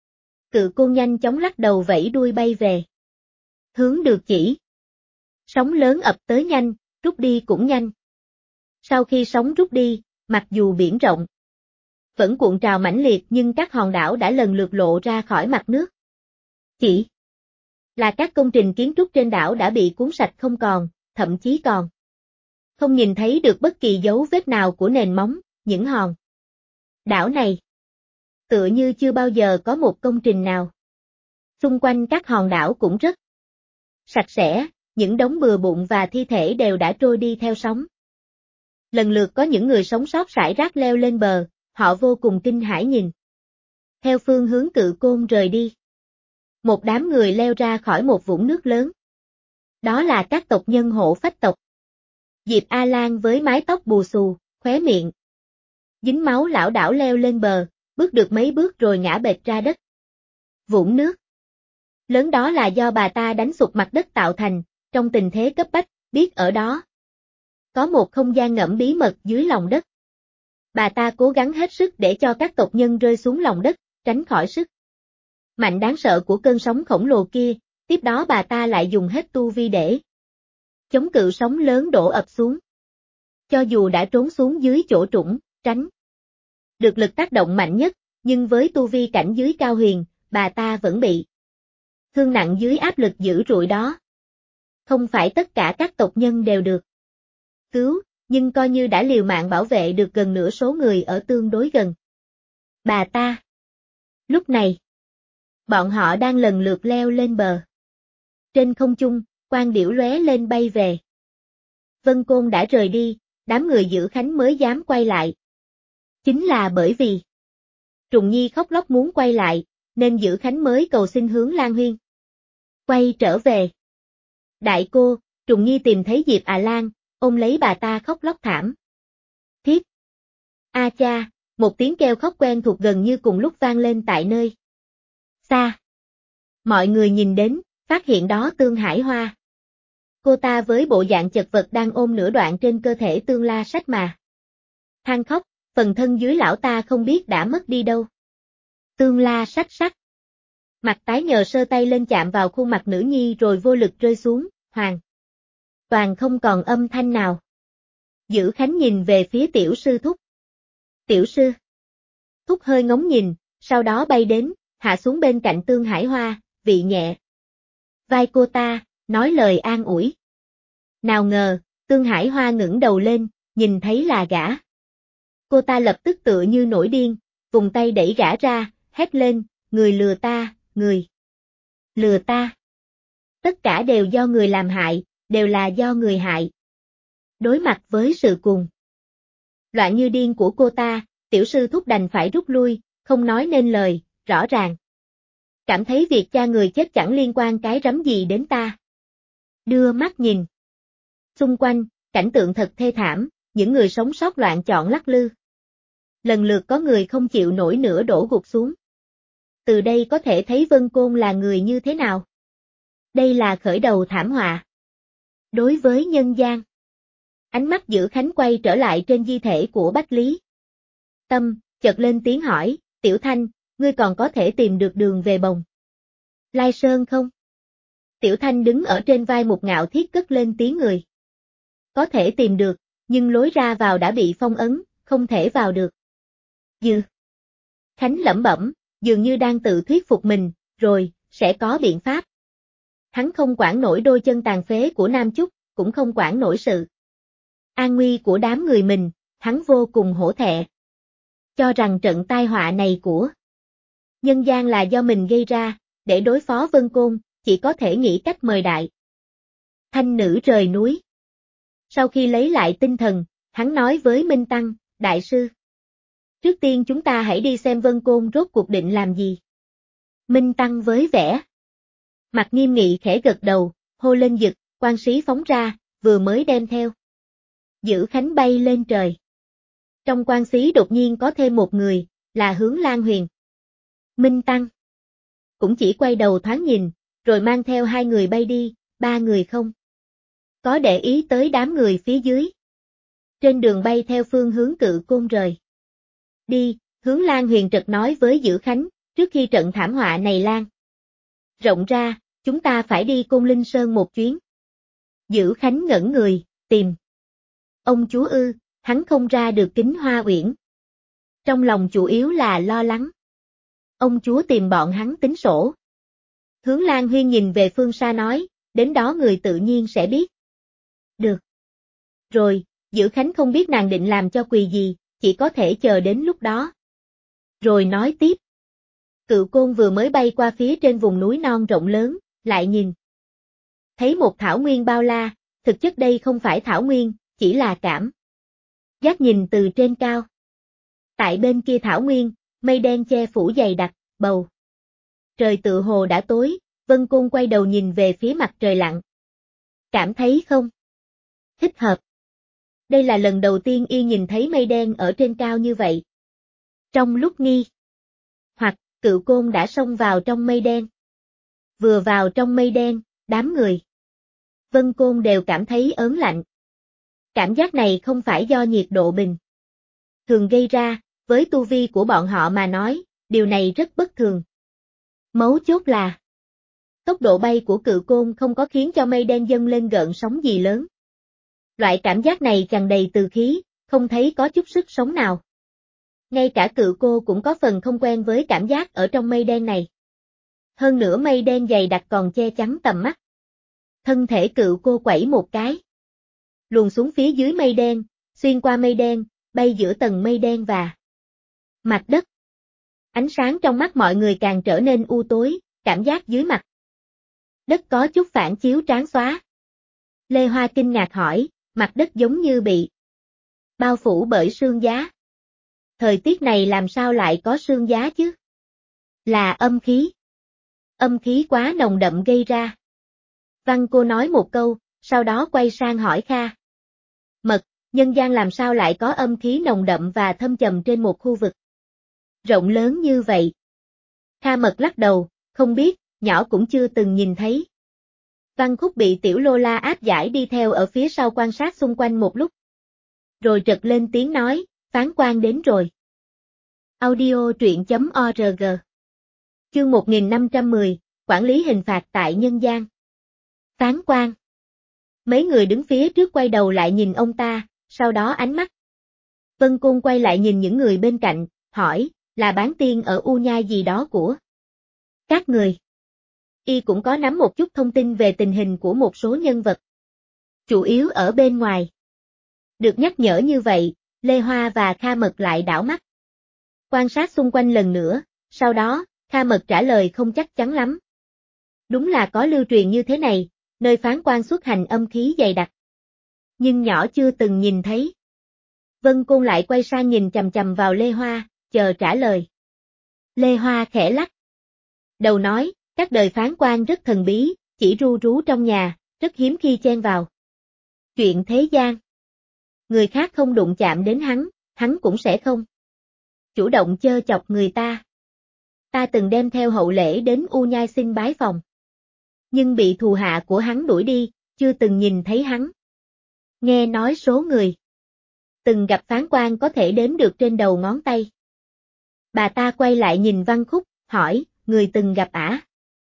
Cự Côn nhanh chóng lắc đầu vẫy đuôi bay về hướng được chỉ. Sóng lớn ập tới nhanh, rút đi cũng nhanh. Sau khi sóng rút đi, mặc dù biển rộng vẫn cuộn trào mãnh liệt, nhưng các hòn đảo đã lần lượt lộ ra khỏi mặt nước. Chỉ là các công trình kiến trúc trên đảo đã bị cuốn sạch không còn, thậm chí còn không nhìn thấy được bất kỳ dấu vết nào của nền móng. Những hòn đảo này tựa như chưa bao giờ có một công trình nào. Xung quanh các hòn đảo cũng rất sạch sẽ, những đống bừa bộn và thi thể đều đã trôi đi theo sóng. Lần lượt có những người sống sót rải rác leo lên bờ, họ vô cùng kinh hãi nhìn theo phương hướng Cự Côn rời đi. Một đám người leo ra khỏi một vũng nước lớn. Đó là các tộc nhân Hộ Phách tộc. Diệp A Lan với mái tóc bù xù, khóe miệng dính máu lảo đảo leo lên bờ, bước được mấy bước rồi ngã bệt ra đất. Vũng nước lớn đó là do bà ta đánh sụp mặt đất tạo thành, trong tình thế cấp bách, biết ở đó có một không gian ngầm bí mật dưới lòng đất. Bà ta cố gắng hết sức để cho các tộc nhân rơi xuống lòng đất, tránh khỏi sức mạnh đáng sợ của cơn sóng khổng lồ kia. Tiếp đó bà ta lại dùng hết tu vi để chống cự sóng lớn đổ ập xuống. Cho dù đã trốn xuống dưới chỗ trũng, tránh được lực tác động mạnh nhất, nhưng với tu vi cảnh giới cao huyền, bà ta vẫn bị thương nặng dưới áp lực dữ dội đó. Không phải tất cả các tộc nhân đều được cứu, nhưng coi như đã liều mạng bảo vệ được gần nửa số người ở tương đối gần bà ta. Lúc này, bọn họ đang lần lượt leo lên bờ. Trên không trung, quang điểu lóe lên bay về. Vân Côn đã rời đi, đám người giữ Khánh mới dám quay lại. Chính là bởi vì Trùng Nhi khóc lóc muốn quay lại, nên giữ Khánh mới cầu xin hướng Lan Huyên quay trở về. Đại cô, Trùng Nhi tìm thấy Diệp A Lan, ôm lấy bà ta khóc lóc thảm thiết. A cha, một tiếng kêu khóc quen thuộc gần như cùng lúc vang lên tại nơi xa. Mọi người nhìn đến, phát hiện đó Tương Hải Hoa. Cô ta với bộ dạng chật vật đang ôm nửa đoạn trên cơ thể Tương La Sách mà than khóc, phần thân dưới lão ta không biết đã mất đi đâu. Tương La Sách sắc mặt tái nhờ sơ tay lên chạm vào khuôn mặt nữ nhi rồi vô lực rơi xuống, hoàn toàn không còn âm thanh nào. Giữ Khánh nhìn về phía tiểu sư thúc. Tiểu sư thúc hơi ngóng nhìn, sau đó bay đến, hạ xuống bên cạnh Tương Hải Hoa, vị nhẹ vai cô ta, nói lời an ủi. Nào ngờ, Tương Hải Hoa ngẩng đầu lên, nhìn thấy là gã. Cô ta lập tức tựa như nổi điên, vùng tay đẩy gã ra, hét lên, người lừa ta, người lừa ta. Tất cả đều do người làm hại, đều là do người hại. Đối mặt với sự cuồng loạn như điên của cô ta, tiểu sư thúc đành phải rút lui, không nói nên lời, rõ ràng cảm thấy việc cha người chết chẳng liên quan cái rắm gì đến ta. Đưa mắt nhìn xung quanh, cảnh tượng thật thê thảm, những người sống sót loạn chọn lắc lư. Lần lượt có người không chịu nổi nữa đổ gục xuống. Từ đây có thể thấy Vân Côn là người như thế nào. Đây là khởi đầu thảm họa đối với nhân gian. Ánh mắt Giữ Khánh quay trở lại trên di thể của Bách Lý Tâm, chợt lên tiếng hỏi, Tiểu Thanh, ngươi còn có thể tìm được đường về Bồng Lai Sơn không? Tiểu Thanh đứng ở trên vai Mục Ngạo Thiết cất lên tiếng người. Có thể tìm được, nhưng lối ra vào đã bị phong ấn, không thể vào được. Dư Khánh lẩm bẩm, dường như đang tự thuyết phục mình, rồi, sẽ có biện pháp. Hắn không quản nổi đôi chân tàn phế của Nam Chúc, cũng không quản nổi sự an nguy của đám người mình, hắn vô cùng hổ thẹn. Cho rằng trận tai họa này của nhân gian là do mình gây ra, để đối phó Vân Côn, chỉ có thể nghĩ cách mời Đại Thanh Nữ rời núi. Sau khi lấy lại tinh thần, hắn nói với Minh Tăng, Đại sư, trước tiên chúng ta hãy đi xem Vân Côn rốt cuộc định làm gì. Minh Tăng với vẻ mặt nghiêm nghị khẽ gật đầu, hô lên giật, quan sĩ phóng ra, vừa mới đem theo. Giữ Khánh bay lên trời. Trong quan sĩ đột nhiên có thêm một người, là Hướng Lan Huyền. Minh Tăng cũng chỉ quay đầu thoáng nhìn, rồi mang theo 2 người bay đi, 3 người không có để ý tới đám người phía dưới. Trên đường bay theo phương hướng Cự Côn rời đi, Hướng Lan Huyền trật nói với Giữ Khánh, trước khi trận thảm họa này lan rộng ra, chúng ta phải đi Côn Linh Sơn một chuyến. Giữ Khánh ngẩn người, tìm ông chúa ư, hắn không ra được Kính Hoa Uyển. Trong lòng chủ yếu là lo lắng ông chúa tìm bọn hắn tính sổ. Hướng Lan Huyên nhìn về phương xa nói, đến đó người tự nhiên sẽ biết. Được. Rồi, Giữ Khánh không biết nàng định làm cho quỳ gì, chỉ có thể chờ đến lúc đó. Rồi nói tiếp. Cự Côn vừa mới bay qua phía trên vùng núi non rộng lớn, lại nhìn. Thấy một thảo nguyên bao la, thực chất đây không phải thảo nguyên, chỉ là cảm giác nhìn từ trên cao. Tại bên kia thảo nguyên, mây đen che phủ dày đặc, bầu trời tự hồ đã tối, Vân Côn quay đầu nhìn về phía mặt trời lặn. Cảm thấy không thích hợp. Đây là lần đầu tiên y nhìn thấy mây đen ở trên cao như vậy. Trong lúc nghi hoặc, Cự Côn đã xông vào trong mây đen. Vừa vào trong mây đen, đám người Vân Côn đều cảm thấy ớn lạnh. Cảm giác này không phải do nhiệt độ bình thường gây ra, với tu vi của bọn họ mà nói, điều này rất bất thường. Mấu chốt là tốc độ bay của Cự Côn không có khiến cho mây đen dâng lên gợn sóng gì lớn. Loại cảm giác này tràn đầy từ khí, không thấy có chút sức sống nào. Ngay cả Cự Cô cũng có phần không quen với cảm giác ở trong mây đen này. Hơn nữa mây đen dày đặc còn che chắn tầm mắt. Thân thể Cự Cô quẩy một cái, luồn xuống phía dưới mây đen, xuyên qua mây đen, bay giữa tầng mây đen và mặt đất. Ánh sáng trong mắt mọi người càng trở nên u tối, cảm giác dưới mặt đất có chút phản chiếu tráng xóa. Lê Hoa kinh ngạc hỏi, mặt đất giống như bị bao phủ bởi sương giá. Thời tiết này làm sao lại có sương giá chứ? Là âm khí. Âm khí quá nồng đậm gây ra. Văn cô nói một câu, sau đó quay sang hỏi Kha Mật, nhân gian làm sao lại có âm khí nồng đậm và thâm trầm trên một khu vực rộng lớn như vậy? Kha Mật lắc đầu, không biết, nhỏ cũng chưa từng nhìn thấy. Văn Khúc bị Tiểu Lô La áp giải đi theo ở phía sau quan sát xung quanh một lúc. Rồi trật lên tiếng nói, Phán Quan đến rồi. Audio truyện.org. Chương 1510, quản lý hình phạt tại nhân gian. Phán Quan. Mấy người đứng phía trước quay đầu lại nhìn ông ta, sau đó ánh mắt Vân Côn quay lại nhìn những người bên cạnh, hỏi, là bán tiên ở U Nhai gì đó của các người? Y cũng có nắm một chút thông tin về tình hình của một số nhân vật, chủ yếu ở bên ngoài. Được nhắc nhở như vậy, Lê Hoa và Kha Mật lại đảo mắt quan sát xung quanh lần nữa, sau đó, Kha Mật trả lời không chắc chắn lắm. Đúng là có lưu truyền như thế này, nơi phán quan xuất hành âm khí dày đặc. Nhưng nhỏ chưa từng nhìn thấy. Vân Côn lại quay sang nhìn chằm chằm vào Lê Hoa, chờ trả lời. Lê Hoa khẽ lắc đầu nói, các đời phán quan rất thần bí, chỉ ru rú trong nhà, rất hiếm khi chen vào chuyện thế gian. Người khác không đụng chạm đến hắn cũng sẽ không chủ động chơ chọc người ta. Ta từng đem theo hậu lễ đến U Nhai xin bái phòng, nhưng bị thù hạ của hắn đuổi đi, chưa từng nhìn thấy hắn. Nghe nói số người từng gặp phán quan có thể đếm được trên đầu ngón tay. Bà ta quay lại nhìn Văn Khúc, hỏi, người từng gặp ả?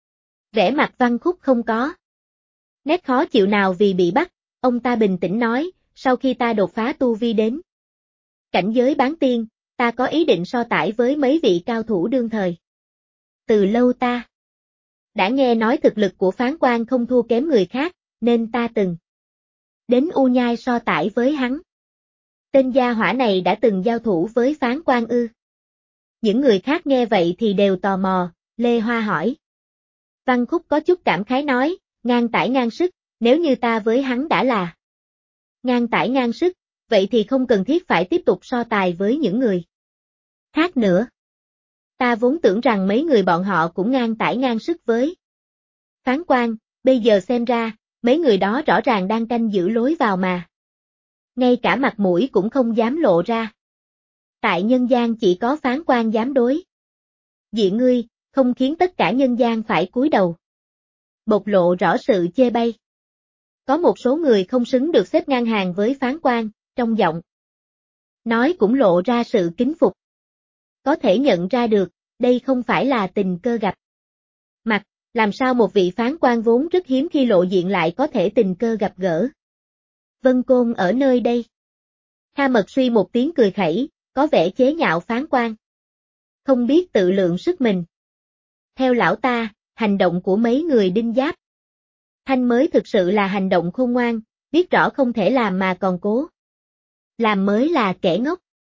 Vẻ mặt Văn Khúc không có nét khó chịu nào vì bị bắt, ông ta bình tĩnh nói, sau khi ta đột phá tu vi đến cảnh giới bán tiên, ta có ý định so tải với mấy vị cao thủ đương thời. Từ lâu ta đã nghe nói thực lực của phán quan không thua kém người khác, nên ta từng đến U Nhai so tải với hắn. Tên gia hỏa này đã từng giao thủ với Phán Quan ư? Những người khác nghe vậy thì đều tò mò, Lê Hoa hỏi. Văn Khúc có chút cảm khái nói, ngang tải ngang sức, nếu như ta với hắn đã là ngang tải ngang sức, vậy thì không cần thiết phải tiếp tục so tài với những người khác nữa. Ta vốn tưởng rằng mấy người bọn họ cũng ngang tải ngang sức với Phán Quan, bây giờ xem ra, mấy người đó rõ ràng đang canh giữ lối vào mà. Ngay cả mặt mũi cũng không dám lộ ra. Tại nhân gian chỉ có Phán Quan dám đối diện ngươi, không khiến tất cả nhân gian phải cúi đầu. Bộc lộ rõ sự chê bai. Có một số người không xứng được xếp ngang hàng với Phán Quan, trong giọng nói cũng lộ ra sự kính phục. Có thể nhận ra được, đây không phải là tình cờ gặp mặt, làm sao một vị Phán Quan vốn rất hiếm khi lộ diện lại có thể tình cờ gặp gỡ. Vân Côn ở nơi đây. Kha Mật suy một tiếng cười khẩy, có vẻ chế nhạo Phán Quan. Không biết tự lượng sức mình. Theo lão ta, hành động của mấy người Đinh Giáp Thanh mới thực sự là hành động khôn ngoan, biết rõ không thể làm mà còn cố làm mới là kẻ ngốc.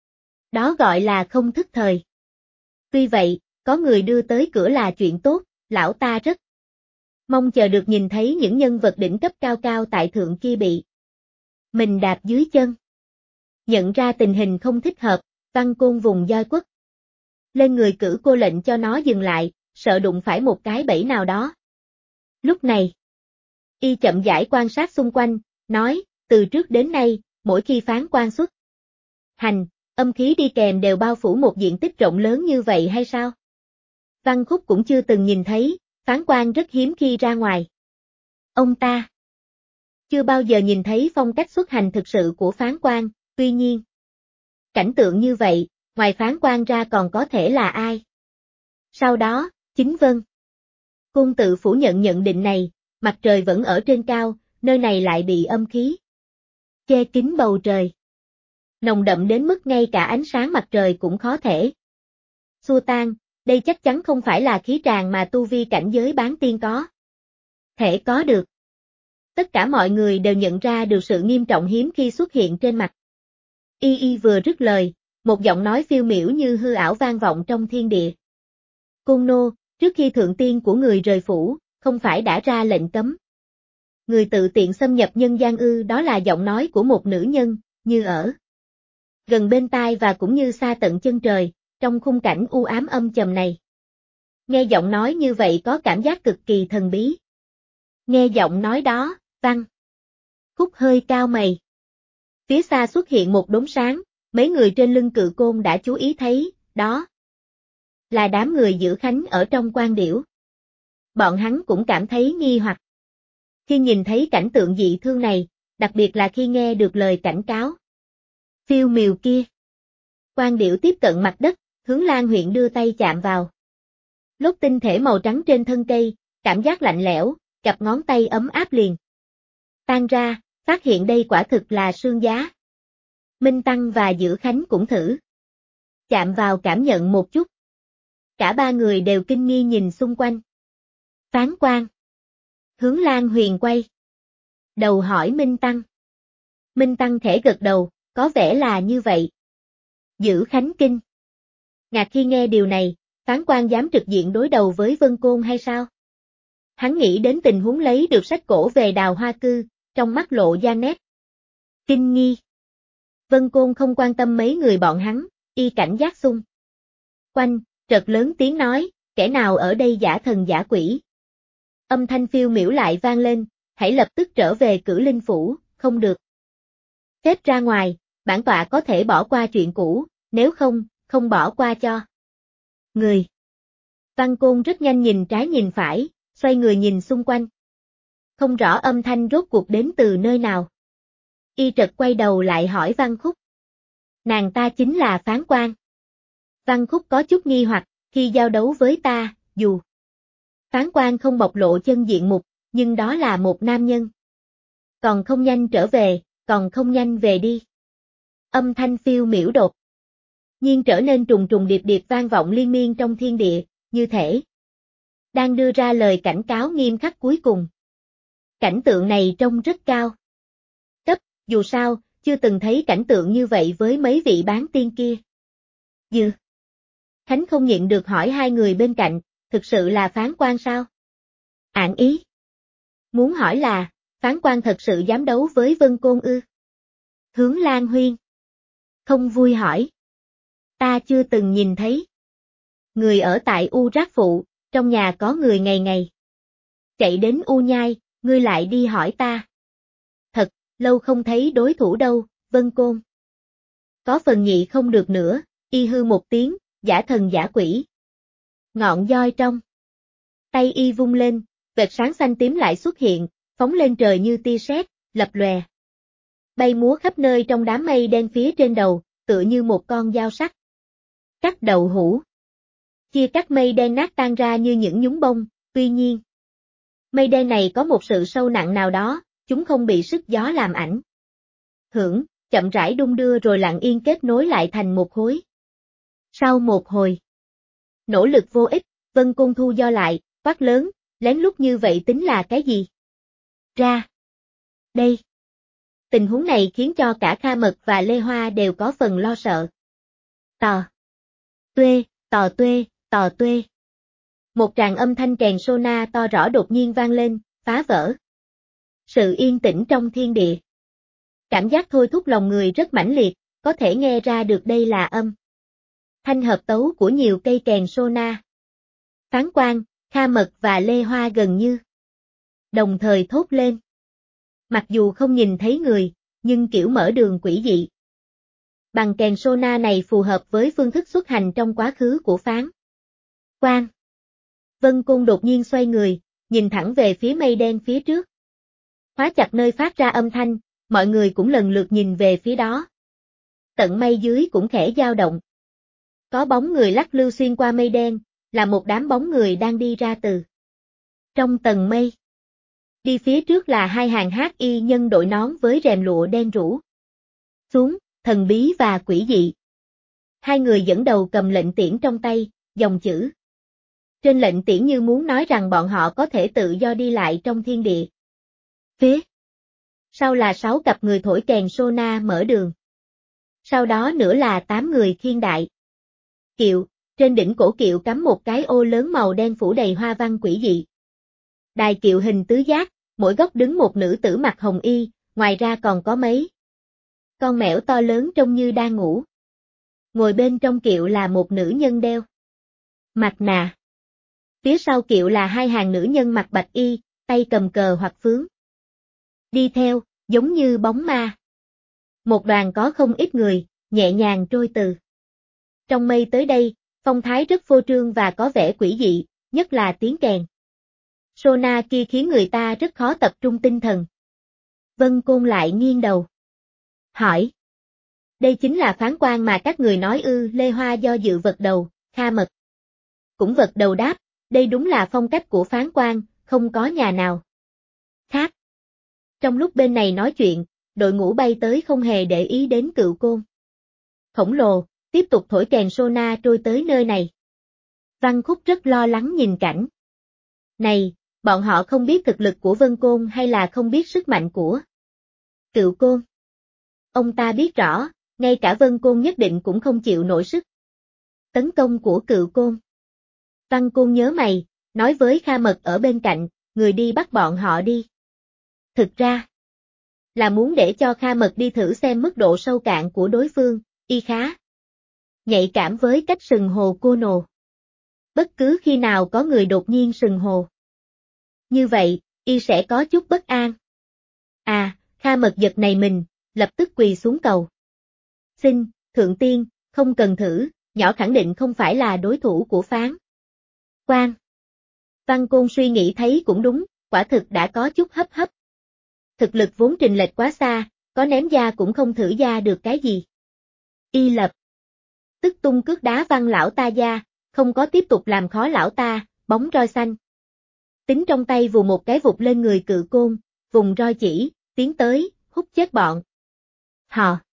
Đó gọi là không thức thời. Tuy vậy, có người đưa tới cửa là chuyện tốt, lão ta rất mong chờ được nhìn thấy những nhân vật đỉnh cấp cao cao tại thượng kia bị mình đạp dưới chân. Nhận ra tình hình không thích hợp, Văn Côn vùng roi quất lên người cử cô lệnh cho nó dừng lại, sợ đụng phải một cái bẫy nào đó. Lúc này, y chậm rãi quan sát xung quanh, nói, từ trước đến nay, mỗi khi Phán Quan xuất hành, âm khí đi kèm đều bao phủ một diện tích rộng lớn như vậy hay sao? Văn Khúc cũng chưa từng nhìn thấy, Phán Quan rất hiếm khi ra ngoài. Ông ta chưa bao giờ nhìn thấy phong cách xuất hành thực sự của Phán Quan, tuy nhiên, cảnh tượng như vậy, ngoài Phán Quan ra còn có thể là ai? Sau đó, chính Vân Côn tự phủ nhận nhận định này, mặt trời vẫn ở trên cao, nơi này lại bị âm khí che kín bầu trời. Nồng đậm đến mức ngay cả ánh sáng mặt trời cũng khó thể xua tan, đây chắc chắn không phải là khí tràng mà tu vi cảnh giới bán tiên có thể có được. Tất cả mọi người đều nhận ra được sự nghiêm trọng hiếm khi xuất hiện trên mặt. Y vừa dứt lời, một giọng nói phiêu miểu như hư ảo vang vọng trong thiên địa. Côn Nô, trước khi thượng tiên của người rời phủ, không phải đã ra lệnh cấm người tự tiện xâm nhập nhân gian ư? Đó là giọng nói của một nữ nhân, như ở gần bên tai và cũng như xa tận chân trời, trong khung cảnh u ám âm trầm này. Nghe giọng nói như vậy có cảm giác cực kỳ thần bí. Nghe giọng nói đó, Văn Khúc hơi cao mày. Phía xa xuất hiện một đốm sáng, mấy người trên lưng cự côn đã chú ý thấy, đó là đám người giữ khánh ở trong quan điểu. Bọn hắn cũng cảm thấy nghi hoặc. Khi nhìn thấy cảnh tượng dị thương này, đặc biệt là khi nghe được lời cảnh cáo phiêu miều kia. Quan điểu tiếp cận mặt đất, Hướng Lan Huyện đưa tay chạm vào lốt tinh thể màu trắng trên thân cây, cảm giác lạnh lẽo, cặp ngón tay ấm áp liền tan ra, phát hiện đây quả thực là xương giá. Minh Tăng và Giữ Khánh cũng thử chạm vào cảm nhận một chút. Cả ba người đều kinh nghi nhìn xung quanh. Phán Quan. Hướng Lan Huyền quay đầu hỏi Minh Tăng. Minh Tăng khẽ gật đầu, có vẻ là như vậy. Giữ Khánh kinh ngạc khi nghe điều này, Phán Quan dám trực diện đối đầu với Vân Côn hay sao? Hắn nghĩ đến tình huống lấy được sách cổ về Đào Hoa Cư, trong mắt lộ ra nét kinh nghi. Vân Côn không quan tâm mấy người bọn hắn, y cảnh giác xung quanh, chợt lớn tiếng nói, kẻ nào ở đây giả thần giả quỷ. Âm thanh phiêu miểu lại vang lên, hãy lập tức trở về Cử Linh Phủ, không được phép ra ngoài, bản tọa có thể bỏ qua chuyện cũ, nếu không, không bỏ qua cho người. Văn Côn rất nhanh nhìn trái nhìn phải, xoay người nhìn xung quanh. Không rõ âm thanh rốt cuộc đến từ nơi nào. Y trật quay đầu lại hỏi Văn Khúc. Nàng ta chính là Phán Quan. Văn Khúc có chút nghi hoặc, khi giao đấu với ta, dù Phán Quan không bộc lộ chân diện mục, nhưng đó là một nam nhân. Còn không nhanh trở về, còn không nhanh về đi. Âm thanh phiêu miểu đột nhiên trở nên trùng trùng điệp điệp vang vọng liên miên trong thiên địa, như thể đang đưa ra lời cảnh cáo nghiêm khắc cuối cùng. Cảnh tượng này trông rất cao cấp, dù sao, chưa từng thấy cảnh tượng như vậy với mấy vị bán tiên kia. Dừ. Khánh không nhịn được hỏi hai người bên cạnh, thực sự là phán quan sao? Ạn ý. Muốn hỏi là, phán quan thật sự dám đấu với Vân Côn ư? Hướng Lan Huyên. Không vui hỏi. Ta chưa từng nhìn thấy. Người ở tại U Rác Phụ, trong nhà có người ngày ngày. Chạy đến U Nhai, ngươi lại đi hỏi ta. Thật, lâu không thấy đối thủ đâu, Vân Côn. Có phần nhị không được nữa, y hư một tiếng, giả thần giả quỷ. Ngọn roi trong. Tay y vung lên, vệt sáng xanh tím lại xuất hiện, phóng lên trời như tia sét, lập lòe. Bay múa khắp nơi trong đám mây đen phía trên đầu, tựa như một con dao sắc. Cắt đậu hũ. Chia cắt mây đen nát tan ra như những nhúng bông, tuy nhiên. Mây đen này có một sự sâu nặng nào đó, chúng không bị sức gió làm ảnh hưởng, chậm rãi đung đưa rồi lặng yên kết nối lại thành một khối. Sau một hồi nỗ lực vô ích, Vân Côn thu do lại, quát lớn, lén lút như vậy tính là cái gì? Ra. Đây. Tình huống này khiến cho cả Kha Mật và Lê Hoa đều có phần lo sợ. Tò. Tuê, tò tuê, tò tuê. Một tràng âm thanh kèn sona to rõ đột nhiên vang lên, phá vỡ sự yên tĩnh trong thiên địa. Cảm giác thôi thúc lòng người rất mãnh liệt, có thể nghe ra được đây là âm thanh hợp tấu của nhiều cây kèn sona. Phán quan, Kha Mật và Lê Hoa gần như đồng thời thốt lên. Mặc dù không nhìn thấy người, nhưng kiểu mở đường quỷ dị. Bằng kèn sona này phù hợp với phương thức xuất hành trong quá khứ của phán quan. Vân Côn đột nhiên xoay người, nhìn thẳng về phía mây đen phía trước. Khóa chặt nơi phát ra âm thanh, mọi người cũng lần lượt nhìn về phía đó. Tận mây dưới cũng khẽ dao động. Có bóng người lắc lư xuyên qua mây đen, là một đám bóng người đang đi ra từ trong tầng mây. Đi phía trước là hai hàng hắc y nhân đội nón với rèm lụa đen rũ xuống, thần bí và quỷ dị. Hai người dẫn đầu cầm lệnh tiễn trong tay, dòng chữ trên lệnh tiễn như muốn nói rằng bọn họ có thể tự do đi lại trong thiên địa. Phía sau là 6 cặp người thổi kèn sona mở đường. Sau đó nữa là 8 người khiêng đại kiệu, trên đỉnh cổ kiệu cắm một cái ô lớn màu đen phủ đầy hoa văn quỷ dị. Đài kiệu hình tứ giác, mỗi góc đứng một nữ tử mặc hồng y, ngoài ra còn có mấy con mẻo to lớn trông như đang ngủ. Ngồi bên trong kiệu là một nữ nhân đeo mặt nạ. Phía sau kiệu là hai hàng nữ nhân mặc bạch y, tay cầm cờ hoặc phướng. Đi theo, giống như bóng ma. Một đoàn có không ít người, nhẹ nhàng trôi từ trong mây tới đây, phong thái rất phô trương và có vẻ quỷ dị, nhất là tiếng kèn sona kia khiến người ta rất khó tập trung tinh thần. Vân Côn lại nghiêng đầu. Hỏi. Đây chính là phán quan mà các người nói ư? Lê Hoa do dự vật đầu, Kha Mật cũng vật đầu đáp, đây đúng là phong cách của phán quan, không có nhà nào khác. Trong lúc bên này nói chuyện, đội ngũ bay tới không hề để ý đến Cựu Côn khổng lồ, tiếp tục thổi kèn sona trôi tới nơi này. Văn Khúc rất lo lắng nhìn cảnh này, bọn họ không biết thực lực của Vân Côn hay là không biết sức mạnh của Cựu Côn. Ông ta biết rõ, ngay cả Vân Côn nhất định cũng không chịu nổi sức tấn công của Cựu Côn. Văn Côn nhớ mày, nói với Kha Mật ở bên cạnh, người đi bắt bọn họ đi. Thực ra là muốn để cho Kha Mật đi thử xem mức độ sâu cạn của đối phương, y khá nhạy cảm với cách sừng hồ cô nồ. Bất cứ khi nào có người đột nhiên sừng hồ như vậy, y sẽ có chút bất an. À, Kha Mật giật này mình, lập tức quỳ xuống cầu. Xin, Thượng Tiên, không cần thử, nhỏ khẳng định không phải là đối thủ của phán quan. Văn Côn suy nghĩ thấy cũng đúng, quả thực đã có chút hấp hấp. Thực lực vốn trình lệch quá xa, có ném ra cũng không thử ra được cái gì. Y lập tức tung cước đá văng lão ta ra, không có tiếp tục làm khó lão ta, bóng roi xanh. Tính trong tay vù một cái vụt lên người Cự Côn, vùng roi chỉ, tiến tới, hút chết bọn họ.